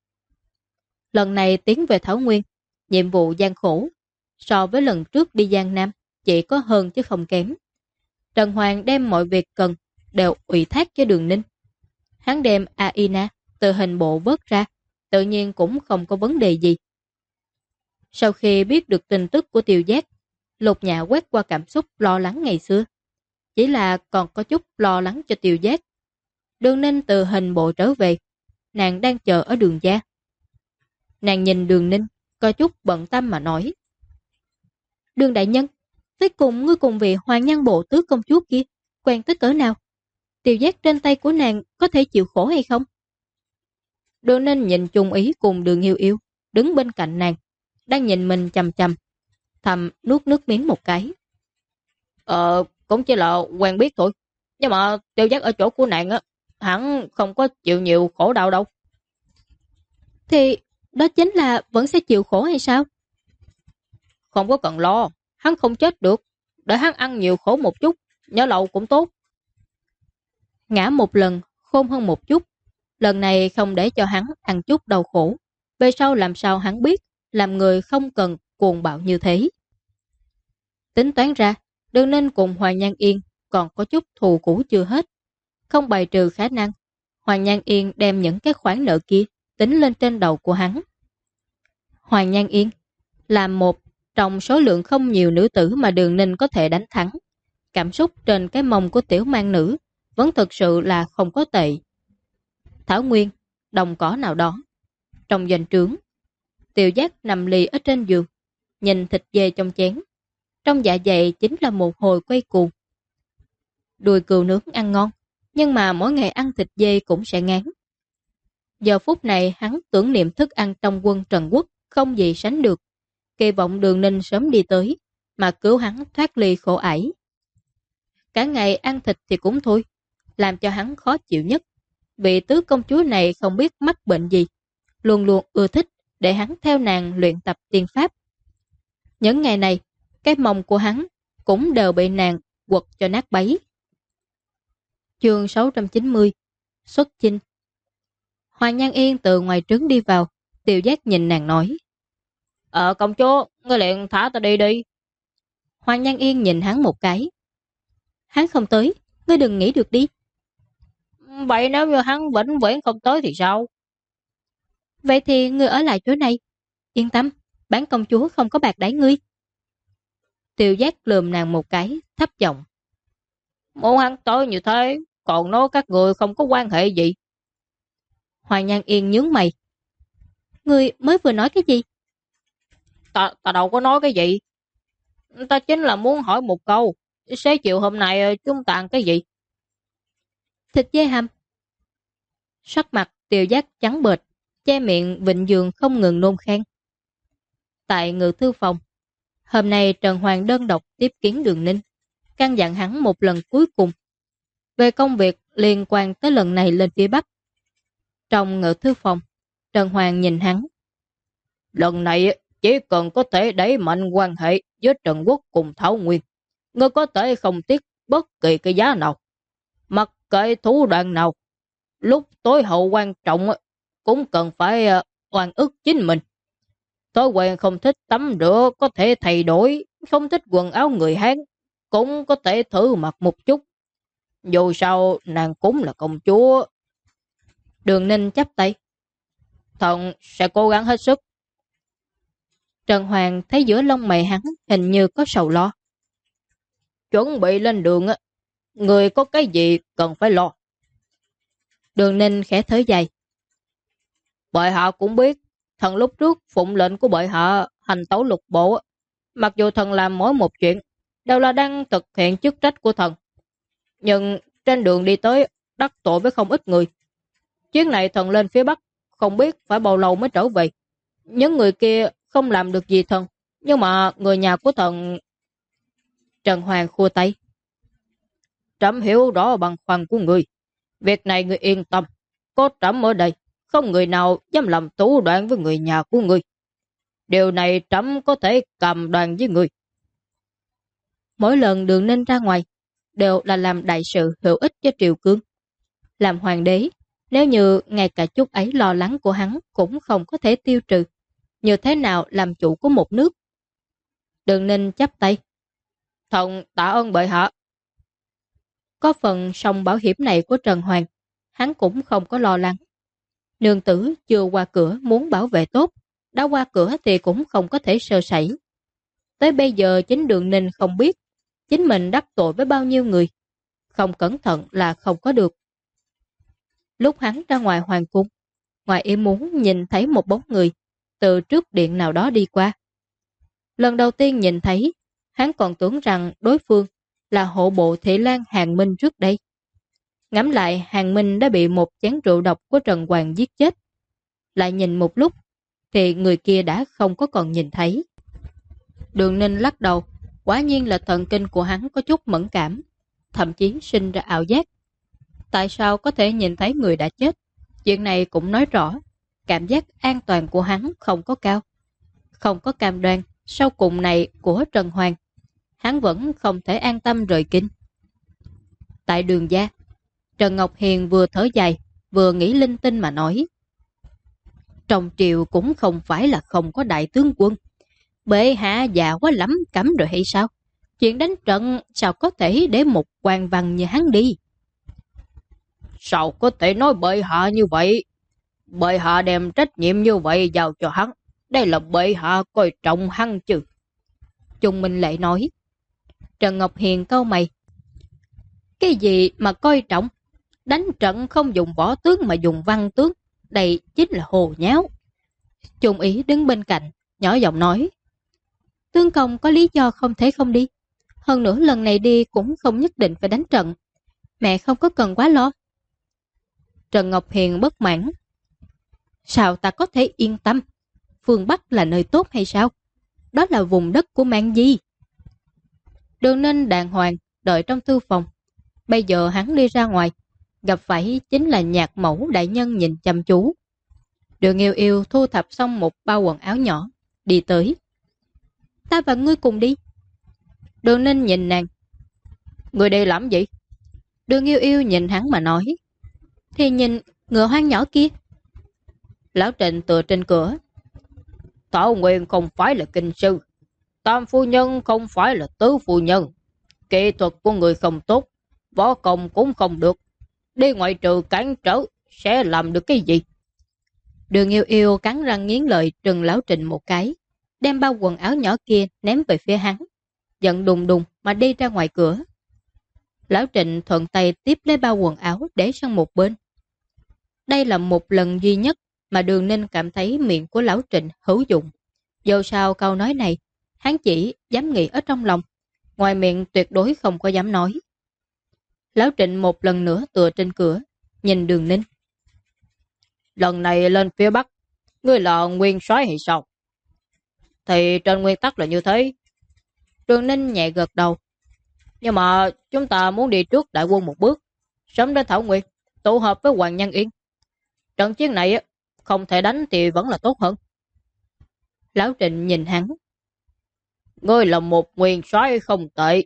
Speaker 1: Lần này tiến về Thảo Nguyên, nhiệm vụ gian khổ, so với lần trước đi Giang Nam, chỉ có hơn chứ không kém. Trần Hoàng đem mọi việc cần, đều ủy thác cho Đường Ninh. Hắn đem Aina từ hình bộ vớt ra, tự nhiên cũng không có vấn đề gì. Sau khi biết được tin tức của Tiêu Giác, Lục Nhã quét qua cảm xúc lo lắng ngày xưa. Chỉ là còn có chút lo lắng cho Tiêu Giác. Đường Ninh từ hình bộ trở về, nàng đang chờ ở Đường gia. Nàng nhìn Đường Ninh, có chút bận tâm mà nói. Đường đại nhân, tới cùng ngươi cùng vị Hoàng Nhan bộ tứ công chúa kia, quen tới cỡ nào? Tiêu Giác trên tay của nàng có thể chịu khổ hay không? Đường Ninh nhìn Trung Ý cùng Đường Yêu Yêu, đứng bên cạnh nàng, đang nhìn mình chằm chằm, thầm nuốt nước miếng một cái. Cũng chỉ là quen biết thôi. Nhưng mà Tiêu Giác ở chỗ của nàng á, hẳn không có chịu nhiều khổ đau đâu. Thì đó chính là vẫn sẽ chịu khổ hay sao? Không có cần lo, hắn không chết được. Để hắn ăn nhiều khổ một chút, nhớ lâu cũng tốt. Ngã một lần, khôn hơn một chút. Lần này không để cho hắn ăn chút đau khổ. Về sau làm sao hắn biết, làm người không cần cuồng bạo như thế. Tính toán ra, Đường Ninh cùng Hoàng Nhan Yên còn có chút thù cũ chưa hết. Không bài trừ khả năng, Hoàng Nhan Yên đem những cái khoản nợ kia tính lên trên đầu của hắn. Hoàng Nhan Yên là một trong số lượng không nhiều nữ tử mà Đường Ninh có thể đánh thắng. Cảm xúc trên cái mông của tiểu mang nữ vẫn thực sự là không có tệ. Thảo Nguyên, đồng cỏ nào đó. Trong doanh trướng, Tiêu Giác nằm lì ở trên giường, nhìn thịt dê trong chén. Trong dạ dày chính là một hồi quay cuồng. Đùi cừu nướng ăn ngon, nhưng mà mỗi ngày ăn thịt dê cũng sẽ ngán. Giờ phút này hắn tưởng niệm thức ăn trong quân Trần Quốc không gì sánh được. Kỳ vọng Đường Ninh sớm đi tới, mà cứu hắn thoát ly khổ ải. Cả ngày ăn thịt thì cũng thôi, làm cho hắn khó chịu nhất. Vị tứ công chúa này không biết mắc bệnh gì, luôn luôn ưa thích để hắn theo nàng luyện tập tiên pháp. Những ngày này, cái mông của hắn cũng đều bị nàng quật cho nát bấy. Chương 690 Xuất chinh. Hoàng Nhan Yên từ ngoài trướng đi vào, Tiêu Giác nhìn nàng nói. Công chúa, ngươi liền thả ta đi đi. Hoàng Nhan Yên nhìn hắn một cái. Hắn không tới, ngươi đừng nghĩ được đi. Vậy nếu như hắn vĩnh viễn không tới thì sao? Vậy thì ngươi ở lại chỗ này. Yên tâm, bản công chúa không có bạc đãi ngươi. Tiêu Giác lườm nàng một cái, thấp giọng. Muốn hắn tới như thế, còn nói các người không có quan hệ gì. Hoàng Nhan Yên nhướng mày. Ngươi mới vừa nói cái gì? Ta đâu có nói cái gì. Ta chính là muốn hỏi một câu. Xế chiều hôm nay chúng ta ăn cái gì? Thịt dê hầm. Sắc mặt Tiêu Giác trắng bệch, che miệng vịnh giường không ngừng nôn khan. Tại ngự thư phòng, hôm nay Trần Hoàng đơn độc tiếp kiến Đường Ninh, căn dặn hắn một lần cuối cùng về công việc liên quan tới lần này lên phía Bắc. Trong ngự thư phòng, Trần Hoàng nhìn hắn. Lần này chỉ cần có thể đẩy mạnh quan hệ với Trần Quốc cùng Thảo Nguyên, ngươi có thể không tiếc bất kỳ cái giá nào, mặc kệ thủ đoạn nào. Lúc tối hậu quan trọng cũng cần phải oan ức chính mình. Thói quen không thích tắm rửa có thể thay đổi, không thích quần áo người Hán cũng có thể thử mặc một chút. Dù sao nàng cũng là công chúa. Đường Ninh chắp tay. Thần sẽ cố gắng hết sức. Trần Hoàng thấy giữa lông mày hắn hình như có sầu lo. Chuẩn bị lên đường, người có cái gì cần phải lo. Đường Ninh khẽ thở dài. Bệ hạ cũng biết, thần lúc trước phụng lệnh của bệ hạ hành tấu lục bộ. Mặc dù thần làm mỗi một chuyện đều là đang thực hiện chức trách của thần, nhưng trên đường đi tới đắc tội với không ít người. Chuyến này thần lên phía Bắc không biết phải bao lâu mới trở về. Những người kia không làm được gì thần, nhưng mà người nhà của thần... Trần Hoàng khua tay. Trẫm hiểu rõ bằng khoăn của người,
Speaker 2: Việc này ngươi yên tâm, có trẫm ở đây, không người nào dám làm thủ đoạn với người nhà của ngươi. Điều này trẫm có thể cầm đoàn với ngươi.
Speaker 1: Mỗi lần Đường Ninh ra ngoài đều là làm đại sự hữu ích cho triều cương. Làm hoàng đế, nếu như ngay cả chút ấy lo lắng của hắn cũng không có thể tiêu trừ, như thế nào làm chủ của một nước? Đường Ninh chắp tay.
Speaker 2: Thần tạ ơn bệ hạ.
Speaker 1: Có phần song bảo hiểm này của Trần Hoàng, hắn cũng không có lo lắng. Nương tử chưa qua cửa muốn bảo vệ tốt, đã qua cửa thì cũng không có thể sơ sẩy. Tới bây giờ chính Đường Ninh không biết chính mình đắc tội với bao nhiêu người. Không cẩn thận là không có được. Lúc hắn ra ngoài hoàng cung, ngoài ý muốn nhìn thấy một bóng người từ trước điện nào đó đi qua. Lần đầu tiên nhìn thấy, hắn còn tưởng rằng đối phương là hộ bộ Thị Lan Hàng Minh trước đây. Ngẫm lại, Hàng Minh đã bị một chén rượu độc của Trần Hoàng giết chết. Lại nhìn một lúc, thì người kia đã không có còn nhìn thấy. Đường Ninh lắc đầu, quả nhiên là thần kinh của hắn có chút mẫn cảm, thậm chí sinh ra ảo giác. Tại sao có thể nhìn thấy người đã chết? Chuyện này cũng nói rõ, cảm giác an toàn của hắn không có cao. Không có cam đoan sau cùng này của Trần Hoàng, hắn vẫn không thể an tâm rời kinh. Tại Đường gia, Trần Ngọc Hiền vừa thở dài, vừa nghĩ linh tinh mà nói. Trong triều cũng không phải là không có đại tướng quân. Bệ hạ già quá lắm cấm rồi hay sao? Chuyện đánh trận sao có thể để một quan văn như hắn đi?
Speaker 2: Sao có thể nói bệ hạ như vậy? Bệ hạ đem trách nhiệm như vậy giao cho hắn. Đây là bệ hạ coi trọng hắn chứ.
Speaker 1: Trung Minh Lệ nói. Trần Ngọc Hiền cau mày. Cái gì mà coi trọng? Đánh trận không dùng võ tướng mà dùng văn tướng. Đây chính là hồ nháo. Trung Ý đứng bên cạnh, nhỏ giọng nói. Tướng công có lý do không thể không đi. Hơn nữa lần này đi cũng không nhất định phải đánh trận. Mẹ không có cần quá lo. Trần Ngọc Hiền bất mãn. Sao ta có thể yên tâm? Phương Bắc là nơi tốt hay sao? Đó là vùng đất của Mang Di. Đường Ninh đàng hoàng đợi trong thư phòng. Bây giờ hắn đi ra ngoài, gặp phải chính là Nhạc Mẫu đại nhân nhìn chăm chú. Đường Yêu Yêu thu thập xong một bao quần áo nhỏ, đi tới. Ta và ngươi cùng đi. Đường Ninh nhìn nàng.
Speaker 2: Ngươi đi làm gì?
Speaker 1: Đường Yêu Yêu nhìn hắn mà nói. Thì nhìn ngựa hoang nhỏ kia.
Speaker 2: Lão Trịnh tựa trên cửa. Thảo Nguyên không phải là kinh sư. Tam phu nhân không phải là tứ phu nhân. Kỹ thuật của người không tốt, võ công cũng không được. Đi ngoại trừ cản trở, sẽ làm được cái gì?
Speaker 1: Đường Yêu Yêu cắn răng nghiến lợi trừng Lão Trịnh một cái, đem bao quần áo nhỏ kia ném về phía hắn, giận đùng đùng mà đi ra ngoài cửa. Lão Trịnh thuận tay tiếp lấy bao quần áo để sang một bên. Đây là một lần duy nhất mà Đường Ninh cảm thấy miệng của Lão Trịnh hữu dụng. Dù sao câu nói này, hắn chỉ dám nghĩ ở trong lòng, ngoài miệng tuyệt đối không có dám nói. Lão Trịnh một lần nữa tựa trên cửa, nhìn Đường Ninh.
Speaker 2: Lần này lên phía Bắc, ngươi là nguyên soái hay sao? Thì trên nguyên tắc là như thế.
Speaker 1: Đường Ninh nhẹ gật đầu.
Speaker 2: Nhưng mà chúng ta muốn đi trước đại quân một bước, sớm đến Thảo Nguyên, tụ hợp với Hoàng Nhân Yên. Trận chiến này không thể đánh thì vẫn là tốt hơn.
Speaker 1: Lão Trịnh nhìn hắn.
Speaker 2: Ngươi là một nguyên soái không tệ.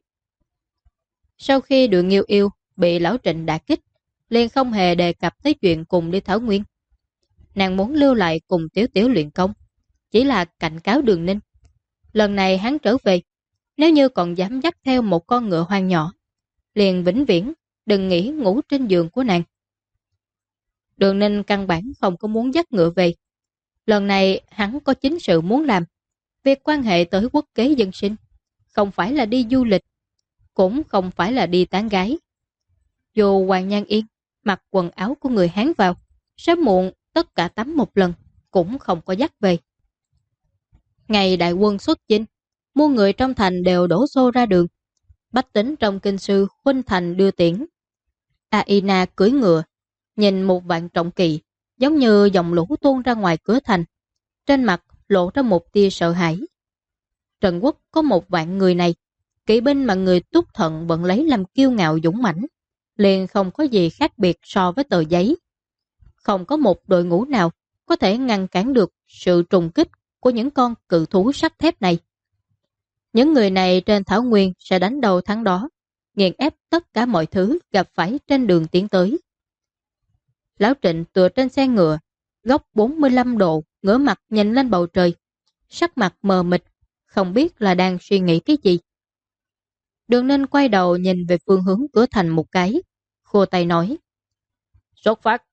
Speaker 1: Sau khi Đường Yêu Yêu bị Lão Trịnh đả kích, liền không hề đề cập tới chuyện cùng đi Thảo Nguyên. Nàng muốn lưu lại cùng Tiểu Tiểu luyện công, chỉ là cảnh cáo Đường Ninh. Lần này hắn trở về, nếu như còn dám dắt theo một con ngựa hoang nhỏ, liền vĩnh viễn đừng nghĩ ngủ trên giường của nàng. Đường Ninh căn bản không có muốn dắt ngựa về. Lần này hắn có chính sự muốn làm. Việc quan hệ tới quốc kế dân sinh, không phải là đi du lịch, cũng không phải là đi tán gái. Dù Hoàng Nhan Yên mặc quần áo của người Hán vào, sớm muộn tất cả tắm một lần, cũng không có dắt về. Ngày đại quân xuất chinh, muôn người trong thành đều đổ xô ra đường. Bách tính trong kinh sư khuynh thành đưa tiễn. Aina cưỡi ngựa, nhìn một vạn trọng kỵ, giống như dòng lũ tuôn ra ngoài cửa thành. Trên mặt lộ ra một tia sợ hãi. Trần Quốc có một vạn người này, kỵ binh mà người Túc Thận vẫn lấy làm kiêu ngạo dũng mãnh, liền không có gì khác biệt so với tờ giấy. Không có một đội ngũ nào có thể ngăn cản được sự trùng kích của những con cự thú sắt thép này. Những người này trên thảo nguyên sẽ đánh đầu thắng đó, nghiền ép tất cả mọi thứ gặp phải trên đường tiến tới. Lão Trịnh tựa trên xe ngựa, góc 45 độ, ngửa mặt nhìn lên bầu trời, sắc mặt mờ mịt, không biết là đang suy nghĩ cái gì. Đường Ninh quay đầu nhìn về phương hướng cửa thành một cái, khô tay nói: "Xuất phát."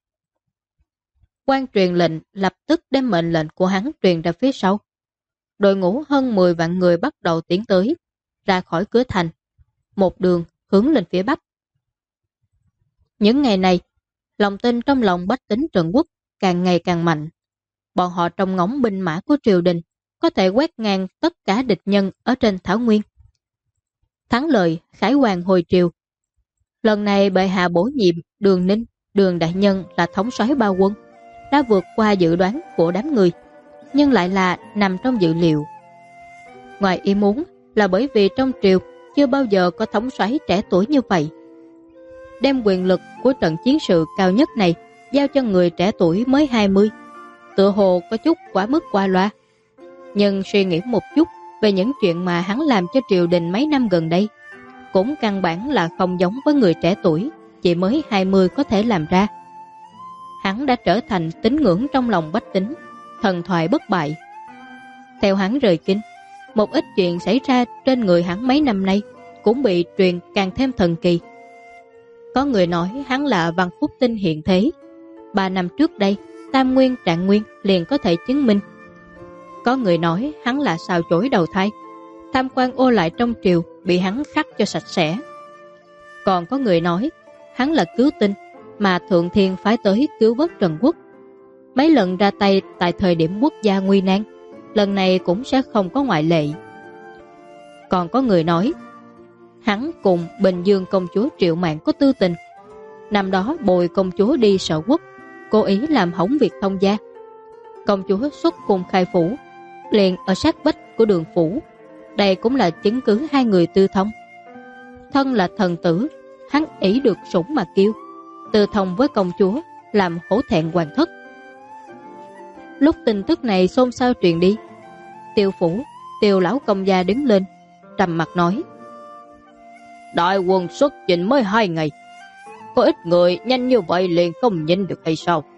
Speaker 1: Quan truyền lệnh lập tức đem mệnh lệnh của hắn truyền ra phía sau. Đội ngũ hơn 10 vạn người bắt đầu tiến tới, ra khỏi cửa thành, một đường hướng lên phía bắc. Những ngày này, lòng tin trong lòng bách tính Trần Quốc càng ngày càng mạnh. Bọn họ trông ngóng binh mã của triều đình có thể quét ngang tất cả địch nhân ở trên thảo nguyên. Thắng lợi, khải hoàng hồi triều. Lần này bệ hạ bổ nhiệm Đường Ninh, Đường đại nhân là thống soái ba quân, đã vượt qua dự đoán của đám người, nhưng lại là nằm trong dự liệu. Ngoài ý muốn là bởi vì trong triều chưa bao giờ có thống soái trẻ tuổi như vậy. Đem quyền lực của trận chiến sự cao nhất này giao cho người trẻ tuổi mới 20, tựa hồ có chút quá mức qua loa. Nhưng suy nghĩ một chút về những chuyện mà hắn làm cho triều đình mấy năm gần đây, cũng căn bản là không giống với người trẻ tuổi chỉ mới 20 có thể làm ra. Hắn đã trở thành tín ngưỡng trong lòng bách tính, thần thoại bất bại. Theo hắn rời kinh, một ít chuyện xảy ra trên người hắn mấy năm nay cũng bị truyền càng thêm thần kỳ. Có người nói hắn là Văn Phúc Tinh hiện thế, 3 năm trước đây Tam Nguyên Trạng Nguyên liền có thể chứng minh. Có người nói hắn là sao chổi đầu thai, tham quan ô lại trong triều bị hắn khắc cho sạch sẽ. Còn có người nói hắn là cứu tinh mà Thượng Thiên phái tới cứu vớt Trần Quốc. Mấy lần ra tay tại thời điểm quốc gia nguy nan, lần này cũng sẽ không có ngoại lệ. Còn có người nói hắn cùng Bình Dương công chúa Triệu Mạn có tư tình. Năm đó bồi công chúa đi Sở Quốc, cố ý làm hỏng việc thông gia. Công chúa xuất cùng khai phủ, liền ở sát vách của Đường phủ. Đây cũng là chứng cứ hai người tư thông. Thân là thần tử, hắn ỷ được sủng mà kêu, tư thông với công chúa, làm hổ thẹn hoàng thất. Lúc tin tức này xôn xao truyền đi, Tiêu phủ, Tiêu lão công gia đứng lên, trầm mặt nói: "Đại quân xuất chinh mới 2 ngày, có ít người nhanh như vậy liền không nhìn được hay sao?"